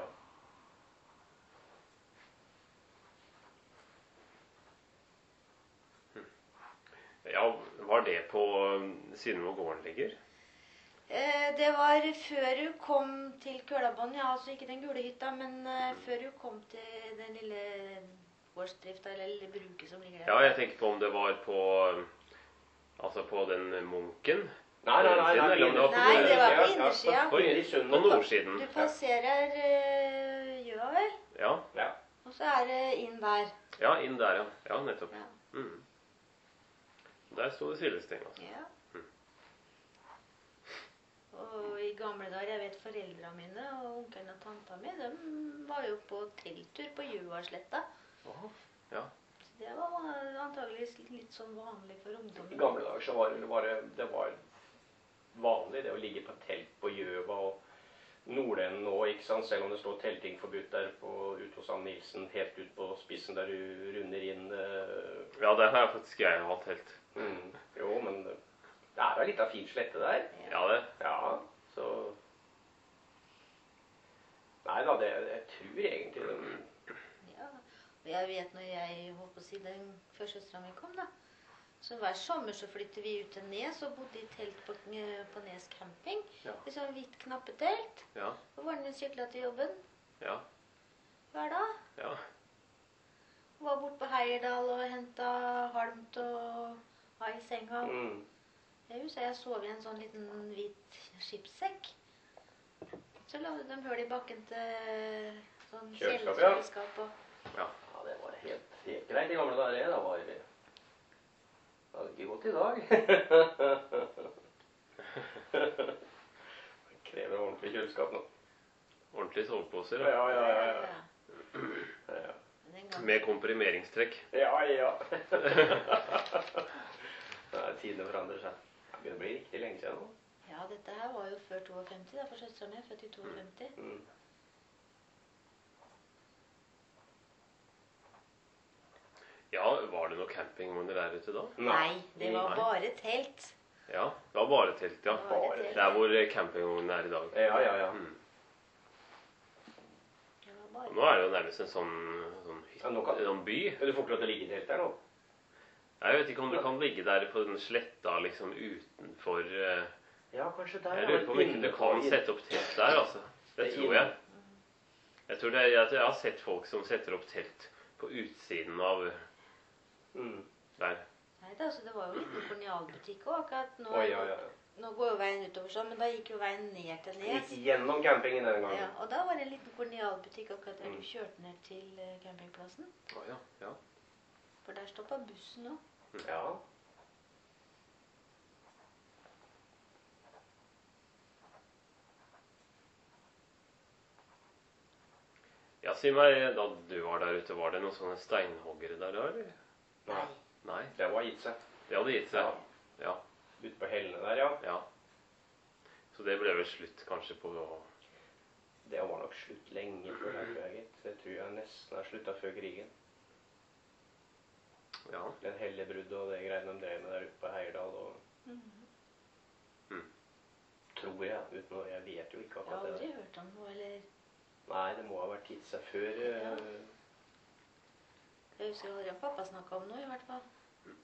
[SPEAKER 1] Ja, var det på siden hvor gården ligger?
[SPEAKER 4] eh, det var før hun kom til Kølavann, ja, altså ikke den gule hytta, men eh, før hun kom til den lille gårdsdrifta, eller lille bruket som ligger der.
[SPEAKER 1] Ja, jeg tenker på om det var på altså på den munken.
[SPEAKER 2] Nei, nei, nei. nei,
[SPEAKER 1] Eller om det var på
[SPEAKER 4] Nei, det var på
[SPEAKER 2] ja,
[SPEAKER 4] innersida.
[SPEAKER 2] På, inne i
[SPEAKER 1] På
[SPEAKER 2] sundet.
[SPEAKER 1] nordsiden.
[SPEAKER 4] Du passerer uh, Gjøa, vel?
[SPEAKER 1] Ja.
[SPEAKER 2] Ja.
[SPEAKER 4] Og så er det inn der.
[SPEAKER 1] Ja, inn der, ja. Ja, nettopp.
[SPEAKER 4] Ja.
[SPEAKER 1] Mm. Der sto det sildesteng, altså.
[SPEAKER 4] Ja.
[SPEAKER 1] Mm.
[SPEAKER 4] Og i gamle dager, jeg vet foreldrene mine og onkelen og tanta mi, de var jo på telttur på Gjøasletta.
[SPEAKER 1] Åh, ja.
[SPEAKER 4] Så det var antageligvis litt sånn vanlig for
[SPEAKER 2] I
[SPEAKER 4] ungdommen.
[SPEAKER 2] gamle dager så var det, var det, det var vanlig det å ligge på telt på Gjøva og Nordenden nå, ikke sant? Selv om det står telting forbudt der på, ut hos Ann Nilsen, helt ut på spissen der du runder inn. Eh,
[SPEAKER 1] Ja, der har jeg faktisk jeg hatt helt.
[SPEAKER 2] mm, jo, men det er da litt av fin slette der.
[SPEAKER 1] Ja, det.
[SPEAKER 2] Ja, så... Nei da, det, jeg tror egentlig det...
[SPEAKER 4] Ja. Og jeg vet når jeg holdt på å si den før søstera mi kom, da. Så hver sommer så flyttet vi ut til Nes og bodde i telt på, på Nes camping.
[SPEAKER 1] Ja.
[SPEAKER 4] I sånn hvitt knappetelt.
[SPEAKER 1] Ja.
[SPEAKER 4] Og var den sykla til jobben
[SPEAKER 1] Ja.
[SPEAKER 4] hver dag.
[SPEAKER 1] Ja.
[SPEAKER 4] Var bort på Heierdal og hentet halmt og ha i senga.
[SPEAKER 2] Mm.
[SPEAKER 4] Jeg husker jeg sov i en sånn liten hvit skipssekk. Så lagde de høl i bakken til sånn
[SPEAKER 2] Kjøleskap, ja.
[SPEAKER 4] kjøleskap og...
[SPEAKER 1] Ja.
[SPEAKER 2] Ja, det var helt, helt greit i gamle dager. Det var det hadde ikke gått i dag. Det krever ordentlig kjøleskap nå.
[SPEAKER 1] Ordentlige soveposer.
[SPEAKER 2] Ja, ja, ja. ja.
[SPEAKER 4] Ja.
[SPEAKER 2] ja.
[SPEAKER 4] Men den en gang.
[SPEAKER 1] Med komprimeringstrekk.
[SPEAKER 2] Ja, ja. Nei, tidene forandrer seg. Det begynner å bli riktig lenge siden nå.
[SPEAKER 4] Ja, dette her var jo før femtito, da, for søsteren er født i femtito.
[SPEAKER 2] Mm.
[SPEAKER 1] Ja, var det noe campingvogner der ute da?
[SPEAKER 4] Nei, det var
[SPEAKER 1] Nei.
[SPEAKER 4] bare telt.
[SPEAKER 1] Ja, det var bare telt, ja.
[SPEAKER 4] Bare telt.
[SPEAKER 1] Det er hvor campingvognen er i dag.
[SPEAKER 2] Ja, ja, ja.
[SPEAKER 1] Mm.
[SPEAKER 4] Det var bare...
[SPEAKER 1] Nå er det jo nærmest en sånn, sånn,
[SPEAKER 2] Ja, nå kan-
[SPEAKER 1] en sånn by.
[SPEAKER 2] Men du får ikke lov til å ligge i telt der nå?
[SPEAKER 1] Jeg vet ikke om du kan ligge der på den sletta liksom utenfor eh,
[SPEAKER 2] Ja, kanskje der.
[SPEAKER 1] Jeg
[SPEAKER 2] ja,
[SPEAKER 1] lurer på om ikke
[SPEAKER 2] inne
[SPEAKER 1] du
[SPEAKER 2] på-
[SPEAKER 1] kan
[SPEAKER 2] inn-
[SPEAKER 1] sette opp telt der, altså. Det
[SPEAKER 2] Det er
[SPEAKER 1] tror jeg. Jeg tror det er, jeg har sett folk som setter opp telt på utsiden av
[SPEAKER 2] Mm.
[SPEAKER 1] der.
[SPEAKER 4] Nei, da, så det var jo en liten kolonialbutikk også, akkurat nå.
[SPEAKER 2] Å, ja, ja.
[SPEAKER 4] Nå går jo veien utover sånn, men da gikk jo veien ned til
[SPEAKER 2] Gikk
[SPEAKER 4] Nes.
[SPEAKER 2] gjennom campingen den gangen.
[SPEAKER 4] Ja, og da var det en liten kolonialbutikk akkurat der
[SPEAKER 2] Mm.
[SPEAKER 4] du kjørte ned til eh, campingplassen.
[SPEAKER 1] Å ja, ja.
[SPEAKER 4] For der stoppet bussen nå.
[SPEAKER 2] Ja.
[SPEAKER 1] Ja, si meg, da du var der ute, var det noen sånne steinhoggere der da, eller?
[SPEAKER 2] Nei,
[SPEAKER 1] Nei,
[SPEAKER 2] det var gitt seg.
[SPEAKER 1] det hadde gitt seg. Ja,
[SPEAKER 2] Ute på hellene der, ja.
[SPEAKER 1] ja. Så det ble vel slutt kanskje på
[SPEAKER 2] Det var nok slutt lenge før der, tror jeg, gitt. Det tror jeg nesten er slutta før krigen.
[SPEAKER 1] Ja.
[SPEAKER 2] Den hellebruddet og det greiene de drev med der ute på Heierdal. Og...
[SPEAKER 1] Mm.
[SPEAKER 2] Tror jeg, uten å Jeg vet jo ikke
[SPEAKER 4] Jeg har
[SPEAKER 2] akkurat
[SPEAKER 4] aldri
[SPEAKER 2] det.
[SPEAKER 4] hørt om noe, eller...
[SPEAKER 2] Nei, det må ha vært gitt seg før.
[SPEAKER 4] Ja.
[SPEAKER 2] eh,
[SPEAKER 4] Jeg husker aldri om pappa snakket om noe, i hvert fall.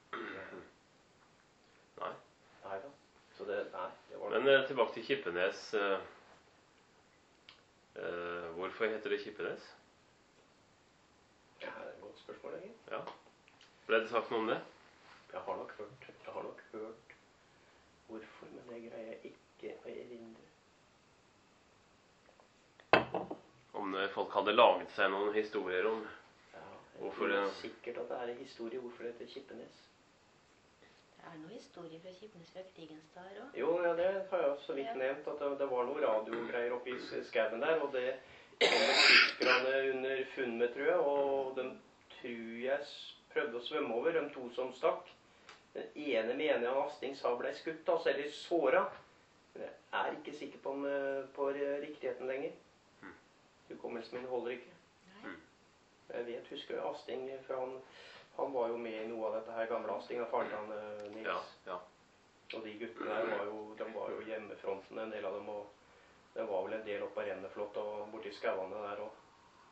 [SPEAKER 1] Nei.
[SPEAKER 2] Nei da. Så det Nei, det var
[SPEAKER 1] Men eh, tilbake til Kippenes. Eh, eh, hvorfor heter det Kippenes?
[SPEAKER 2] Ja, det er et godt spørsmål, egentlig.
[SPEAKER 1] Ja. Ble det sagt noe om det?
[SPEAKER 2] Jeg har nok hørt Jeg har nok hørt hvorfor, men det greier jeg ikke å erindre.
[SPEAKER 1] Om eh, folk hadde laget seg noen historier om
[SPEAKER 2] Ja, jeg
[SPEAKER 1] Hvorfor
[SPEAKER 2] tror
[SPEAKER 1] det?
[SPEAKER 2] sikkert at det er en historie hvorfor det heter Kippenes.
[SPEAKER 4] Det er noe historie fra Kippenes fra krigens dager også.
[SPEAKER 2] Jo, ja, det har jeg så vidt
[SPEAKER 4] Ja.
[SPEAKER 2] nevnt, at det, det var noe radiogreier oppe i s- skauen der, og det kommer tyskerne under funn med, tror jeg, og de tror jeg s- prøvde å svømme over, de to som stakk. Den ene mener jeg Asting sa ble skutt, altså, eller såra. Men jeg er ikke sikker på, om, eh, på riktigheten lenger.
[SPEAKER 1] Mm.
[SPEAKER 2] Hukommelsen min holder ikke.
[SPEAKER 4] Nei.
[SPEAKER 2] Jeg vet, husker Asting, for han, han var jo med i noe av dette her gamle Asting, da faren til han eh, Nils.
[SPEAKER 1] Ja, ja.
[SPEAKER 2] Og de guttene der var jo, de var jo hjemmefronten, en del av dem, og det var vel en del oppe på Renneflott og borti skauene der også.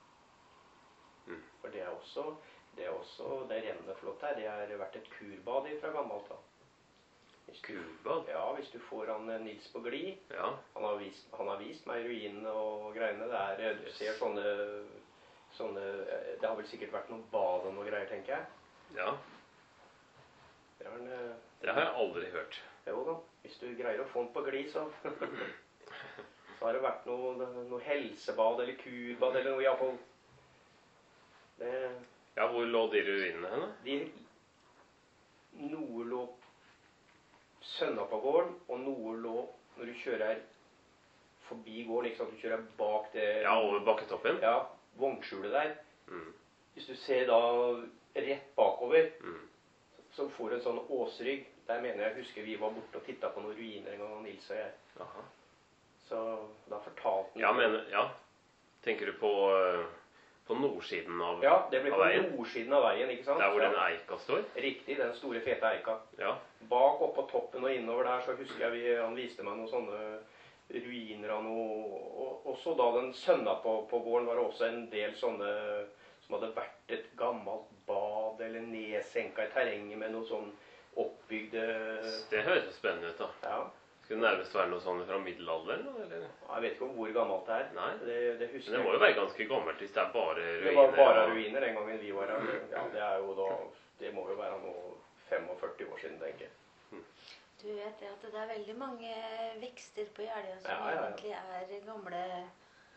[SPEAKER 1] Mm.
[SPEAKER 2] For det er også, det er også, det Renneflott her, det har vært et kurbad fra gammelt da. Hvis du,
[SPEAKER 1] Kurbad?
[SPEAKER 2] ja, hvis du får han eh, Nils på gli,
[SPEAKER 1] Ja.
[SPEAKER 2] han har vist, han har vist meg ruinene og greiene, det er, eh, du ser sånne, sånne, eh, det har vel sikkert vært noen bad og noe greier, tenker jeg.
[SPEAKER 1] Ja.
[SPEAKER 2] Det er en, eh,
[SPEAKER 1] Det har jeg aldri hørt.
[SPEAKER 2] Jo da, hvis du greier å få den på gli, så, så har det vært noe, noe helsebad eller kurbad eller noe i hvert fall. Det,
[SPEAKER 1] Ja, hvor lå de ruinene henne?
[SPEAKER 2] de, noe lå sønna på gården, og noe lå når du kjører forbi gården, ikke sant, du kjører bak det,
[SPEAKER 1] Ja, over bakketoppen?
[SPEAKER 2] ja, vognskjulet der.
[SPEAKER 1] Mm.
[SPEAKER 2] Hvis du ser da rett bakover,
[SPEAKER 1] Mm.
[SPEAKER 2] så får du en sånn åsrygg. Der mener jeg, husker vi var borte og tittet på noen ruiner en gang, og Nils og jeg.
[SPEAKER 1] Aha.
[SPEAKER 2] Så da fortalte han
[SPEAKER 1] Ja, men, ja. Tenker du på, eh, på nordsiden av,
[SPEAKER 2] Ja, det blir
[SPEAKER 1] av
[SPEAKER 2] på
[SPEAKER 1] veien?
[SPEAKER 2] nordsiden av veien, ikke sant?
[SPEAKER 1] Der hvor
[SPEAKER 2] Ja.
[SPEAKER 1] den eika står?
[SPEAKER 2] Riktig, den store fete eika.
[SPEAKER 1] Ja.
[SPEAKER 2] Bak oppå toppen og innover der, så husker jeg vi, han viste meg noen sånne ruiner av noe, og også da den sønna på, på gården var det også en del sånne, som hadde vært et gammelt bad, eller nedsenka i terrenget med noe sånn oppbygde,
[SPEAKER 1] Det høres spennende ut, da.
[SPEAKER 2] ja.
[SPEAKER 1] Skulle det nærmest være noe sånn fra middelalderen? da, Eller?
[SPEAKER 2] Jeg vet ikke om hvor gammelt det er.
[SPEAKER 1] Nei.
[SPEAKER 2] Det, det husker
[SPEAKER 1] Men det må
[SPEAKER 2] jeg
[SPEAKER 1] jo være ganske gammelt hvis det er bare ruiner.
[SPEAKER 2] Det var bare
[SPEAKER 1] og-
[SPEAKER 2] ruiner den gangen vi var her. Ja, det er jo da, det må jo være noe femogførti år siden, tenker jeg.
[SPEAKER 4] Du vet det at det er veldig mange vekster på Jeløya som
[SPEAKER 2] Ja, ja, ja.
[SPEAKER 4] egentlig er gamle,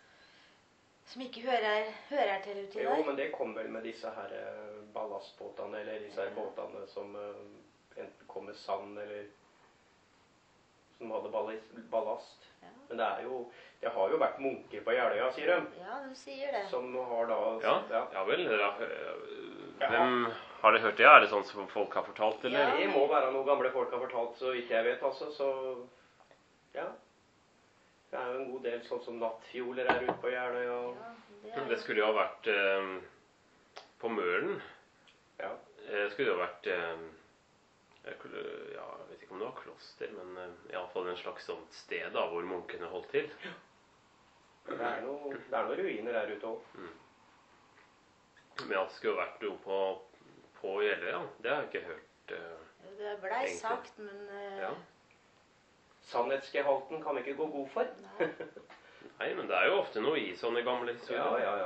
[SPEAKER 4] som ikke hører, hører til uti
[SPEAKER 2] Jo,
[SPEAKER 4] der.
[SPEAKER 2] men det kom vel med disse her eh, ballastbåtene, eller disse her båtene som eh, enten kom med sand, eller som hadde ballis- ballast.
[SPEAKER 4] Ja.
[SPEAKER 2] Men det er jo, det har jo vært munker på Jeløya, sier de.
[SPEAKER 4] Ja, de sier det.
[SPEAKER 2] Som har da...
[SPEAKER 1] Ja,
[SPEAKER 2] ja.
[SPEAKER 1] ja vel. Ja, hvem har det hørt det? Er det sånn som folk har fortalt, eller?
[SPEAKER 4] Ja.
[SPEAKER 2] Det må være noe gamle folk har fortalt, så ikke jeg vet, altså. Så, ja. Det er jo en god del sånn som nattfjoler er ute på Jeløya.
[SPEAKER 4] Ja, det, er...
[SPEAKER 1] Det skulle jo ha vært eh, på Møren.
[SPEAKER 2] Ja.
[SPEAKER 1] Det skulle jo ha vært eh, jeg, ja, jeg vet ikke om det var kloster, men eh, i alle fall en slags sånt sted da, hvor munkene holdt til.
[SPEAKER 2] Det er noe, det er noen ruiner der ute også.
[SPEAKER 1] Mm. Men at det skulle ha vært noe på, på Jeløya, det har jeg ikke hørt. Eh,
[SPEAKER 4] det ble
[SPEAKER 1] egentlig.
[SPEAKER 4] sagt, men uh,
[SPEAKER 1] ja.
[SPEAKER 2] Sannhetsgehalten kan vi ikke gå god for.
[SPEAKER 4] Nei.
[SPEAKER 1] Nei, men det er jo ofte noe i sånne gamle historier.
[SPEAKER 2] Ja, ja, ja.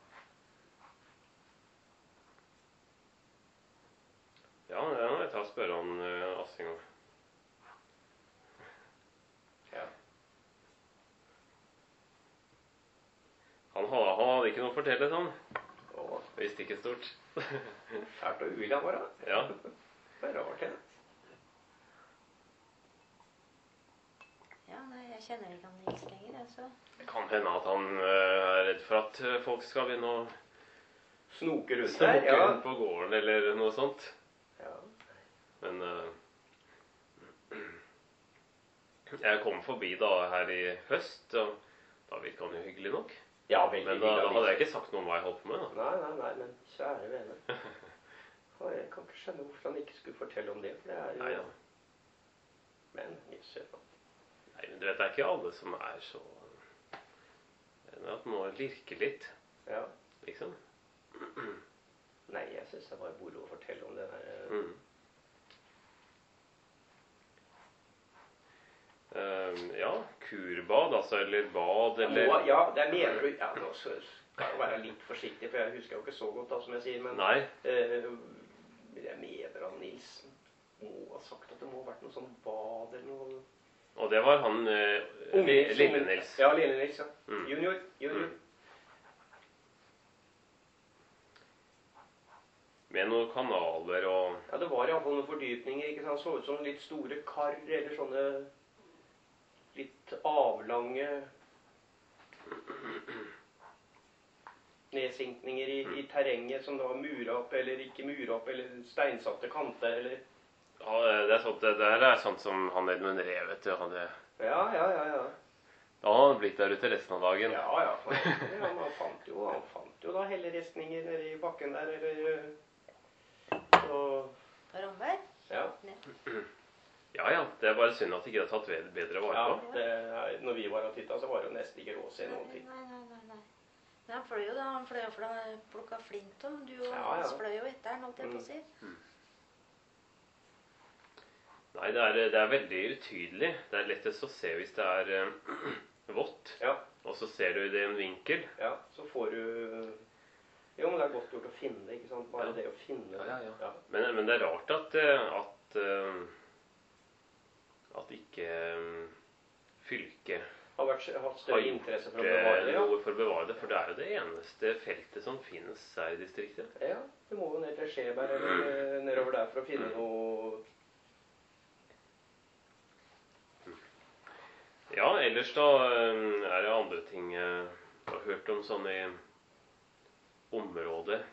[SPEAKER 1] Ja, det må jeg ta og spørre han uh, Assing om.
[SPEAKER 2] Ja.
[SPEAKER 1] Han hadde, han hadde ikke noe å fortelle sånn.
[SPEAKER 2] Og
[SPEAKER 1] Visste ikke stort.
[SPEAKER 2] fælt og uvillig han var da.
[SPEAKER 1] Ja.
[SPEAKER 2] Det er rart, det.
[SPEAKER 4] Ja, nei, jeg kjenner ikke han Nils lenger, altså.
[SPEAKER 1] Det kan hende at han uh, er redd for at uh, folk skal begynne å
[SPEAKER 2] Snoke rundt der,
[SPEAKER 1] snoke
[SPEAKER 2] ja.
[SPEAKER 1] rundt på gården eller noe sånt.
[SPEAKER 2] Ja.
[SPEAKER 1] Men uh, jeg kom forbi da her i høst, og da virket han jo hyggelig nok.
[SPEAKER 2] Ja, veldig
[SPEAKER 1] Men da, da
[SPEAKER 2] hyggelig.
[SPEAKER 1] hadde jeg ikke sagt noe om hva jeg holdt på med. da.
[SPEAKER 2] Nei, nei, nei, men kjære vene. Og jeg kan ikke skjønne hvorfor han ikke skulle fortelle om det, for det er jo...
[SPEAKER 1] Nei, ja.
[SPEAKER 2] Men, jøsse.
[SPEAKER 1] Nei, men du vet, det er ikke alle som er så... At må lirke litt,
[SPEAKER 2] Ja.
[SPEAKER 1] liksom.
[SPEAKER 2] Nei, jeg synes det var moro å fortelle om det der.
[SPEAKER 1] Mm. Um, ja, kurbad, altså, eller bad, eller...
[SPEAKER 2] Må, ja, det er mener du... Ja, nå skal jeg være litt forsiktig, for jeg husker jo ikke så godt da, som jeg sier, men...
[SPEAKER 1] Nei,
[SPEAKER 2] Eh, jeg mener han Nils må ha sagt at det må ha vært noe sånn bad eller noe...
[SPEAKER 1] og det var han uh,
[SPEAKER 2] Unge-
[SPEAKER 1] Lille Nils.
[SPEAKER 2] Ja, Lille Nils, ja.
[SPEAKER 1] Mm.
[SPEAKER 2] Junior, junior.
[SPEAKER 1] Med noen kanaler og...
[SPEAKER 2] Ja, det var i hvert fall noen fordypninger, ikke sant? Så ut som litt store kar, eller sånne litt avlange nedsinkninger i, i terrenget som da var muret opp, eller ikke muret opp, eller steinsatte kanter, eller...
[SPEAKER 1] Ja, det er sånt, det der er sånt som han Edmund Rev, vet du, hadde...
[SPEAKER 2] Ja, ja, ja, ja.
[SPEAKER 1] Da hadde han blitt der ute resten av dagen.
[SPEAKER 2] Ja, ja. Han, han, han, fant jo, han fant jo da hellerestninger nede i bakken der, eller... Så...
[SPEAKER 4] På Ramberg?
[SPEAKER 2] Ja.
[SPEAKER 1] Ja, ja, det er bare synd at ikke det har tatt ved- bedre vare
[SPEAKER 2] Ja,
[SPEAKER 1] på.
[SPEAKER 2] det, er- når vi var og tittet, så var det jo nesten ikke råd å se noen
[SPEAKER 4] Nei,
[SPEAKER 2] ting.
[SPEAKER 4] nei, nei, nei, nei. Men han fløy jo da, han fløy jo for å plukke flint, og du og
[SPEAKER 2] Ja,
[SPEAKER 4] Hans
[SPEAKER 2] ja.
[SPEAKER 4] fløy jo etter han, holdt jeg på å si.
[SPEAKER 1] Nei, det er, det er veldig utydelig. Det er lettest å se hvis det er eh, vått.
[SPEAKER 2] Ja,
[SPEAKER 1] Og så ser du det i en vinkel.
[SPEAKER 2] ja, så får du... Jo, men det er godt gjort å finne det, ikke sant? Bare
[SPEAKER 1] Ja.
[SPEAKER 2] det å finne det.
[SPEAKER 1] Ja, ja, ja. Men, men det er rart at, eh, at, eh, at ikke eh, fylket
[SPEAKER 2] Har vært, hatt
[SPEAKER 1] har
[SPEAKER 2] større
[SPEAKER 1] gjort
[SPEAKER 2] interesse for å
[SPEAKER 1] eh,
[SPEAKER 2] bevare det, ja.
[SPEAKER 1] noe for å bevare det. For det er jo det eneste feltet som finnes her i distriktet.
[SPEAKER 2] Ja, du må jo ned til Skjeberg eller eh, nedover der for å finne noe...
[SPEAKER 1] Ja, ellers da eh, er det andre ting jeg har hørt om sånn i området.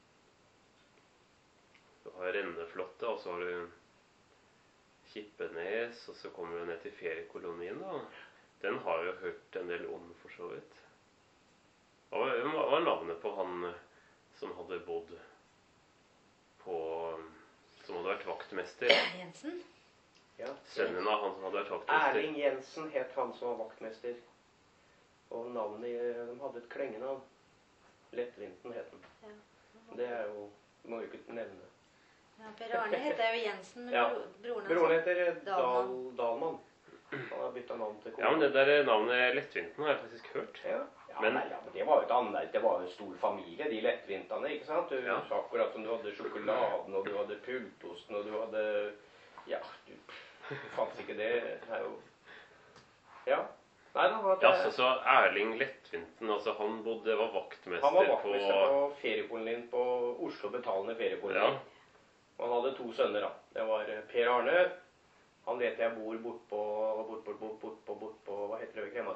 [SPEAKER 1] Du har Renneflotte, og så har du Kippenes, og så kommer du ned til feriekolonien da. Den har jeg jo hørt en del om for så vidt. Hva var, hva var navnet på han eh, som hadde bodd på, som hadde vært vaktmester?
[SPEAKER 4] Jensen?
[SPEAKER 2] Ja.
[SPEAKER 1] Sønnen av han som hadde vært vaktmester.
[SPEAKER 2] Erling Jensen het han som var vaktmester. Og navnet, de hadde et klengenavn. Lettvinten het den.
[SPEAKER 4] Ja.
[SPEAKER 2] Det er jo, må jo ikke nevne.
[SPEAKER 4] Ja, Per Arne heter jo Jensen, men
[SPEAKER 2] Ja.
[SPEAKER 4] bro, broren
[SPEAKER 2] Broren
[SPEAKER 4] hans...
[SPEAKER 2] heter Dal,
[SPEAKER 4] Dalman.
[SPEAKER 2] Dalman. Han har byttet navn til
[SPEAKER 1] Ja, men det der navnet Lettvinten har jeg faktisk hørt.
[SPEAKER 2] Ja, ja,
[SPEAKER 1] Men-
[SPEAKER 2] nei, ja, men det var jo et annet, det var jo en stor familie, de lettvintene, ikke sant? Du
[SPEAKER 1] Ja.
[SPEAKER 2] sa akkurat som du hadde sjokoladen, og du hadde pultosten, og du hadde... Ja, du fanns ikke det her jo... Ja. Nei, da var det...
[SPEAKER 1] Ja, så, så Erling Lettvinten, altså han bodde, var vaktmester,
[SPEAKER 2] Han var vaktmester
[SPEAKER 1] på...
[SPEAKER 2] på feriekolonien på Oslo betalende feriekoloni.
[SPEAKER 1] Ja.
[SPEAKER 2] Han hadde to sønner da. Det var Per Arne. Han vet jeg bor bort på, bort, bort, bort, bort, på, bort på, hva heter det ved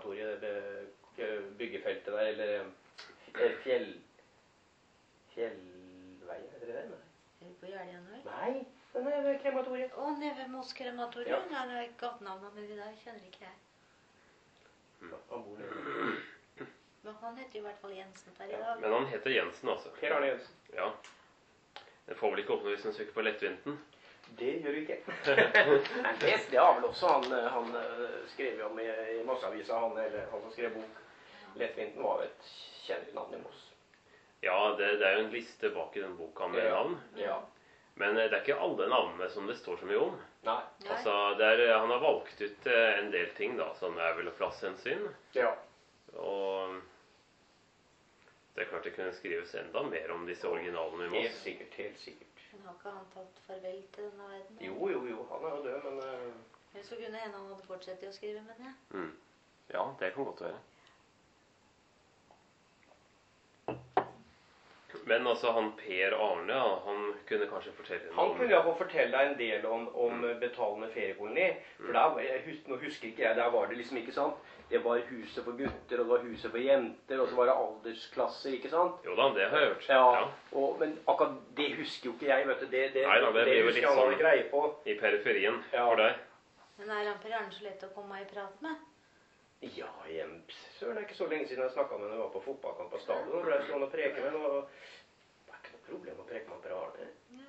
[SPEAKER 2] krematoriet, det byggefeltet der, eller eh, fjell... Fjellvei, heter det det? Nei.
[SPEAKER 4] Er du på Gjerdet nå?
[SPEAKER 2] Nei, den er ved krematoriet.
[SPEAKER 4] Å, nede ved Moss krematorium?
[SPEAKER 2] Ja.
[SPEAKER 4] Nei, det er gatenavnet, men de der kjenner ikke jeg.
[SPEAKER 2] Han bor nede.
[SPEAKER 4] Men han heter i hvert fall Jensen per i
[SPEAKER 2] Ja,
[SPEAKER 4] dag.
[SPEAKER 1] Men han heter Jensen, altså.
[SPEAKER 2] Per Arne Jensen.
[SPEAKER 1] Ja. Den får vel ikke opp noe hvis den søker på lettvinten.
[SPEAKER 2] Det gjør du ikke. Nei, det, det har vel også han, han skrev om i, i Mossavisa, han, eller han som skrev bok. Lettvinten var jo et kjent navn i Moss.
[SPEAKER 1] Ja, det, det er jo en liste bak i den boka med
[SPEAKER 2] Ja.
[SPEAKER 1] navn.
[SPEAKER 2] Ja.
[SPEAKER 1] Men eh, det er ikke alle navnene som det står så mye om.
[SPEAKER 2] Nei.
[SPEAKER 4] Nei.
[SPEAKER 1] Altså, det er, eh, han har valgt ut eh, en del ting da, som er vel plasshensyn.
[SPEAKER 2] Ja.
[SPEAKER 1] Og det er klart det kunne skrives enda mer om disse originalene i
[SPEAKER 2] Helt
[SPEAKER 1] Moss.
[SPEAKER 2] sikkert, helt sikkert.
[SPEAKER 4] Men har ikke han tatt farvel til denne verden?
[SPEAKER 2] Jo, jo, jo, han er jo død, men... Uh,
[SPEAKER 4] Men så kunne hende han hadde fortsatt å skrive, men ja.
[SPEAKER 1] Mm. Ja, det kan godt være. Men altså, han Per Arne, ja, han kunne kanskje fortelle noe
[SPEAKER 2] han
[SPEAKER 1] om...
[SPEAKER 2] kunne iallfall fortelle deg en del om, om betalende feriekoloni. For der, jeg hus, nå husker ikke jeg, der var det liksom ikke sant. Det var huset for gutter, og det var huset for jenter, og så var det aldersklasser, ikke sant?
[SPEAKER 1] Jo da, det har jeg hørt.
[SPEAKER 2] Ja, og, men akkurat det husker jo ikke jeg, vet du. Det, det,
[SPEAKER 1] Nei da, det blir jo
[SPEAKER 2] husker
[SPEAKER 1] litt
[SPEAKER 2] han hadde
[SPEAKER 1] sånn-
[SPEAKER 2] greie på.
[SPEAKER 1] I periferien
[SPEAKER 2] Ja.
[SPEAKER 1] for deg.
[SPEAKER 4] Men er han Per Arne så lett å komme i prat med?
[SPEAKER 2] Ja, hjem. Søren, det er ikke så lenge siden jeg snakket med henne. Jeg var på fotballkamp på stadion, og ble stående og preke med henne, og det var ikke noe problem å preke med Per Arne.
[SPEAKER 4] Ja.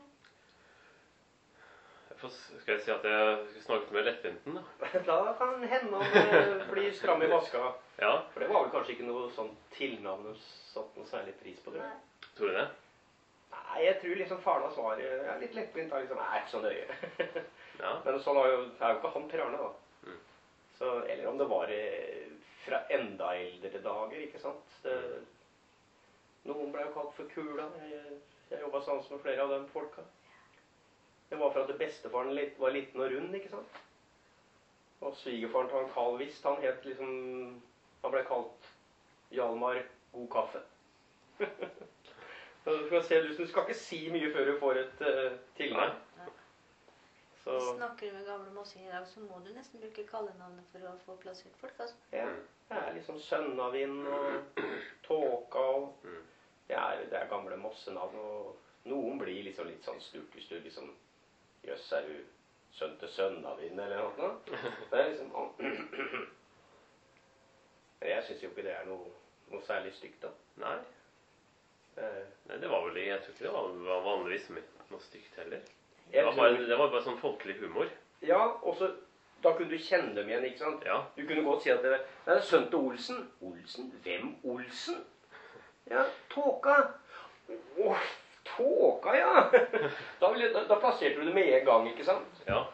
[SPEAKER 1] Jeg får, skal jeg si at jeg snakket med lettvinten da?
[SPEAKER 2] Da kan hende han eh, blir stram i maska.
[SPEAKER 1] Ja,
[SPEAKER 2] For det var vel kanskje ikke noe sånn tilnavn hun satte noe særlig pris på, tror jeg.
[SPEAKER 4] Nei.
[SPEAKER 1] tror du det?
[SPEAKER 2] Nei, jeg tror liksom faren hans var eh, ja, litt lettvint, da liksom, er ikke så nøye.
[SPEAKER 1] Ja.
[SPEAKER 2] Men sånn er jo, er jo ikke han Per Arne, da.
[SPEAKER 1] Mm.
[SPEAKER 2] Så, eller om det var eh, fra enda eldre dager, ikke sant? Det, noen ble jo kalt for Kula. Jeg, jeg jobbet sammen med flere av dem folka. Det var for at bestefaren litt, var liten og rund, ikke sant? Og svigerfaren til han Carl Wist, han het liksom, han ble kalt Hjalmar God Kaffe. Så du skal se, du skal ikke si mye før du får et uh, tilnavn. Så,
[SPEAKER 4] Snakker du med gamle mossinger i dag, så må du nesten bruke kallenavnet for å få plassert folk, altså.
[SPEAKER 2] ja, det er liksom Sønnavind og Tåka og
[SPEAKER 1] Mm.
[SPEAKER 2] det er, det er gamle mossenavn, og noen blir liksom litt sånn sturt hvis du liksom, jøss, er du sønn til Sønnavind eller noe? Det er liksom, men jeg synes jo ikke det er noe, noe særlig stygt da.
[SPEAKER 1] Nei.
[SPEAKER 2] Eh,
[SPEAKER 1] Nei, det var vel, jeg tror ikke det var, var vanligvis noe stygt heller. Det
[SPEAKER 2] Jeg
[SPEAKER 1] var,
[SPEAKER 2] tror,
[SPEAKER 1] bare, det var bare sånn folkelig humor.
[SPEAKER 2] ja, og så, da kunne du kjenne dem igjen, ikke sant?
[SPEAKER 1] Ja,
[SPEAKER 2] Du kunne godt si at det, det er sønn til Olsen. Olsen? Hvem Olsen? Ja, Tåka. Åh, Tåka, ja. Da, ville- da, da plasserte du det med en gang, ikke sant?
[SPEAKER 1] ja.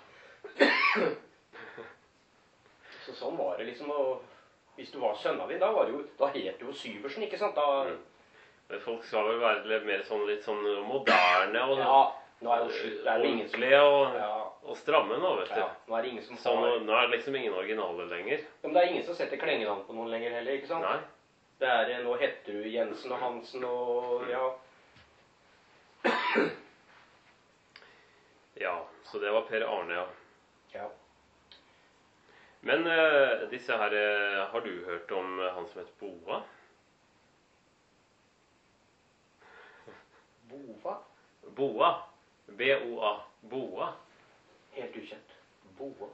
[SPEAKER 2] Så sånn var det liksom, og hvis du var Sønnavind, da var det jo, da het du jo Syversen, ikke sant? Da,
[SPEAKER 1] Mm. Men folk skal vel være litt mer sånn, litt sånn moderne og
[SPEAKER 2] ja, nå er det jo slutt, det er jo ingen som,
[SPEAKER 1] ordentlige og,
[SPEAKER 2] ja,
[SPEAKER 1] og stramme nå, vet du.
[SPEAKER 2] ja, nå er det ingen som
[SPEAKER 1] Så nå,
[SPEAKER 2] har,
[SPEAKER 1] nå er det liksom ingen originale lenger.
[SPEAKER 2] men det er ingen som setter klengenavn på noen lenger heller, ikke sant?
[SPEAKER 1] Nei.
[SPEAKER 2] Det er, eh, nå heter du Jensen og Hansen og, ja,
[SPEAKER 1] Ja, så det var Per Arne, ja.
[SPEAKER 2] ja.
[SPEAKER 1] Men eh, disse her, eh, har du hørt om eh, han som heter Boa?
[SPEAKER 2] Bova,
[SPEAKER 1] Boa. B O A. Boa.
[SPEAKER 2] helt ukjent. Boa.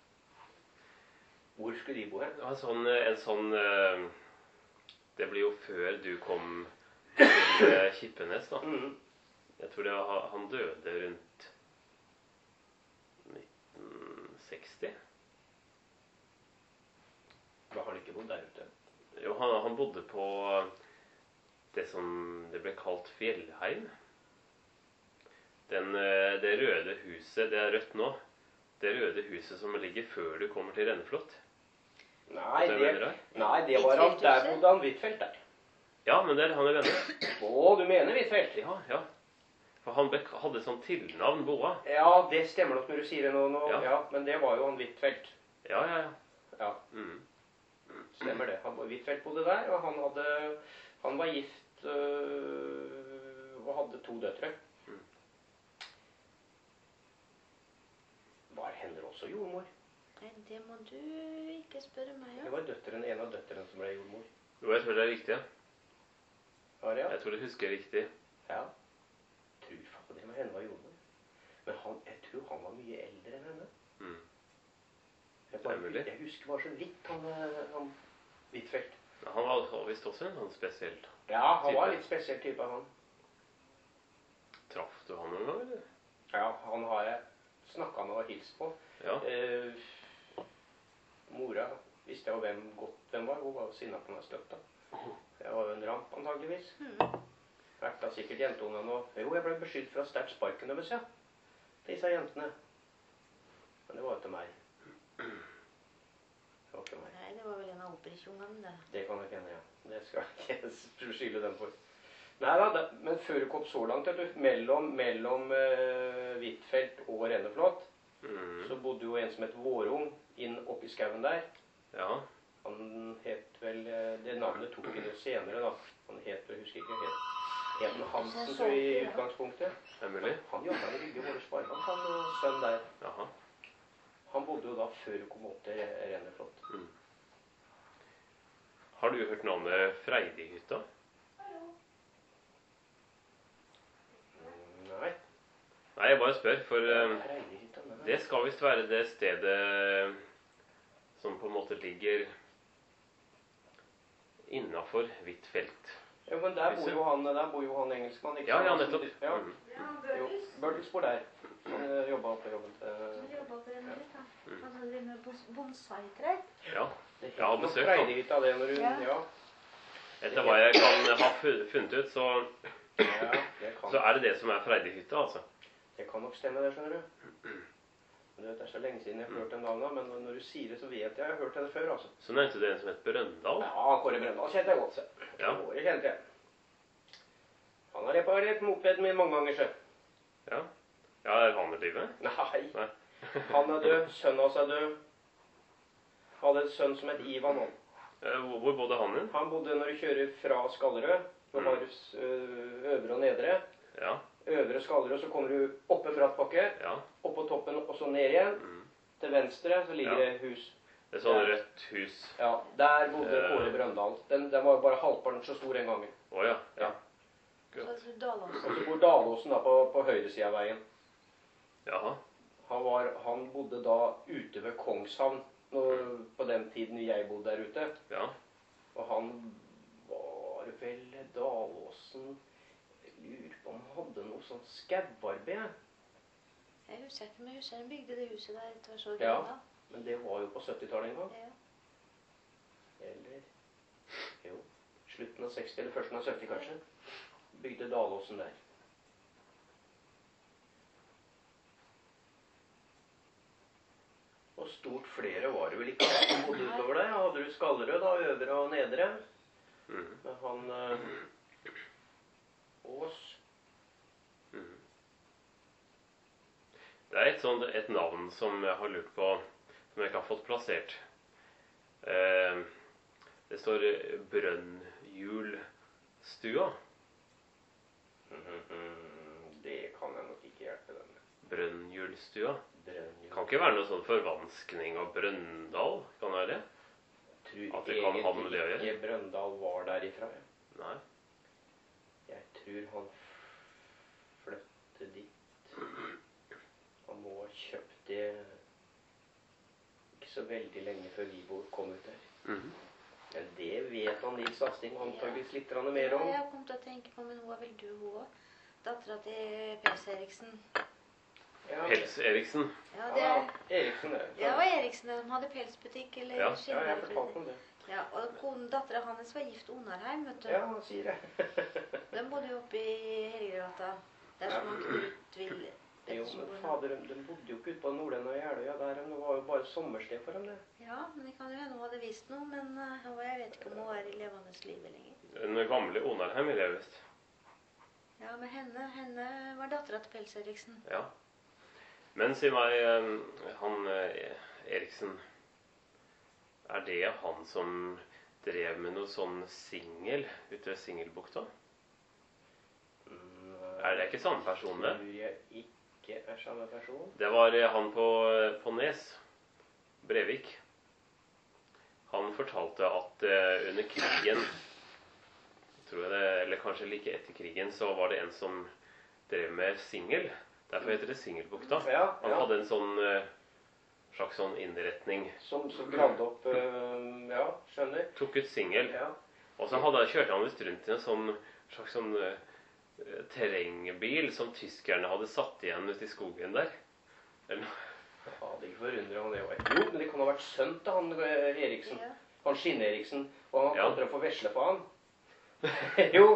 [SPEAKER 2] Hvor skulle de bo her?
[SPEAKER 1] Det var sånn, eh, en sånn eh, Det blir jo før du kom til eh, Kippenes, da.
[SPEAKER 2] Mhm.
[SPEAKER 1] Jeg tror det var, han døde rundt nitten seksti.
[SPEAKER 2] Da har de ikke bodd der ute.
[SPEAKER 1] Jo, han, han bodde på det som det ble kalt Fjellheim. Den, eh, det røde huset, det er rødt nå, det røde huset som ligger før du kommer til Renneflot.
[SPEAKER 2] Nei,
[SPEAKER 1] Det
[SPEAKER 2] det,
[SPEAKER 1] mener jeg.
[SPEAKER 2] nei, det var han. Der bodde han Huitfeldt der.
[SPEAKER 1] Ja, men det er han i Renne.
[SPEAKER 2] Å, du mener Huitfeldt?
[SPEAKER 1] Ja, ja. For han ble, hadde sånn tilnavn, Boa.
[SPEAKER 2] Ja, det stemmer nok når du sier det nå. nå.
[SPEAKER 1] Ja.
[SPEAKER 2] Ja. Men det var jo han Huitfeldt.
[SPEAKER 1] Ja, ja, ja.
[SPEAKER 2] Ja,
[SPEAKER 1] Mm.
[SPEAKER 2] stemmer det. Han Huitfeldt bodde der, og han, hadde, han var gift øh, og hadde to døtre.
[SPEAKER 1] Mm.
[SPEAKER 2] Var henne også jordmor?
[SPEAKER 4] Nei, det må du ikke spørre meg
[SPEAKER 2] Det
[SPEAKER 4] om.
[SPEAKER 2] var døtteren, en
[SPEAKER 1] tror du husker riktig.
[SPEAKER 2] Ja. Tror faen det med henne var jordmor. Men han, jeg tror han var mye eldre enn henne.
[SPEAKER 1] Mm.
[SPEAKER 2] Jeg,
[SPEAKER 1] Det er
[SPEAKER 2] bare,
[SPEAKER 1] mulig.
[SPEAKER 2] jeg husker bare så vidt han, eh, han Huitfeldt.
[SPEAKER 1] Ja, han var visst også en sånn spesiell.
[SPEAKER 2] Ja, han var
[SPEAKER 1] Type.
[SPEAKER 2] litt spesiell type, han.
[SPEAKER 1] Traff du han noen gang, eller?
[SPEAKER 2] Ja, han har jeg snakket med og hilst på.
[SPEAKER 1] Ja.
[SPEAKER 2] Eh, mora visste jeg jo hvem godt hvem var. Hun var jo sinna på meg støtt da. Jeg var jo en ramp, antageligvis.
[SPEAKER 4] Mm.
[SPEAKER 2] Vært da sikkert jentungene og... Jo, jeg ble beskyldt for å ha sterkt sparken deres, ja. Disse jentene. Men det var jo ikke meg. Det var ikke meg.
[SPEAKER 4] Nei, det var vel en av operisjungene, det.
[SPEAKER 2] Det kan jeg kjenne, ja. Det skal jeg ikke skylde dem for. Neida, det, men før det kom så langt, vet du, mellom, mellom uh, Huitfeldt og Renneflot,
[SPEAKER 1] Mm.
[SPEAKER 2] så bodde jo en som het Vårung inn oppi skauen der.
[SPEAKER 1] Ja.
[SPEAKER 2] Han het vel, eh, det navnet tok han jo senere da. Han het, jeg husker ikke, het, het han Hansen tror jeg, i utgangspunktet.
[SPEAKER 1] Det er mulig.
[SPEAKER 2] Han jobbet i Rygge Våre Sparebank, han og sønn der.
[SPEAKER 1] Jaha.
[SPEAKER 2] Han bodde jo da før det kom opp til Renneflot.
[SPEAKER 1] Mm. Har du hørt navnet Freidighytta?
[SPEAKER 2] Mm, Nei.
[SPEAKER 1] Nei, jeg bare spør, for eh,
[SPEAKER 2] Freidighytta, nei.
[SPEAKER 1] det skal visst være det stedet som på en måte ligger innenfor Huitfeldt.
[SPEAKER 2] Ja, men der bor jo han, der bor jo han engelskmann, ikke
[SPEAKER 1] Ja,
[SPEAKER 2] sant?
[SPEAKER 1] ja, nettopp.
[SPEAKER 2] Ja,
[SPEAKER 1] Mm.
[SPEAKER 3] Ja,
[SPEAKER 2] jo.
[SPEAKER 3] Burgess.
[SPEAKER 2] Burgess bor der. Han eh, jobbet på jobben til...
[SPEAKER 3] Han jobba på en litt, da.
[SPEAKER 1] Mm.
[SPEAKER 3] Altså, driver med bons- bonsai-trær.
[SPEAKER 1] Ja.
[SPEAKER 2] Det
[SPEAKER 1] Jeg har
[SPEAKER 2] het nok
[SPEAKER 1] besøkt han.
[SPEAKER 2] Freidighytta, det når du...
[SPEAKER 3] Ja.
[SPEAKER 2] Ja.
[SPEAKER 1] Etter hva jeg kan ha fu- funnet ut, så,
[SPEAKER 2] Ja, det kan,
[SPEAKER 1] så er det det som er Freidighytta, altså.
[SPEAKER 2] det kan nok stemme det, skjønner du. Men du vet, det er så lenge siden jeg har hørt den navnet, men når du sier det, så vet jeg jeg har hørt det før, altså.
[SPEAKER 1] Så nevnte du en som het Brøndal.
[SPEAKER 2] Ja, Kåre Brøndal kjente jeg godt, se.
[SPEAKER 1] Ja.
[SPEAKER 2] Kåre kjente jeg. Han har reparert mopeden min mange ganger, så.
[SPEAKER 1] Ja. Ja, er han i livet?
[SPEAKER 2] Nei.
[SPEAKER 1] Nei.
[SPEAKER 2] Han er død, sønnen hans er død. Hadde en sønn som het Ivan også.
[SPEAKER 1] Eh, Hvor hvor bodde han din?
[SPEAKER 2] Han bodde når du kjører fra Skallerød. Du
[SPEAKER 1] Mm.
[SPEAKER 2] har øh, øvre og nedre.
[SPEAKER 1] Ja.
[SPEAKER 2] Øvre Skallerød, så kommer du opp en bratt bakke,
[SPEAKER 1] Ja.
[SPEAKER 2] opp på toppen og så ned igjen.
[SPEAKER 1] Mm.
[SPEAKER 2] Til venstre så ligger
[SPEAKER 1] Ja.
[SPEAKER 2] det hus.
[SPEAKER 1] Det er sånn rødt hus.
[SPEAKER 2] Ja, der bodde
[SPEAKER 1] Eh.
[SPEAKER 2] Kåre Brøndal. Den, den var jo bare halvparten så stor en gang.
[SPEAKER 1] Å ja. Ja.
[SPEAKER 4] Så altså Dalåsen.
[SPEAKER 2] Og så bor Dalåsen da på, på høyresiden av veien.
[SPEAKER 1] Jaha.
[SPEAKER 2] Han, var, han bodde da ute ved Kongshavn når, på den tiden jeg bodde der ute.
[SPEAKER 1] Ja.
[SPEAKER 2] Og han var vel Dalåsen. Jeg lurer på om han hadde noe sånn skauarbeid.
[SPEAKER 4] Jeg husker ikke, men jeg husker han bygde det huset der tvers over
[SPEAKER 2] Ja.
[SPEAKER 4] grenda.
[SPEAKER 2] Men det var jo på syttitallet en gang.
[SPEAKER 4] Ja.
[SPEAKER 2] Eller jo, slutten av seksti eller førsten av sytti kanskje. Bygde Dalåsen der. Og stort flere var det vel ikke som bodde utover det. Hadde du Skallerød da, øvre og nedre.
[SPEAKER 1] Mhm.
[SPEAKER 2] Men han eh, Ås.
[SPEAKER 1] Mhm. Det er et, sånt, et navn som jeg har lurt på, som jeg ikke har fått plassert. Eh, det står Brønnhjulstua.
[SPEAKER 2] Det kan jeg nok ikke hjelpe dem med.
[SPEAKER 1] Brønnhjulstua.
[SPEAKER 2] Brønnhjul.
[SPEAKER 1] Kan ikke være noe sånn forvanskning av Brøndal, kan det være det?
[SPEAKER 2] Tror
[SPEAKER 1] At det kan ha med det å gjøre?
[SPEAKER 2] ikke Brøndal var derifra. Ja.
[SPEAKER 1] Nei.
[SPEAKER 2] Jeg tror han flyttet dit. Han må ha kjøpt det ikke så veldig lenge før vi kom ut der.
[SPEAKER 1] Mhm.
[SPEAKER 2] Men det vet han Nils Asting antageligvis litt grann mer
[SPEAKER 4] Ja,
[SPEAKER 2] om.
[SPEAKER 4] jeg kom til å tenke på, men hun var vel du, hun også. Dattera til Pels Eriksen.
[SPEAKER 2] Ja,
[SPEAKER 1] Pels Eriksen.
[SPEAKER 4] Ja, det,
[SPEAKER 2] ja, Eriksen det.
[SPEAKER 4] det var Eriksen. De hadde pelsbutikk eller
[SPEAKER 1] Ja.
[SPEAKER 2] Ja, jeg
[SPEAKER 4] skinnvareforretning.
[SPEAKER 2] fortalte om det.
[SPEAKER 4] Ja, og konen, dattera hans var gift Onarheim, vet du.
[SPEAKER 2] Ja, han sier det.
[SPEAKER 4] De bodde jo oppe i Helgegata. Der som han Knut Ville.
[SPEAKER 2] Jo, men fader, de, de bodde jo ikke ute på Nordland og Jeløya der. Det var jo bare sommersted for dem, det.
[SPEAKER 4] Ja, men det kan jo hende hun hadde visst noe, men uh, jeg vet ikke om hun er i levende livet lenger.
[SPEAKER 1] Den gamle Onarheim i Levest.
[SPEAKER 4] Ja, men henne, henne var dattera til Pels Eriksen.
[SPEAKER 1] Ja. Men si meg, eh, han eh, Eriksen, er det han som drev med noe sånn singel ute ved Singelbukta?
[SPEAKER 2] Mm,
[SPEAKER 1] Er det ikke samme person det?
[SPEAKER 2] Tror jeg ikke er samme person.
[SPEAKER 1] Det var eh, han på, på Nes, Brevik. Han fortalte at eh, under krigen, jeg tror jeg det, eller kanskje like etter krigen, så var det en som drev med singel. Derfor heter det Singelbukta.
[SPEAKER 2] Ja,
[SPEAKER 1] Han
[SPEAKER 2] ja.
[SPEAKER 1] hadde en sånn eh, slags sånn innretning.
[SPEAKER 2] Som, som gravde opp øh, Ja, skjønner.
[SPEAKER 1] Tok ut singel.
[SPEAKER 2] Ja.
[SPEAKER 1] Og så hadde, kjørte han visst rundt i en sånn slags sånn eh, terrengbil som tyskerne hadde satt igjen ute i skogen der. Eller,
[SPEAKER 2] Ja, det ikke forundrer om det var. Jo, men det kan ha vært sønn til han øh, Eriksen.
[SPEAKER 4] Ja.
[SPEAKER 2] Han Skinne-Eriksen. Og han
[SPEAKER 1] Ja.
[SPEAKER 2] kalte det for vesle på han. Jo.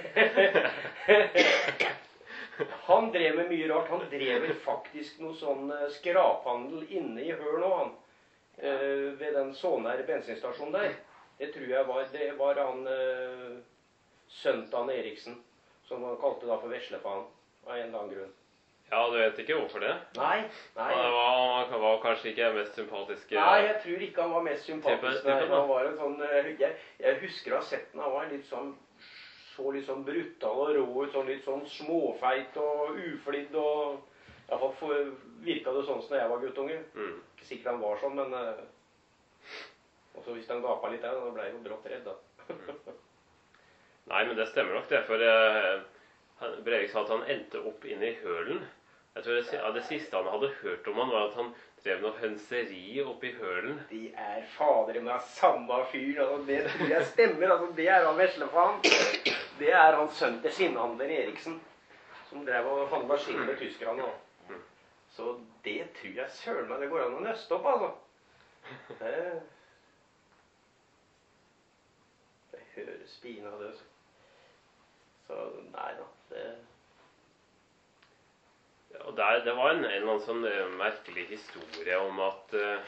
[SPEAKER 2] Han drev med mye rart. Han drev vel faktisk noe sånn eh, skraphandel inne i Høl nå, han. Eh, ved den Sånær bensinstasjonen der. Det tror jeg var, det var han eh, sønnen til han Eriksen. Som han kalte da for vesle på han. Av en eller annen grunn.
[SPEAKER 1] ja, du vet ikke hvorfor det?
[SPEAKER 2] Nei, nei.
[SPEAKER 1] Han var, han var kanskje ikke mest sympatiske.
[SPEAKER 2] Nei, jeg tror ikke han var mest sympatisk.
[SPEAKER 1] Type-
[SPEAKER 2] Nei,
[SPEAKER 1] typen, da.
[SPEAKER 2] han var en sånn, eh, jeg, jeg husker å ha sett den. Han var litt sånn, så litt sånn brutal og rå ut, sånn litt sånn småfeit og uflidd. Og i hvert fall virka det sånn som da jeg var guttunge.
[SPEAKER 1] Mm.
[SPEAKER 2] Ikke sikkert han var sånn, men eh, og så hvis han gapa litt der, da ble jeg jo brått redd, da.
[SPEAKER 1] Nei, men det stemmer nok det. For eh, han- Brevik sa at han endte opp inne i hølen. Jeg tror det, si- ja, det siste han hadde hørt om han, var at han drev noe hønseri oppe i hølen.
[SPEAKER 2] De er fader med samme fyr. Altså, det tror jeg stemmer. Altså, det er han veslefaen. Det er hans sønn til skinnhandler Eriksen, som drev og handla skinn med tyskerne. da. Så det tror jeg søren meg det går an å nøste opp, altså. Det, det høres pinadø ut. Så nei da. Det
[SPEAKER 1] Ja, og der, det var en, en eller annen sånn eh, merkelig historie om at eh,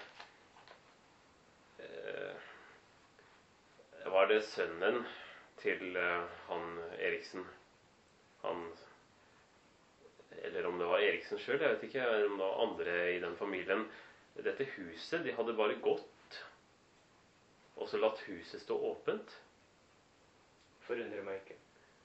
[SPEAKER 1] eh, var det sønnen til eh, han Eriksen. Han Eller om det var Eriksen sjøl, jeg vet ikke. Eller om det var andre i den familien. Dette huset, de hadde bare gått og så latt huset stå åpent.
[SPEAKER 2] forundrer meg ikke.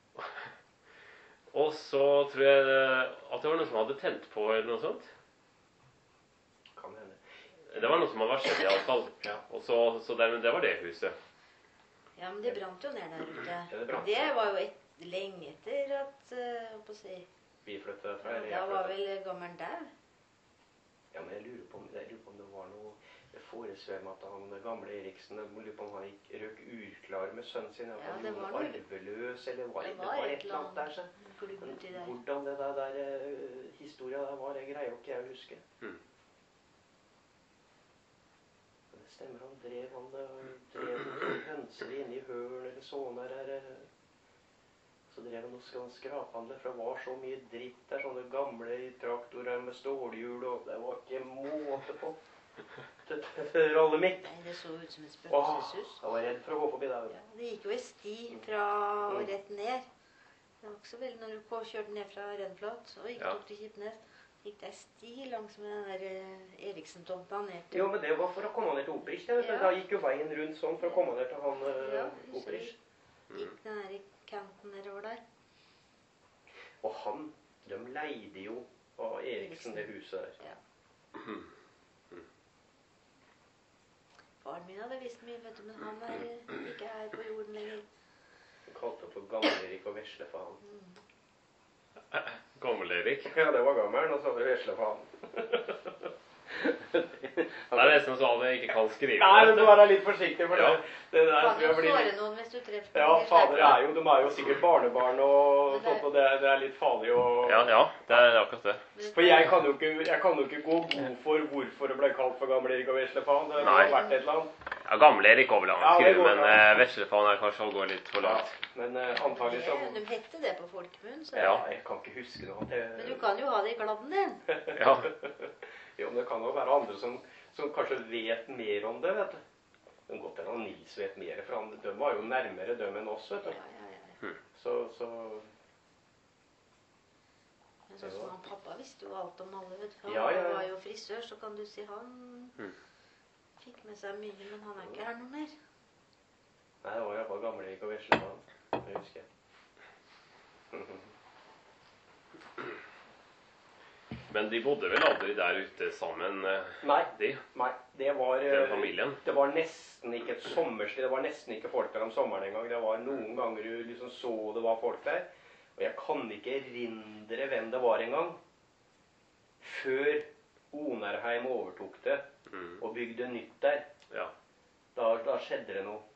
[SPEAKER 1] Og så tror jeg at det var noen som hadde tent på, eller noe sånt.
[SPEAKER 2] Kan hende.
[SPEAKER 1] Det var noe som var skjedd i alle fall.
[SPEAKER 2] Ja.
[SPEAKER 1] Og så, så det, det var det huset.
[SPEAKER 4] Ja, men det brant jo ned der ute.
[SPEAKER 2] Ja, det brant.
[SPEAKER 4] Det var jo et, lenge etter at uh, å si,
[SPEAKER 2] Vi flyttet fra, eller
[SPEAKER 4] Da
[SPEAKER 2] jeg
[SPEAKER 4] var
[SPEAKER 2] flyttet.
[SPEAKER 4] vel gammelen dau.
[SPEAKER 2] Ja, men jeg lurer på om, jeg lurer på om det var noe det foresvøm at han gamle Eriksen jeg lurer på om han gikk røk urklar med sønnen sin. At
[SPEAKER 4] Ja,
[SPEAKER 2] han
[SPEAKER 4] det
[SPEAKER 2] gjorde
[SPEAKER 4] var
[SPEAKER 2] noe
[SPEAKER 4] noe-
[SPEAKER 2] arveløs, eller var,
[SPEAKER 4] det
[SPEAKER 2] det
[SPEAKER 4] var
[SPEAKER 2] var
[SPEAKER 4] et
[SPEAKER 2] et eller annet der. Så.
[SPEAKER 4] Glubb
[SPEAKER 2] Men
[SPEAKER 4] uti der.
[SPEAKER 2] hvordan det der, der eh, historia der var, det greier jo ikke jeg å huske.
[SPEAKER 1] Mm.
[SPEAKER 2] Men det stemmer, han drev han eh, drev noen hønser inne i hølen eller sånn der. eh, Så drev han noe sånn skraphandler, for det var så mye dritt der, sånne gamle traktorer med stålhjul, og det var ikke måte på. Det rallet mitt.
[SPEAKER 4] Nei, det så ut som et
[SPEAKER 2] Åh,
[SPEAKER 4] spøkelseshus.
[SPEAKER 2] jeg var redd for å gå forbi der.
[SPEAKER 4] Ja, det gikk jo en sti fra og
[SPEAKER 2] Mm.
[SPEAKER 4] rett ned. Det var ikke så veldig når du på- kjørte ned fra Rennflat og gikk
[SPEAKER 1] Ja.
[SPEAKER 4] opp til Kipnes. Gikk det en sti langs med den der eh, Eriksen-tomta ned til
[SPEAKER 2] Jo, men det var for å komme ned til Opprich. det, vet du.
[SPEAKER 4] Ja.
[SPEAKER 2] Da gikk jo veien rundt sånn for å komme ned til han uh,
[SPEAKER 4] Ja, husker
[SPEAKER 2] Opprich.
[SPEAKER 4] Gikk den der kanten nedover der.
[SPEAKER 2] Og han, de leide jo av Eriksen det huset der.
[SPEAKER 4] Ja. Faren min hadde visst mye, vet du, men han er eh, ikke her på jorden lenger.
[SPEAKER 2] De kalte det for Gamle-Erik og Veslefaen.
[SPEAKER 4] Mm.
[SPEAKER 1] Gammel-Erik.
[SPEAKER 2] Ja, det var gammelen, og så var det Veslefaen.
[SPEAKER 1] Det er nesten så han ikke kan skrive.
[SPEAKER 2] Nei, men du må være litt forsiktig, for
[SPEAKER 1] Ja.
[SPEAKER 2] det, det der
[SPEAKER 4] Kan
[SPEAKER 2] tror
[SPEAKER 4] jo
[SPEAKER 2] jeg blir
[SPEAKER 4] såre noen hvis du treffer
[SPEAKER 2] Ja,
[SPEAKER 4] noen i
[SPEAKER 2] fader
[SPEAKER 4] slekta.
[SPEAKER 2] er jo, de er jo sikkert barnebarn og
[SPEAKER 4] Men det-
[SPEAKER 2] sånt, og det, er- det er litt farlig å
[SPEAKER 1] Ja, ja, det er akkurat det.
[SPEAKER 4] Men-
[SPEAKER 2] For jeg kan, jo ikke, jeg kan jo ikke gå god for hvorfor det ble kalt for Gamle-Erik og Veslefaen. Det må
[SPEAKER 1] Nei.
[SPEAKER 2] ha vært et eller annet.
[SPEAKER 1] Ja, Gamle-Erik går vel an å
[SPEAKER 2] Ja, det
[SPEAKER 1] skrive,
[SPEAKER 2] går
[SPEAKER 1] men
[SPEAKER 2] bra.
[SPEAKER 1] uh, Veslefaen er kanskje å gå litt for
[SPEAKER 2] Ja,
[SPEAKER 1] langt.
[SPEAKER 2] men uh, antagelig så
[SPEAKER 4] Det- De hette det på folkemunn, så
[SPEAKER 1] Ja.
[SPEAKER 2] Jeg kan ikke huske noe. Det,
[SPEAKER 4] Men du kan jo ha det i gladden din.
[SPEAKER 1] Ja.
[SPEAKER 2] Jo, men det kan jo være andre som, som kanskje vet mer om det, vet du. Det kan godt hende at Nils vet mer, for han, de var jo nærmere dem enn oss, vet
[SPEAKER 4] Ja,
[SPEAKER 2] du.
[SPEAKER 4] ja, ja.
[SPEAKER 2] Så, så
[SPEAKER 4] Men sånn som han pappa visste jo alt om alle, vet du. Han
[SPEAKER 2] Ja, ja, ja.
[SPEAKER 4] var jo frisør, så kan du si han
[SPEAKER 1] Mm.
[SPEAKER 4] fikk med seg mye, men han er ikke her noe mer.
[SPEAKER 2] Nei, det var iallfall Gamle-Erik og Veslefaen. Det husker jeg.
[SPEAKER 1] Men de bodde vel aldri der ute sammen, eh,
[SPEAKER 2] Nei,
[SPEAKER 1] de?
[SPEAKER 2] nei, det var,
[SPEAKER 1] Den
[SPEAKER 2] eh,
[SPEAKER 1] familien?
[SPEAKER 2] det var nesten ikke et sommersted, det var nesten ikke folk der om sommeren en gang. Det var noen ganger du liksom så det var folk der. Og jeg kan ikke erindre hvem det var en gang. Før Onarheim overtok det
[SPEAKER 1] Mm.
[SPEAKER 2] og bygde nytt der.
[SPEAKER 1] Ja.
[SPEAKER 2] Da, da skjedde det noe.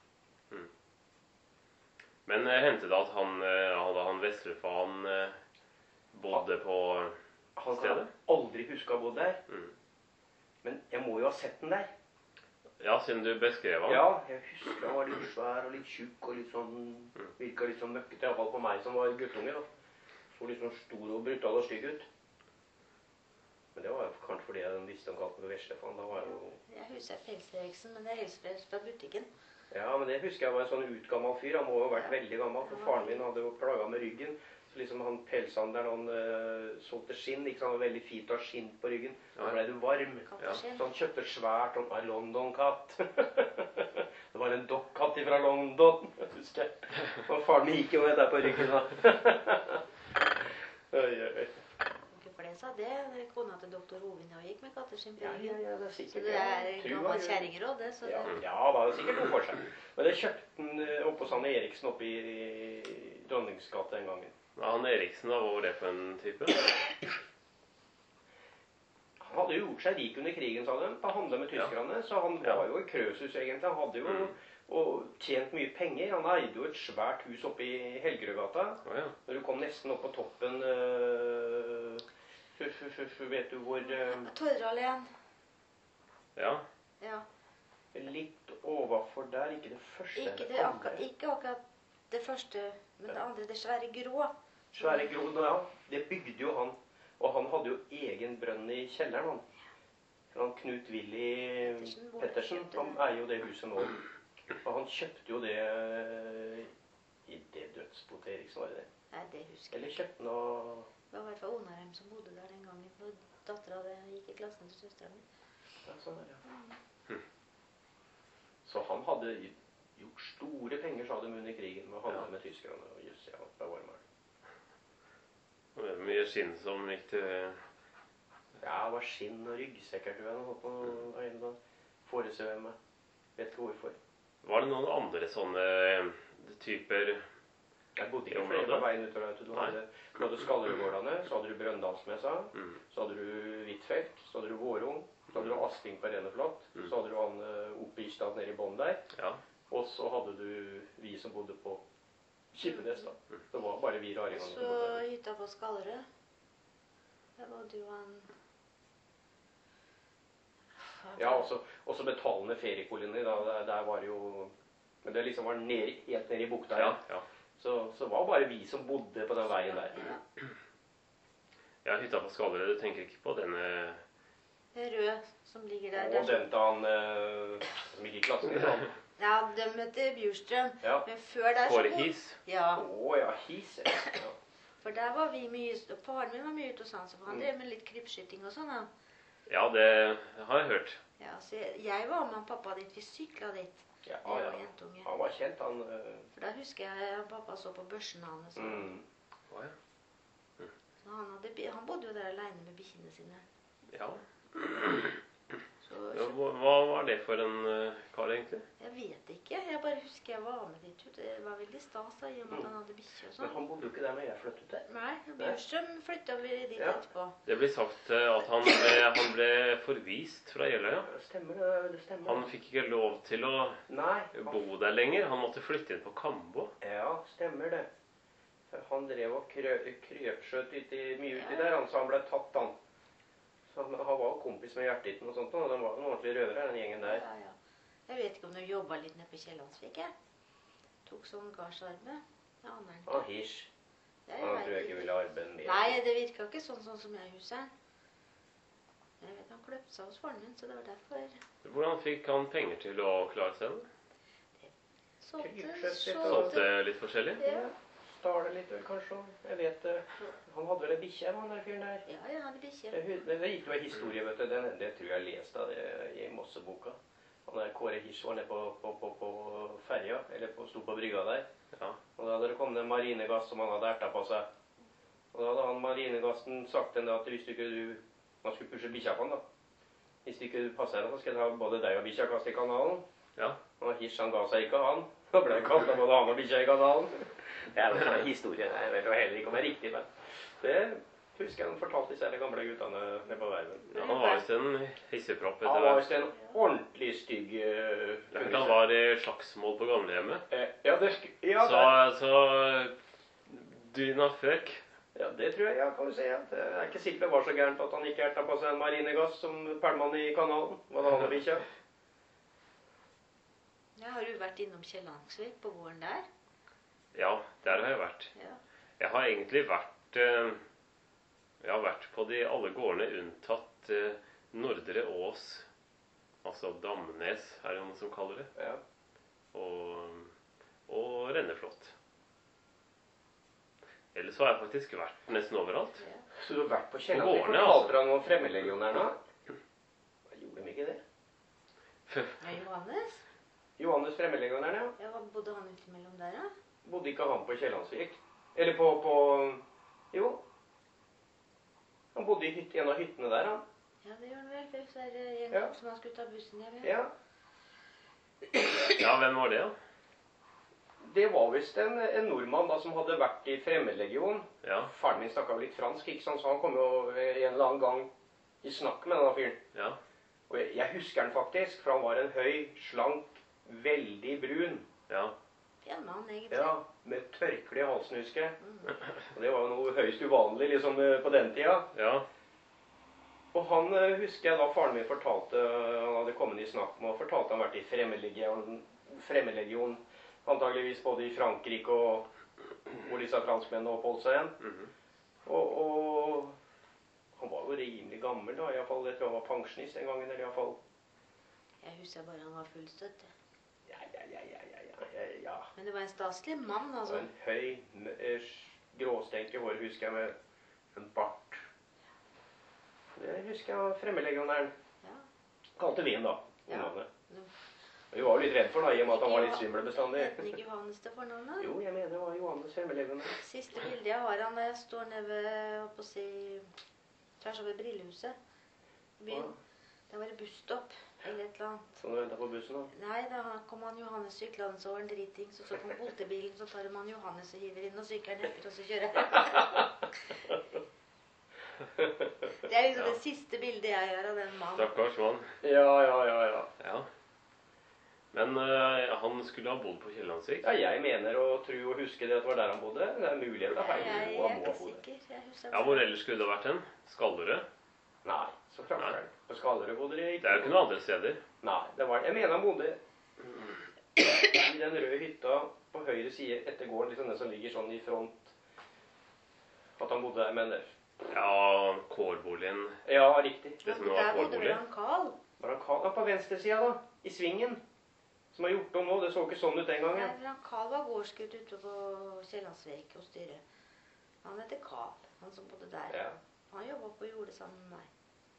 [SPEAKER 1] Men eh, hendte det at han, eh, hadde han Vesterfaen eh, bodde på
[SPEAKER 2] Han kan
[SPEAKER 1] stedet?
[SPEAKER 2] aldri huske å ha bodd der.
[SPEAKER 1] Mm.
[SPEAKER 2] Men jeg må jo ha sett den der.
[SPEAKER 1] Ja, siden du beskrev han.
[SPEAKER 2] Ja, jeg husker han var litt svær og litt tjukk og litt sånn, virka litt sånn møkkete, i hvert fall på meg som var guttunge da. Så litt sånn stor og brutal og stygg ut. Men det var jo kanskje fordi jeg visste om katten på Vesterfaen. Da var jeg jo...
[SPEAKER 4] Jeg husker Pels-Eriksen, men det er helst fra butikken.
[SPEAKER 2] Ja, men det husker jeg var en sånn utgammal fyr. Han må jo ha vært veldig gammel, for faren min hadde jo plaget med ryggen. Så liksom han pelshandleren, han uh, solgte skinn, ikke sant? Det var veldig fint å ha skinn på ryggen. Da ble du varm.
[SPEAKER 1] Ja.
[SPEAKER 4] Katteskinn.
[SPEAKER 2] Så han kjøpte et svært sånn en London-katt. Det var en Dock-katt fra London, husker jeg. Og faren min gikk jo med der på ryggen da. Oi, oi, oi.
[SPEAKER 4] Ikke for det sa det. Det er kona til doktor Ovin og gikk med katteskinn på
[SPEAKER 2] Ja, ja,
[SPEAKER 4] ryggen.
[SPEAKER 2] ja, det er
[SPEAKER 4] Så
[SPEAKER 2] sikkert
[SPEAKER 4] det er
[SPEAKER 2] Tror
[SPEAKER 4] gammel
[SPEAKER 2] jeg.
[SPEAKER 4] kjerringråd, det. Så
[SPEAKER 2] Ja,
[SPEAKER 4] det
[SPEAKER 2] ja, det er sikkert noe for seg. Men det kjøpte han eh, oppe hos Anne Eriksen oppe i, i Dronningsgata den gangen.
[SPEAKER 1] Ja, han Eriksen, da, hva var det for en type?
[SPEAKER 2] Han hadde jo gjort seg rik under krigen, sa de, på å handle med tyskerne, så han
[SPEAKER 1] Ja.
[SPEAKER 2] var jo i Krøsus egentlig. Han hadde jo og tjent mye penger. Han eide jo et svært hus oppe i Helgerødgata.
[SPEAKER 1] Å ja.
[SPEAKER 2] Når du kom nesten opp på toppen, øh, f- f- f- f- vet du hvor, øh,
[SPEAKER 4] Tordralen.
[SPEAKER 1] Ja.
[SPEAKER 4] Ja.
[SPEAKER 2] litt overfor der, ikke det første,
[SPEAKER 4] Ikke,
[SPEAKER 2] det
[SPEAKER 4] det, akkurat,
[SPEAKER 2] andre.
[SPEAKER 4] ikke akkurat det første, men det andre, det svære grå.
[SPEAKER 2] Svære Gro, ja, det bygde jo han. Og han hadde jo egen brønn i kjelleren, han. For han Knut Willy
[SPEAKER 4] Pettersen, hvor
[SPEAKER 2] Pettersen,
[SPEAKER 4] kjøpte
[SPEAKER 2] han
[SPEAKER 4] det.
[SPEAKER 2] eier jo det huset nå. Og han kjøpte jo det øh, i det dødsboet til Eriksen, var det det?
[SPEAKER 4] Nei, det husker jeg
[SPEAKER 2] Eller
[SPEAKER 4] ikke.
[SPEAKER 2] kjøpte han av...
[SPEAKER 4] Det var i hvert fall Onarheim som bodde der den gangen. Når datteren det gikk i klassen til søsteren min.
[SPEAKER 2] Ja, sånn er det. Hm. Så han hadde gjort store penger, sa de under krigen, med å handle
[SPEAKER 1] Ja.
[SPEAKER 2] med tyskerne. Og just, ja, det var varmere.
[SPEAKER 1] Og det er mye skinn som gikk til
[SPEAKER 2] Ja, det var skinn og ryggsekker, tror jeg, han holdt på en av foresøve med. Vet ikke hvorfor.
[SPEAKER 1] Var det noen andre sånne eh, typer?
[SPEAKER 2] Jeg bodde
[SPEAKER 1] I
[SPEAKER 2] ikke
[SPEAKER 1] området?
[SPEAKER 2] flere på veien utover. Du
[SPEAKER 1] Nei.
[SPEAKER 2] hadde, du hadde Skallerudgårdene, så hadde du Brøndalsmessa,
[SPEAKER 1] Mm.
[SPEAKER 2] så hadde du Hvitfeldt, så hadde du Vårung, så hadde du Asting på Reneflott,
[SPEAKER 1] Mm.
[SPEAKER 2] så hadde du han eh, oppe i Ystad nede i bånn der,
[SPEAKER 1] Ja.
[SPEAKER 2] og så hadde du vi som bodde på Kippenes da. Det var bare vi raringene som
[SPEAKER 4] Så
[SPEAKER 2] bodde der.
[SPEAKER 4] hytta på Skallerød. Der bodde jo han...
[SPEAKER 2] Ja, også, også betalende feriekoloni, da, der, der var det jo... Men det liksom var ned, helt nede i bukta,
[SPEAKER 1] Ja,
[SPEAKER 2] ja.
[SPEAKER 1] ja.
[SPEAKER 2] Så, så var det bare vi som bodde på den veien der.
[SPEAKER 4] Ja.
[SPEAKER 1] Ja, hytta på Skallerød, du tenker ikke på denne...
[SPEAKER 4] Den rød som ligger der.
[SPEAKER 2] Og
[SPEAKER 4] der
[SPEAKER 2] den til han eh, som gikk i klassen i han.
[SPEAKER 4] Ja, de møtte Bjurstrøm.
[SPEAKER 2] Ja.
[SPEAKER 4] Men før der så...
[SPEAKER 1] Kåre His?
[SPEAKER 4] Ja,
[SPEAKER 2] Å ja, his. Ja.
[SPEAKER 4] for der var vi mye... Faren min var mye ute hos han, så han
[SPEAKER 2] Mm.
[SPEAKER 4] drev med litt krypskytting og sånn. da.
[SPEAKER 1] Ja, det har jeg hørt.
[SPEAKER 4] Ja, så jeg, jeg var med han pappa dit. Vi sykla dit.
[SPEAKER 2] Ja,
[SPEAKER 4] Jeg var
[SPEAKER 2] ja.
[SPEAKER 4] jentunge.
[SPEAKER 2] Han var kjent, han. eh,
[SPEAKER 4] For da husker jeg han pappa så på børsen hans. og-
[SPEAKER 2] Mm.
[SPEAKER 1] Å ja.
[SPEAKER 4] Så han, hadde, bi- han bodde jo der alene med bikkjene sine.
[SPEAKER 1] Ja.
[SPEAKER 4] Så
[SPEAKER 1] Ja, hva, hva var det for en eh, kar, egentlig?
[SPEAKER 4] jeg vet ikke. Jeg bare husker jeg var med dit ut. Det var veldig stas da, i og med at han hadde bikkje og
[SPEAKER 2] Men
[SPEAKER 4] sånn.
[SPEAKER 2] han bodde jo ikke der når jeg flyttet der.
[SPEAKER 4] Nei, Bjurstrøm flytta vi dit
[SPEAKER 2] Ja.
[SPEAKER 4] etterpå.
[SPEAKER 1] Det blir sagt eh, at han ble, han ble forvist fra Jeløya.
[SPEAKER 2] Stemmer det? Det stemmer.
[SPEAKER 1] Han fikk ikke lov til å
[SPEAKER 2] Nei.
[SPEAKER 1] bo der lenger. Han måtte flytte inn på Kambo.
[SPEAKER 2] Ja, stemmer det. For han drev og krø, krøpskjøt uti, mye uti der, han, så han ble tatt, han. Så han, han var jo kompis med Hjertitten og sånt, og de var noen ordentlige røvere, den gjengen der.
[SPEAKER 4] Ja, ja. Jeg vet ikke om de jobba litt nede på Kiellandsvik, jeg. Tok sånn gardsarbeid. Jeg aner
[SPEAKER 2] Han
[SPEAKER 4] ikke.
[SPEAKER 2] Hirsch.
[SPEAKER 4] Jeg
[SPEAKER 2] Han tror jeg
[SPEAKER 4] vet
[SPEAKER 2] ikke
[SPEAKER 4] ikke.
[SPEAKER 2] ville arbeide mer.
[SPEAKER 4] Nei, det virka ikke sånn, sånn som jeg husker. Jeg vet han kløpte seg hos faren min, så det var derfor.
[SPEAKER 1] Hvordan fikk han penger til å klare seg? da?
[SPEAKER 4] Solgte,
[SPEAKER 2] Krypskjøt litt og-
[SPEAKER 4] solgte.
[SPEAKER 1] Solgte litt forskjellig?
[SPEAKER 4] Ja,
[SPEAKER 2] Stale litt, vel, kanskje. Jeg vet, eh, han hadde vel en bikkje, han der fyren der.
[SPEAKER 4] ja, jeg hadde bikkje.
[SPEAKER 2] Det, hu- det gikk jo en historie, vet du. Den, det tror jeg leste av det i Mosseboka. Han der Kåre Hirsch var nede på, på, på, på ferja, eller på, sto på brygga der.
[SPEAKER 1] Ja.
[SPEAKER 2] Og da hadde det kommet en marinegass som han hadde erta på seg. Og da hadde han marinegassen sagt til henne at hvis du ikke du Man skulle pushe bikkja på den, da. Hvis det ikke passer deg, så skal jeg ta både deg og bikkja kaste i kanalen.
[SPEAKER 1] Ja.
[SPEAKER 2] Og Hirsch han ga seg ikke, han. Da ble kastet både han og bikkja i kanalen. Det er en historie. Jeg vet jo heller ikke om det er riktig, men det husker jeg han fortalte disse gamle guttene nede på verven.
[SPEAKER 1] Ja, han var visst en hissepropp
[SPEAKER 2] Han
[SPEAKER 1] etter
[SPEAKER 2] var
[SPEAKER 1] hvert.
[SPEAKER 2] visst en ordentlig stygg uh,
[SPEAKER 1] Jeg hørte han var i slagsmål på gamlehjemmet.
[SPEAKER 2] Eh, ja, det sk ja,
[SPEAKER 1] Så,
[SPEAKER 2] det,
[SPEAKER 1] så dyna føk.
[SPEAKER 2] ja, det tror jeg, ja, kan du si. Ja. Det er ikke sikkert det var så gærent at han ikke erta på seg en marinegass som pælmann i kanalen. Var det han og bikkja?
[SPEAKER 4] Ja, har du vært innom Kjellangsvik på våren der?
[SPEAKER 1] Ja, der har jeg vært.
[SPEAKER 4] Ja.
[SPEAKER 1] Jeg har egentlig vært eh, Jeg har vært på de alle gårdene unntatt eh, Nordre Ås. Altså Damnes, er det noen som kaller det.
[SPEAKER 2] Ja.
[SPEAKER 1] Og, og Renneflott. Ellers så har jeg faktisk vært nesten overalt.
[SPEAKER 4] Ja.
[SPEAKER 2] Så du har vært på
[SPEAKER 1] På
[SPEAKER 2] Kjellangsvik?
[SPEAKER 1] gårdene,
[SPEAKER 2] Fortalte deg noen fremmedlegionærer da? Gjorde de ikke det?
[SPEAKER 4] Ja, Johannes?
[SPEAKER 2] Johannes fremmedlegionæren, ja.
[SPEAKER 4] Ja, hva bodde han ute mellom der, da?
[SPEAKER 2] Bodde ikke han på Kjellangsvik? Eller på, på Jo. Han bodde i hyt, en av hyttene der, han.
[SPEAKER 4] Ja, det gjør han vel. For så er det en
[SPEAKER 2] Ja.
[SPEAKER 4] som han skulle ta bussen hjem.
[SPEAKER 2] Ja.
[SPEAKER 1] Ja, hvem var det, da?
[SPEAKER 2] Det var visst en, en nordmann da som hadde vært i fremmedlegion.
[SPEAKER 1] Ja,
[SPEAKER 2] Faren min snakka jo litt fransk, ikke sant? Så han kom jo en eller annen gang i snakk med denne fyren.
[SPEAKER 1] ja,
[SPEAKER 2] Og jeg, jeg husker han faktisk, for han var en høy, slank, veldig brun.
[SPEAKER 1] ja.
[SPEAKER 4] Pen mann, egentlig.
[SPEAKER 2] Ja, med tørkle i halsen, husker jeg. Og det var jo noe høyst uvanlig liksom eh, på den tida.
[SPEAKER 1] ja.
[SPEAKER 2] Og han eh, husker jeg da faren min fortalte, han hadde kommet i snakk med, og fortalte han vært i fremmedlegion, fremmedlegion antageligvis både i Frankrike og hvor disse franskmennene oppholdt seg igjen.
[SPEAKER 1] Mhm.
[SPEAKER 2] Og, og han var jo rimelig gammel da, i hvert fall. Jeg tror han var pensjonist den gangen, eller i hvert fall.
[SPEAKER 4] Jeg husker bare han var fullstøtt.
[SPEAKER 2] Ja, ja, ja, ja, ja, ja, ja, ja.
[SPEAKER 4] Men det var en staselig mann,
[SPEAKER 2] Det var
[SPEAKER 4] altså.
[SPEAKER 2] en høy, m- eh, gråstenke hår, husker jeg, med en bart. Det husker jeg var fremmedlegionæren.
[SPEAKER 4] Ja.
[SPEAKER 2] Kalte vi han da,
[SPEAKER 4] Ja.
[SPEAKER 2] ungene. Og vi var jo litt redd for da, i og med at han var litt
[SPEAKER 4] Ikke
[SPEAKER 2] svimmel bestandig.
[SPEAKER 4] Het han ikke Johannes til fornavn, da?
[SPEAKER 2] Jo, jeg mener det var Johannes fremmedlegionær.
[SPEAKER 4] Siste bildet jeg har han da jeg står nede ved, holdt på å si, tvers over Brillehuset. I byen. Det var et busstopp, eller et eller annet.
[SPEAKER 2] Som du ventet på bussen da.
[SPEAKER 4] Nei, da kom han Johannes syklende, så var han dritings, og så kom politibilen, så tar de han Johannes og hiver inn, og sykkelen etter, og så kjører Det er liksom
[SPEAKER 1] Ja.
[SPEAKER 4] det siste bildet jeg gjør av den mannen.
[SPEAKER 1] Stakkars mann.
[SPEAKER 2] Ja, ja, ja, ja.
[SPEAKER 1] Ja. Men eh, han skulle ha bodd på Kjellangsvik.
[SPEAKER 2] Ja, jeg mener å tro og huske det at det var der han bodde. Det er mulig det er
[SPEAKER 4] Jeg,
[SPEAKER 2] feil.
[SPEAKER 4] jeg,
[SPEAKER 2] Jo,
[SPEAKER 4] jeg
[SPEAKER 2] han
[SPEAKER 4] er
[SPEAKER 2] må ha
[SPEAKER 4] ikke
[SPEAKER 2] bodd der.
[SPEAKER 4] sikker. Jeg husker
[SPEAKER 1] Ja, hvor ellers skulle det vært hen? Skallerød?
[SPEAKER 2] Nei, så frakker han. På Skallerud bodde det ikke.
[SPEAKER 1] Det er jo ikke noen andre steder.
[SPEAKER 2] Nei, det var, jeg mener han bodde i den røde hytta på høyre side etter gården, liksom den som ligger sånn i front. At han bodde der, men det.
[SPEAKER 1] Ja, kårboligen.
[SPEAKER 2] Ja, riktig.
[SPEAKER 1] Det som
[SPEAKER 4] Der
[SPEAKER 1] var
[SPEAKER 4] bodde vel
[SPEAKER 1] kårbolig.
[SPEAKER 4] han Carl.
[SPEAKER 2] Var han Karl da, på venstre sida da? I svingen? Som har gjort om nå, det så ikke sånn ut den
[SPEAKER 4] Nei,
[SPEAKER 2] gangen.
[SPEAKER 4] for han Carl var gårdsgutt ute på Kjellangsvik og styret. Han heter Carl, han som bodde der.
[SPEAKER 2] Ja,
[SPEAKER 4] Han jobbet på jordet sammen med meg.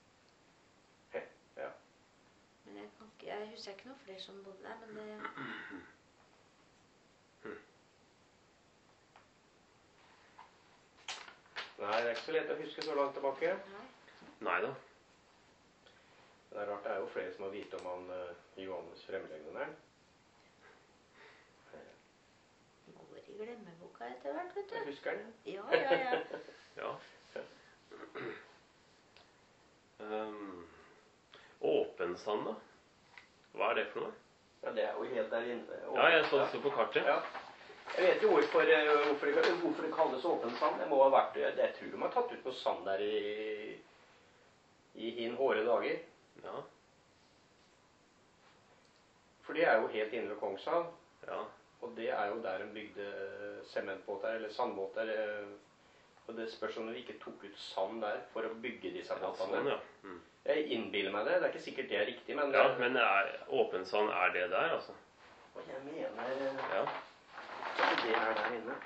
[SPEAKER 2] ja.
[SPEAKER 4] Men jeg, kan ikke, jeg husker ikke noen flere som bodde der, men det...
[SPEAKER 2] Nei, det er ikke så lett å huske så langt tilbake.
[SPEAKER 4] Nei.
[SPEAKER 1] Nei da.
[SPEAKER 2] Det er rart, det er jo flere som har vite om han uh, Johannes fremmedlegionæren.
[SPEAKER 4] Går i glemmeboka etter hvert, vet
[SPEAKER 2] Jeg
[SPEAKER 4] du.
[SPEAKER 2] husker den.
[SPEAKER 4] Ja, ja, ja.
[SPEAKER 1] Ja. Um, Åpensand, da? Hva er det for noe?
[SPEAKER 2] Ja, det er jo helt der inne.
[SPEAKER 1] Ja, jeg så det så på kartet.
[SPEAKER 2] Ja. Jeg vet jo hvorfor, eh, hvorfor, det, hvorfor det kalles åpen sand. Det må ha vært, jeg, jeg tror de har tatt ut noe sand der i, i hin hårde dager.
[SPEAKER 1] Ja.
[SPEAKER 2] For det er jo helt inne ved Kongshavn.
[SPEAKER 1] Ja.
[SPEAKER 2] Og det er jo der de bygde sementbåter, eller sandbåter. eh, Og det spørs om de ikke tok ut sand der for å bygge disse
[SPEAKER 1] Ja,
[SPEAKER 2] båtene.
[SPEAKER 1] sånn, ja. Mm.
[SPEAKER 2] Jeg innbiller meg det. Det er ikke sikkert det er riktig, men,
[SPEAKER 1] Ja, men er, åpensand er det der, altså?
[SPEAKER 2] og jeg mener eh,
[SPEAKER 1] Ja.
[SPEAKER 2] at det er der inne.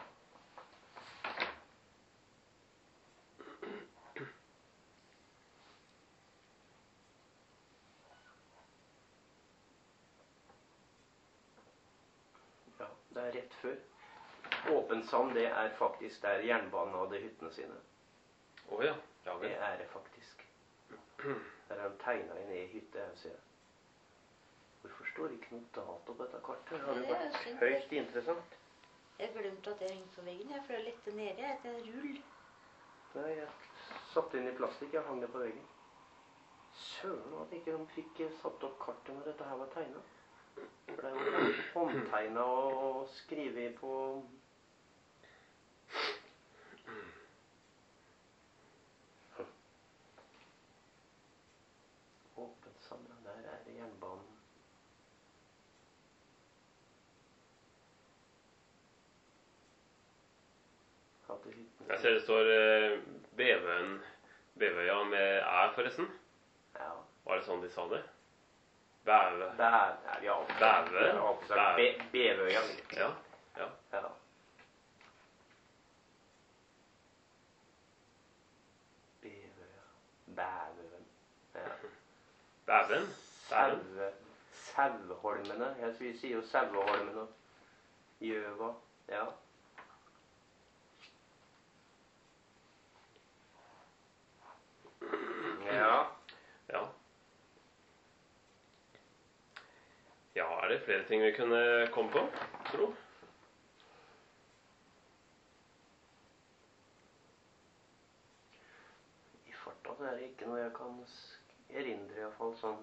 [SPEAKER 2] Ja, det er rett før. Åpen sand, det er faktisk der jernbanen hadde hyttene sine.
[SPEAKER 1] Å ja. Ja
[SPEAKER 2] Det
[SPEAKER 1] vel.
[SPEAKER 2] er det faktisk. Der har de tegnet inn i hytte, jeg ser. Hvorfor står det ikke noe dato på dette kartet? Det hadde
[SPEAKER 4] Det er
[SPEAKER 2] vært
[SPEAKER 4] synd.
[SPEAKER 2] høyst interessant.
[SPEAKER 4] Jeg glemte at det hengte på veggen. Jeg for å lette nede etter en rull.
[SPEAKER 2] Nei, jeg satt inn i plastikk, jeg hang det på veggen. Søren at ikke de fikk satt opp kartet når dette her var tegnet. For det er jo håndtegnet og skrivet på... Åpent sammen, der er det jernbanen. Hadde hytten.
[SPEAKER 1] Jeg ser det står eh, Bevøen, Bevøya med æ forresten.
[SPEAKER 2] Ja.
[SPEAKER 1] Var det sånn de sa det? Bæve.
[SPEAKER 2] Der er vi alltid.
[SPEAKER 1] Bæve.
[SPEAKER 2] Vi har alltid sagt
[SPEAKER 1] Bæve.
[SPEAKER 2] Be- Bevøya.
[SPEAKER 1] Ja, ja.
[SPEAKER 2] Ja. Bevøya. Bæveven. Ja.
[SPEAKER 1] Bæven. Bæven.
[SPEAKER 2] Saue. Sauholmene. Jeg sier- vi sier jo Saueholmen og Gjøva. Ja. Ja.
[SPEAKER 1] Ja. Ja, er det flere ting vi kunne komme på, tro?
[SPEAKER 2] I farta så er det ikke noe jeg kan s- erindre i hvert fall sånn.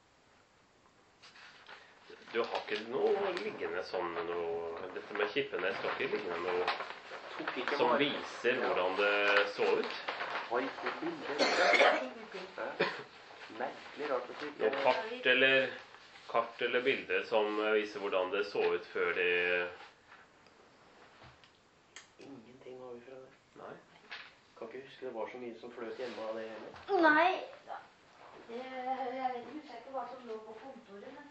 [SPEAKER 1] Du har ikke noe liggende sånn noe, dette med Kippenes, du har ikke liggende noe
[SPEAKER 2] Tok ikke
[SPEAKER 1] som
[SPEAKER 2] vare-
[SPEAKER 1] viser hvordan det så ut?
[SPEAKER 2] Har ikke bilder.
[SPEAKER 4] Ingenting.
[SPEAKER 2] Hæ? Merkelig rart at du
[SPEAKER 1] Noe
[SPEAKER 2] ikke...
[SPEAKER 1] kart eller, kart eller bilder som viser hvordan det så ut før de...
[SPEAKER 2] Ingenting har vi fra det.
[SPEAKER 1] Nei.
[SPEAKER 2] Kan ikke huske det var så mye som fløt hjemme av det heller.
[SPEAKER 4] Nei. Det, jeg vet husker ikke hva som lå på kontoret, men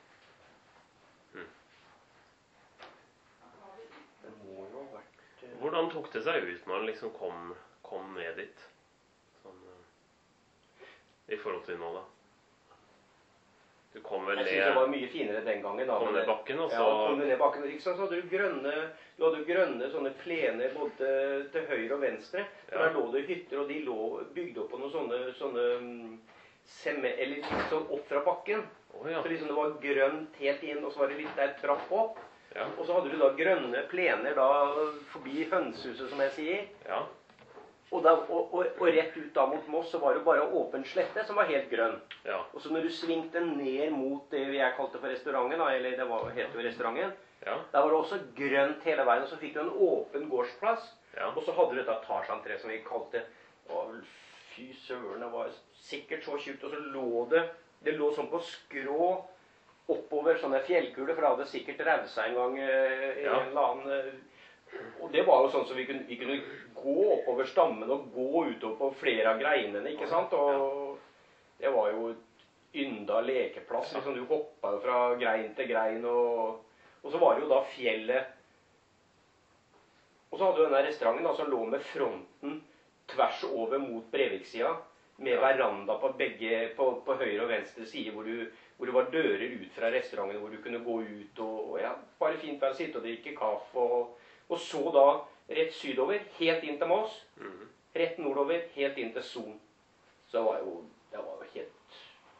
[SPEAKER 2] Det må jo ha vært... eh,
[SPEAKER 1] Hvordan tok det seg ut når den liksom kom, kom ned dit? Sånn, eh, i forhold til nå da. Du kom vel
[SPEAKER 2] Jeg synes det var
[SPEAKER 1] ned,
[SPEAKER 2] mye finere den gangen da.
[SPEAKER 1] kom
[SPEAKER 2] men
[SPEAKER 1] ned
[SPEAKER 2] det-
[SPEAKER 1] bakken, og
[SPEAKER 2] Ja,
[SPEAKER 1] så...
[SPEAKER 2] kom du ned bakken. Ikke sant, så hadde du grønne, du hadde grønne sånne plener både til høyre og venstre. For
[SPEAKER 1] Ja.
[SPEAKER 2] der lå det hytter, og de lå bygd opp på noen sånne, sånne mm, semme, eller litt sånn opp fra bakken.
[SPEAKER 1] Å ja,
[SPEAKER 2] Så liksom det var grønt helt inn, og så var det litt der trapp opp.
[SPEAKER 1] ja,
[SPEAKER 2] Og så hadde du da grønne plener da forbi hønsehuset, som jeg sier.
[SPEAKER 1] ja,
[SPEAKER 2] Og, da, og, og, og rett ut da mot Moss så var det bare åpen slette som var helt grønn.
[SPEAKER 1] ja,
[SPEAKER 2] Og så når du svingte ned mot det jeg kalte for restauranten, da, eller det var, het jo restauranten,
[SPEAKER 1] ja,
[SPEAKER 2] der var det også grønt hele veien, og så fikk du en åpen gårdsplass.
[SPEAKER 1] ja,
[SPEAKER 2] Og så hadde du dette Tarzan-tre som vi kalte, å, fy søren, det var sikkert så tjukt, og så lå det, det lå sånn på skrå oppover sånne fjellkuler, for det hadde sikkert rausa en gang eh, i
[SPEAKER 1] Ja.
[SPEAKER 2] en eller annen... Eh, og det var jo sånn som vi kunne, vi kunne gå oppover stammen og gå utover på flere av greinene, ikke sant? Og det var jo et ynda lekeplass, liksom du hoppet jo fra grein til grein, og, og så var det jo da fjellet. Og så hadde du denne restauranten da, som lå med fronten tvers over mot Breviksida, med
[SPEAKER 1] Ja.
[SPEAKER 2] veranda på begge, på, på høyre og venstre side, hvor, du, hvor det var dører ut fra restauranten, hvor du kunne gå ut og, og ja, bare fint være sitte og drikke kaffe, og, og så da rett sydover, helt inn til Moss,
[SPEAKER 1] mhm,
[SPEAKER 2] rett nordover, helt inn til Son. Så det var jo, det var jo helt,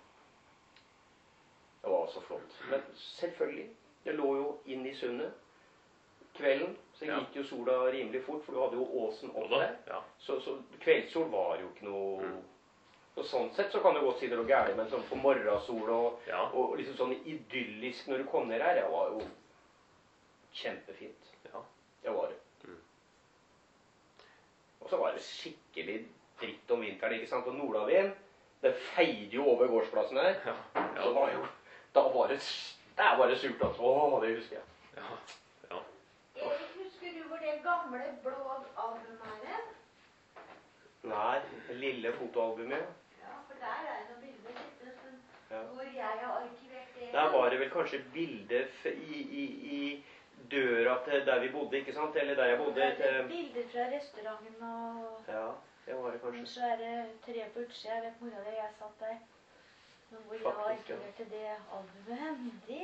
[SPEAKER 2] det var så flott. Men selvfølgelig, det lå jo inn i sundet. Kvelden så
[SPEAKER 1] Ja.
[SPEAKER 2] gikk jo sola rimelig fort, for du hadde jo åsen
[SPEAKER 1] og
[SPEAKER 2] opp
[SPEAKER 1] da,
[SPEAKER 2] der.
[SPEAKER 1] ja,
[SPEAKER 2] Så, så kveldssol var jo ikke noe...
[SPEAKER 1] Mm.
[SPEAKER 2] Og sånn sett så kan det godt si det noe gærent, men sånn på morgensol og,
[SPEAKER 1] ja,
[SPEAKER 2] og liksom sånn idyllisk når du kom ned her, det var jo kjempefint.
[SPEAKER 1] ja,
[SPEAKER 2] Det var det.
[SPEAKER 1] Mm.
[SPEAKER 2] Og så var det skikkelig dritt om vinteren, ikke sant? Og Nordavind, det feide jo over gårdsplassen her.
[SPEAKER 1] ja,
[SPEAKER 2] Så
[SPEAKER 1] ja,
[SPEAKER 2] var jo, da var det, der var det surt, altså. Åh, det husker jeg.
[SPEAKER 1] ja, ja.
[SPEAKER 4] Erik, husker du hvor det gamle blå albumet er?
[SPEAKER 2] Nei, det lille fotoalbumet.
[SPEAKER 4] Ja, for der er det noen bilder sitte, men
[SPEAKER 2] Ja.
[SPEAKER 4] hvor jeg har arkivert det.
[SPEAKER 2] Der var det vel kanskje bilde f- i, i, i døra til der vi bodde, ikke sant? Eller der jeg bodde.
[SPEAKER 4] Det er
[SPEAKER 2] Til,
[SPEAKER 4] bilder fra restauranten, og
[SPEAKER 2] ja, det var det
[SPEAKER 4] og
[SPEAKER 2] kanskje.
[SPEAKER 4] så er det tre på utsida. Jeg vet mora di, jeg satt der. Men hvor jeg har
[SPEAKER 2] Faktisk, ja.
[SPEAKER 4] arkivert det albumet, det,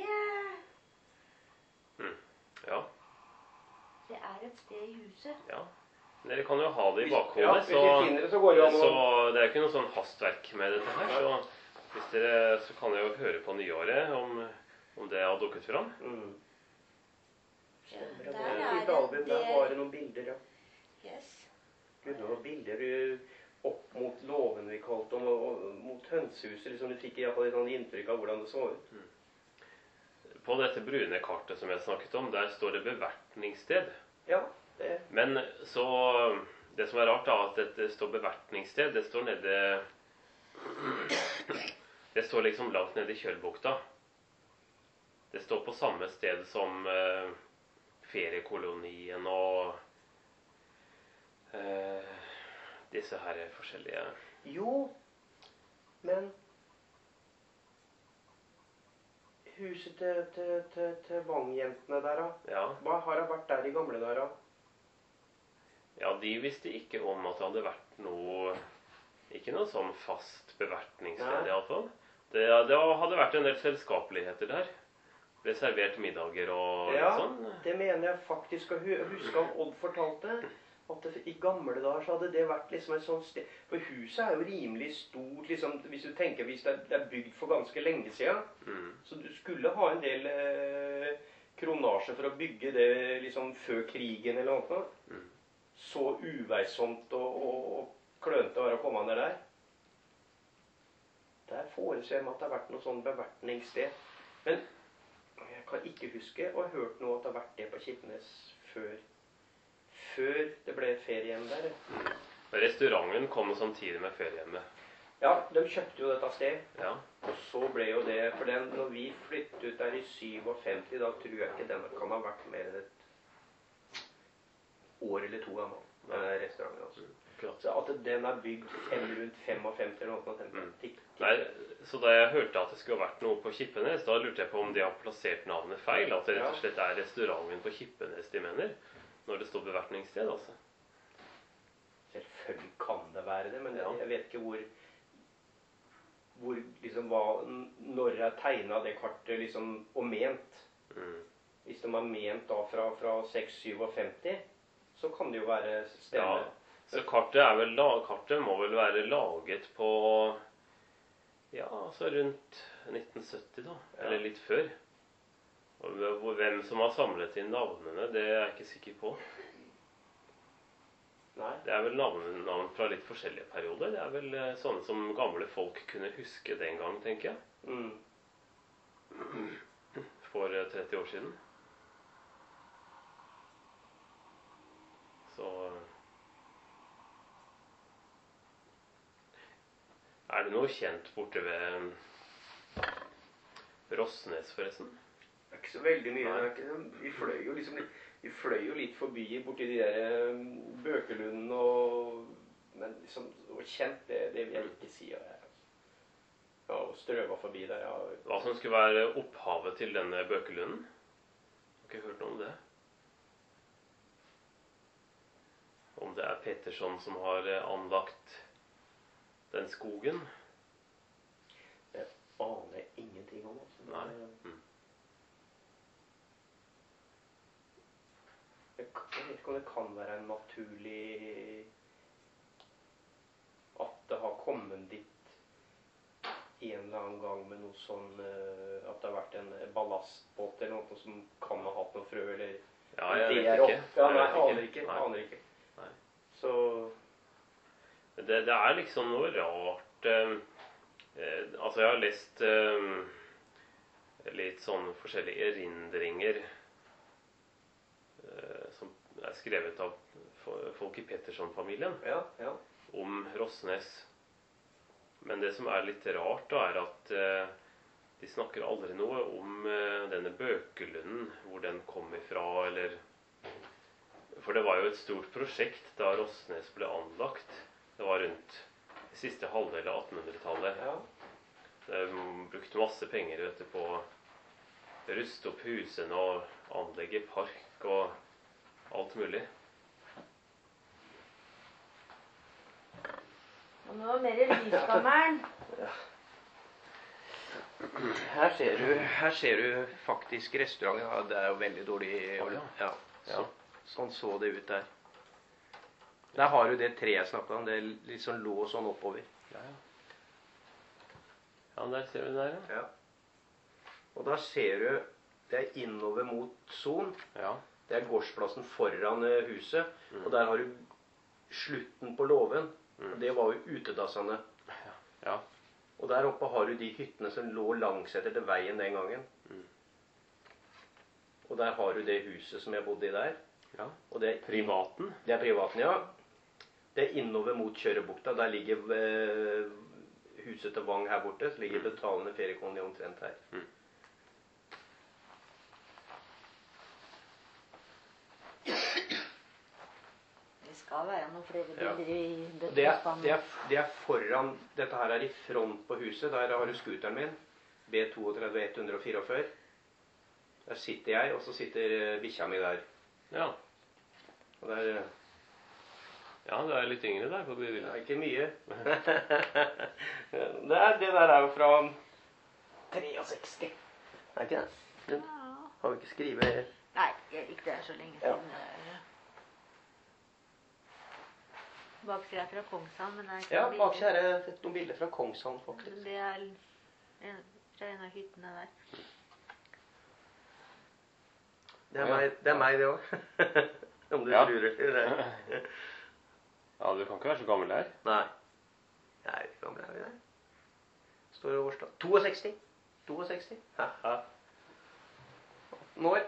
[SPEAKER 1] Ja,
[SPEAKER 4] det er et sted i huset.
[SPEAKER 1] ja. Dere kan jo ha det i
[SPEAKER 2] Ja,
[SPEAKER 1] bakhodet,
[SPEAKER 2] hvis vi
[SPEAKER 1] så,
[SPEAKER 2] finner det, så går det an
[SPEAKER 1] så
[SPEAKER 2] å...
[SPEAKER 1] det er ikke noe sånn hastverk med dette her. Så hvis dere, så kan dere jo høre på nyåret om, om det har dukket fram.
[SPEAKER 2] Mm. Stemmer, det
[SPEAKER 4] Der
[SPEAKER 2] var et
[SPEAKER 4] er
[SPEAKER 2] fint
[SPEAKER 4] det-
[SPEAKER 2] album. Der
[SPEAKER 4] det-
[SPEAKER 2] var det noen bilder, ja.
[SPEAKER 4] Yes.
[SPEAKER 2] Gud, det var bilder uh, opp mot låven vi kalte dem, og, og mot hønsehuset. Liksom, du fikk i hvert fall et sånt inntrykk av hvordan det så ut.
[SPEAKER 1] På dette brune kartet som jeg snakket om, der står det bevertningssted.
[SPEAKER 2] Ja, det...
[SPEAKER 1] Men så, det som er rart da, at dette står bevertningssted, det står nede, det står liksom langt nede i Kjølbukta. Det står på samme sted som eh, feriekolonien og eh, disse her forskjellige...
[SPEAKER 2] Jo, men... Huset til, til, til, til Vang-jentene der, da.
[SPEAKER 1] Ja,
[SPEAKER 2] Hva har det vært der i gamle der, da?
[SPEAKER 1] ja, de visste ikke om at det hadde vært noe, ikke noe sånn fast bevertningssted
[SPEAKER 2] Nei.
[SPEAKER 1] i alle fall. Det, det hadde vært en del selskapeligheter der. Ble servert middager og litt
[SPEAKER 2] Ja,
[SPEAKER 1] sånn.
[SPEAKER 2] det mener jeg faktisk å hu- huske at Odd fortalte. At det, i gamle dager så hadde det vært liksom et sånt sted. For huset er jo rimelig stort, liksom, hvis du tenker, hvis det er, det er bygd for ganske lenge siden.
[SPEAKER 1] Mm.
[SPEAKER 2] Så du skulle ha en del eh, kronasje for å bygge det liksom før krigen eller noe.
[SPEAKER 1] Mm.
[SPEAKER 2] Så uveisomt og, og, og klønete var å komme ned der. Der foreser jeg meg at det har vært noe sånn bevertningssted. Men jeg kan ikke huske og har hørt noe at det har vært det på Kirkenes før. Før det ble feriehjem der.
[SPEAKER 1] Restauranten kom samtidig med feriehjemmet.
[SPEAKER 2] Ja, de kjøpte jo dette sted.
[SPEAKER 1] Ja.
[SPEAKER 2] Og så ble jo det, for den, når vi flyttet ut der i syvogfemti, da tror jeg ikke den kan ha vært mer enn et år eller to gammel. Den der restauranten altså.
[SPEAKER 1] Akkurat.
[SPEAKER 2] Så at den er bygd fem, rundt femtifem eller noe sånt.
[SPEAKER 1] Mm.
[SPEAKER 2] Tikk, tikk.
[SPEAKER 1] Nei, så da jeg hørte at det skulle ha vært noe på Kippenes, da lurte jeg på om de har plassert navnet feil. At det rett og slett er restauranten på Kippenes de mener. Når det står bevertningssted, altså.
[SPEAKER 2] Selvfølgelig kan det være det, men
[SPEAKER 1] Ja.
[SPEAKER 2] jeg vet ikke hvor, hvor liksom hva, når jeg tegnet det kartet liksom, og ment.
[SPEAKER 1] Mm.
[SPEAKER 2] Hvis de har ment da fra, fra seks syvogfemti, så kan det jo være stemme.
[SPEAKER 1] Ja, så kartet, er vel, la- kartet må vel være laget på, ja, altså rundt nitten sytti da,
[SPEAKER 2] Ja.
[SPEAKER 1] eller litt før. Og hvor- hvem som har samlet inn navnene, det er jeg ikke sikker på.
[SPEAKER 2] Nei.
[SPEAKER 1] Det er vel navn, navn fra litt forskjellige perioder. Det er vel eh, sånne som gamle folk kunne huske den gang, tenker jeg.
[SPEAKER 2] Mm.
[SPEAKER 1] For eh, tretti år siden. Så er det noe kjent borte ved Rossnes, forresten?
[SPEAKER 2] Det er ikke så veldig mye.
[SPEAKER 1] Nei.
[SPEAKER 2] Det er ikke, vi fløy jo liksom litt, vi fløy jo litt forbi borti de der um, Bøkelunden og men liksom, og kjent, det, det vil jeg ikke si. Ja, ja, og strøva forbi der, ja.
[SPEAKER 1] Hva som skulle være opphavet til denne Bøkelunden? Har ikke hørt noe om det. Om det er Petterson som har eh, anlagt den skogen?
[SPEAKER 2] Det aner jeg ingenting om. Altså.
[SPEAKER 1] Nei.
[SPEAKER 2] Det-
[SPEAKER 1] Mm.
[SPEAKER 2] Jeg jeg vet ikke om det kan være en naturlig at det har kommet dit en eller annen gang med noe sånn eh, at det har vært en ballastbåt eller noe som kan ha hatt noe frø eller
[SPEAKER 1] Ja, jeg
[SPEAKER 2] det
[SPEAKER 1] vet
[SPEAKER 2] er
[SPEAKER 1] ikke.
[SPEAKER 2] opp- Ja,
[SPEAKER 1] Jeg
[SPEAKER 2] nei,
[SPEAKER 1] vet
[SPEAKER 2] aner ikke.
[SPEAKER 1] Nei.
[SPEAKER 2] Aner ikke.
[SPEAKER 1] Nei.
[SPEAKER 2] Så
[SPEAKER 1] Det, det er liksom noe rart eh, eh, Altså, jeg har lest eh, litt sånn forskjellige erindringer eh, som er skrevet av fo- folk i Petterson-familien
[SPEAKER 2] ja, ja.
[SPEAKER 1] om Rossnes. Men det som er litt rart, da, er at eh, de snakker aldri noe om eh, denne Bøkelunden, hvor den kom ifra, eller For det var jo et stort prosjekt da Rossnes ble anlagt. Det var rundt siste halvdel av attenhundretallet.
[SPEAKER 2] ja.
[SPEAKER 1] De brukte masse penger vet du, på å ruste opp husene og anlegge park og alt mulig.
[SPEAKER 4] Og nå var mer lyskammeren.
[SPEAKER 2] Her ser du, her ser du faktisk restaurant. Ja, det er jo veldig dårlig.
[SPEAKER 1] Å, ja.
[SPEAKER 2] Ja, så,
[SPEAKER 1] Ja.
[SPEAKER 2] sånn så det ut der. Der har du det treet jeg snakket om. Det er litt sånn lå sånn oppover.
[SPEAKER 1] Ja, ja. Ja, der ser vi der, ja.
[SPEAKER 2] Ja. Og da ser du, det er innover mot Son.
[SPEAKER 1] Ja.
[SPEAKER 2] Det er gårdsplassen foran eh, huset.
[SPEAKER 1] Mm.
[SPEAKER 2] Og der har du slutten på låven.
[SPEAKER 1] Mm.
[SPEAKER 2] Og det var jo utedassene.
[SPEAKER 1] Ja.
[SPEAKER 2] Og der oppe har du de hyttene som lå langs etter til veien den gangen.
[SPEAKER 1] Mm.
[SPEAKER 2] Og der har du det huset som jeg bodde i der.
[SPEAKER 1] Ja.
[SPEAKER 2] Og det er
[SPEAKER 1] Privaten?
[SPEAKER 2] Det er privaten, ja. Det er innover mot Kjørebukta. Der ligger eh, huset til Vang her borte. Så ligger
[SPEAKER 1] Mm.
[SPEAKER 2] betalende feriekoloni omtrent her.
[SPEAKER 1] Mm.
[SPEAKER 4] Det skal være noen flere
[SPEAKER 2] Ja.
[SPEAKER 4] bilder i
[SPEAKER 2] Og det, er, det, er, det er foran. Dette her er i front på huset. Der har du scooteren min. B trettito ett hundre fire. Der sitter jeg, og så sitter eh, bikkja mi der.
[SPEAKER 1] Ja.
[SPEAKER 2] Og der eh,
[SPEAKER 1] Ja, du er litt yngre der på det
[SPEAKER 2] det
[SPEAKER 1] bildet.
[SPEAKER 2] er ikke mye. det, er, det der er jo fra sekstistre. Er ikke det? Du har jo ikke skrevet
[SPEAKER 4] Nei, jeg gikk der så lenge
[SPEAKER 2] Ja.
[SPEAKER 4] siden. Baksida er fra Kongshavn, men det er ikke
[SPEAKER 2] Ja,
[SPEAKER 4] noe
[SPEAKER 2] bak
[SPEAKER 4] bilde.
[SPEAKER 2] her er det noen bilder fra Kongshavn, faktisk.
[SPEAKER 4] Det er en, fra en av hyttene der.
[SPEAKER 2] Det er
[SPEAKER 1] Ja.
[SPEAKER 2] meg, det er meg det òg. Om du
[SPEAKER 1] Ja.
[SPEAKER 2] lurer. Det.
[SPEAKER 1] Ja, du kan ikke være så gammel her.
[SPEAKER 2] Nei. Nei, hvor gammel er vi der? Står det årstall? sekstiseks. sekstiseks. Ja. Ja. atten år.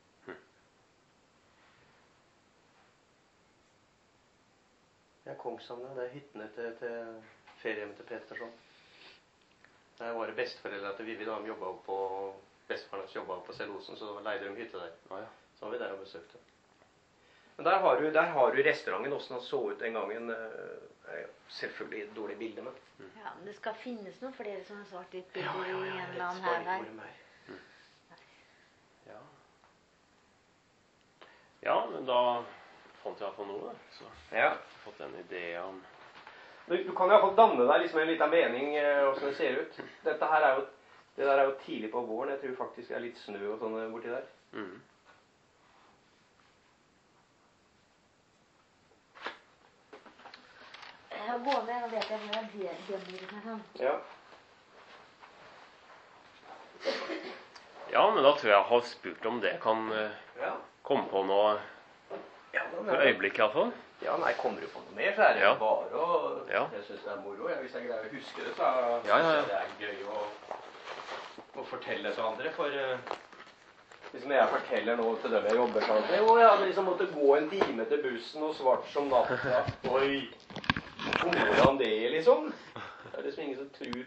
[SPEAKER 2] Det er Kongshavn, det er hyttene til, til feriehjemmet til Petersson. Der var det besteforeldre til Vivi, da de jobbet opp på bestefaren hans jobbet opp på Sellosen, så da leide de hytte der.
[SPEAKER 1] Ja, ja.
[SPEAKER 2] Så var vi der og besøkte. Men der har du, der har du restauranten, hvordan den så ut den gangen. Eh, selvfølgelig et dårlig bilde, men...
[SPEAKER 4] Ja, men det skal finnes noen flere som har svart-hvitt
[SPEAKER 2] Ja,
[SPEAKER 4] bilder
[SPEAKER 2] ja, ja,
[SPEAKER 4] i en
[SPEAKER 2] jeg
[SPEAKER 4] eller annen
[SPEAKER 2] sparer
[SPEAKER 4] her
[SPEAKER 2] ikke
[SPEAKER 4] der.
[SPEAKER 2] ordet mer.
[SPEAKER 1] Ja. Ja, men da fant jeg iallfall noe, da. Så
[SPEAKER 2] Ja.
[SPEAKER 1] jeg har fått en idé om
[SPEAKER 2] Du, du kan i hvert fall danne deg liksom en liten mening eh, hvordan det ser ut. Dette her er jo, det der er jo tidlig på våren. Jeg tror faktisk det er litt snø og sånn borti der.
[SPEAKER 1] mm.
[SPEAKER 4] Jeg går med, og vet jeg hvor det er det sånn.
[SPEAKER 2] Ja.
[SPEAKER 1] Ja, men da tror jeg jeg har spurt om det. Kan eh,
[SPEAKER 2] Ja.
[SPEAKER 1] komme på noe
[SPEAKER 2] Ja, men,
[SPEAKER 1] for øyeblikket iallfall.
[SPEAKER 2] ja, nei, kommer du på noe mer, så er det
[SPEAKER 1] Ja.
[SPEAKER 2] bare å...
[SPEAKER 1] Ja.
[SPEAKER 2] Jeg synes det er moro. Ja. Hvis jeg greier å huske det, så
[SPEAKER 1] Ja, ja, ja.
[SPEAKER 2] synes jeg det er gøy å, å fortelle til andre. For uh, liksom jeg forteller nå til dem jeg jobber sammen med, jo, jeg hadde liksom måttet gå en time til bussen og svart som natta. Oi! Hvordan det, liksom? Det er liksom ingen som tror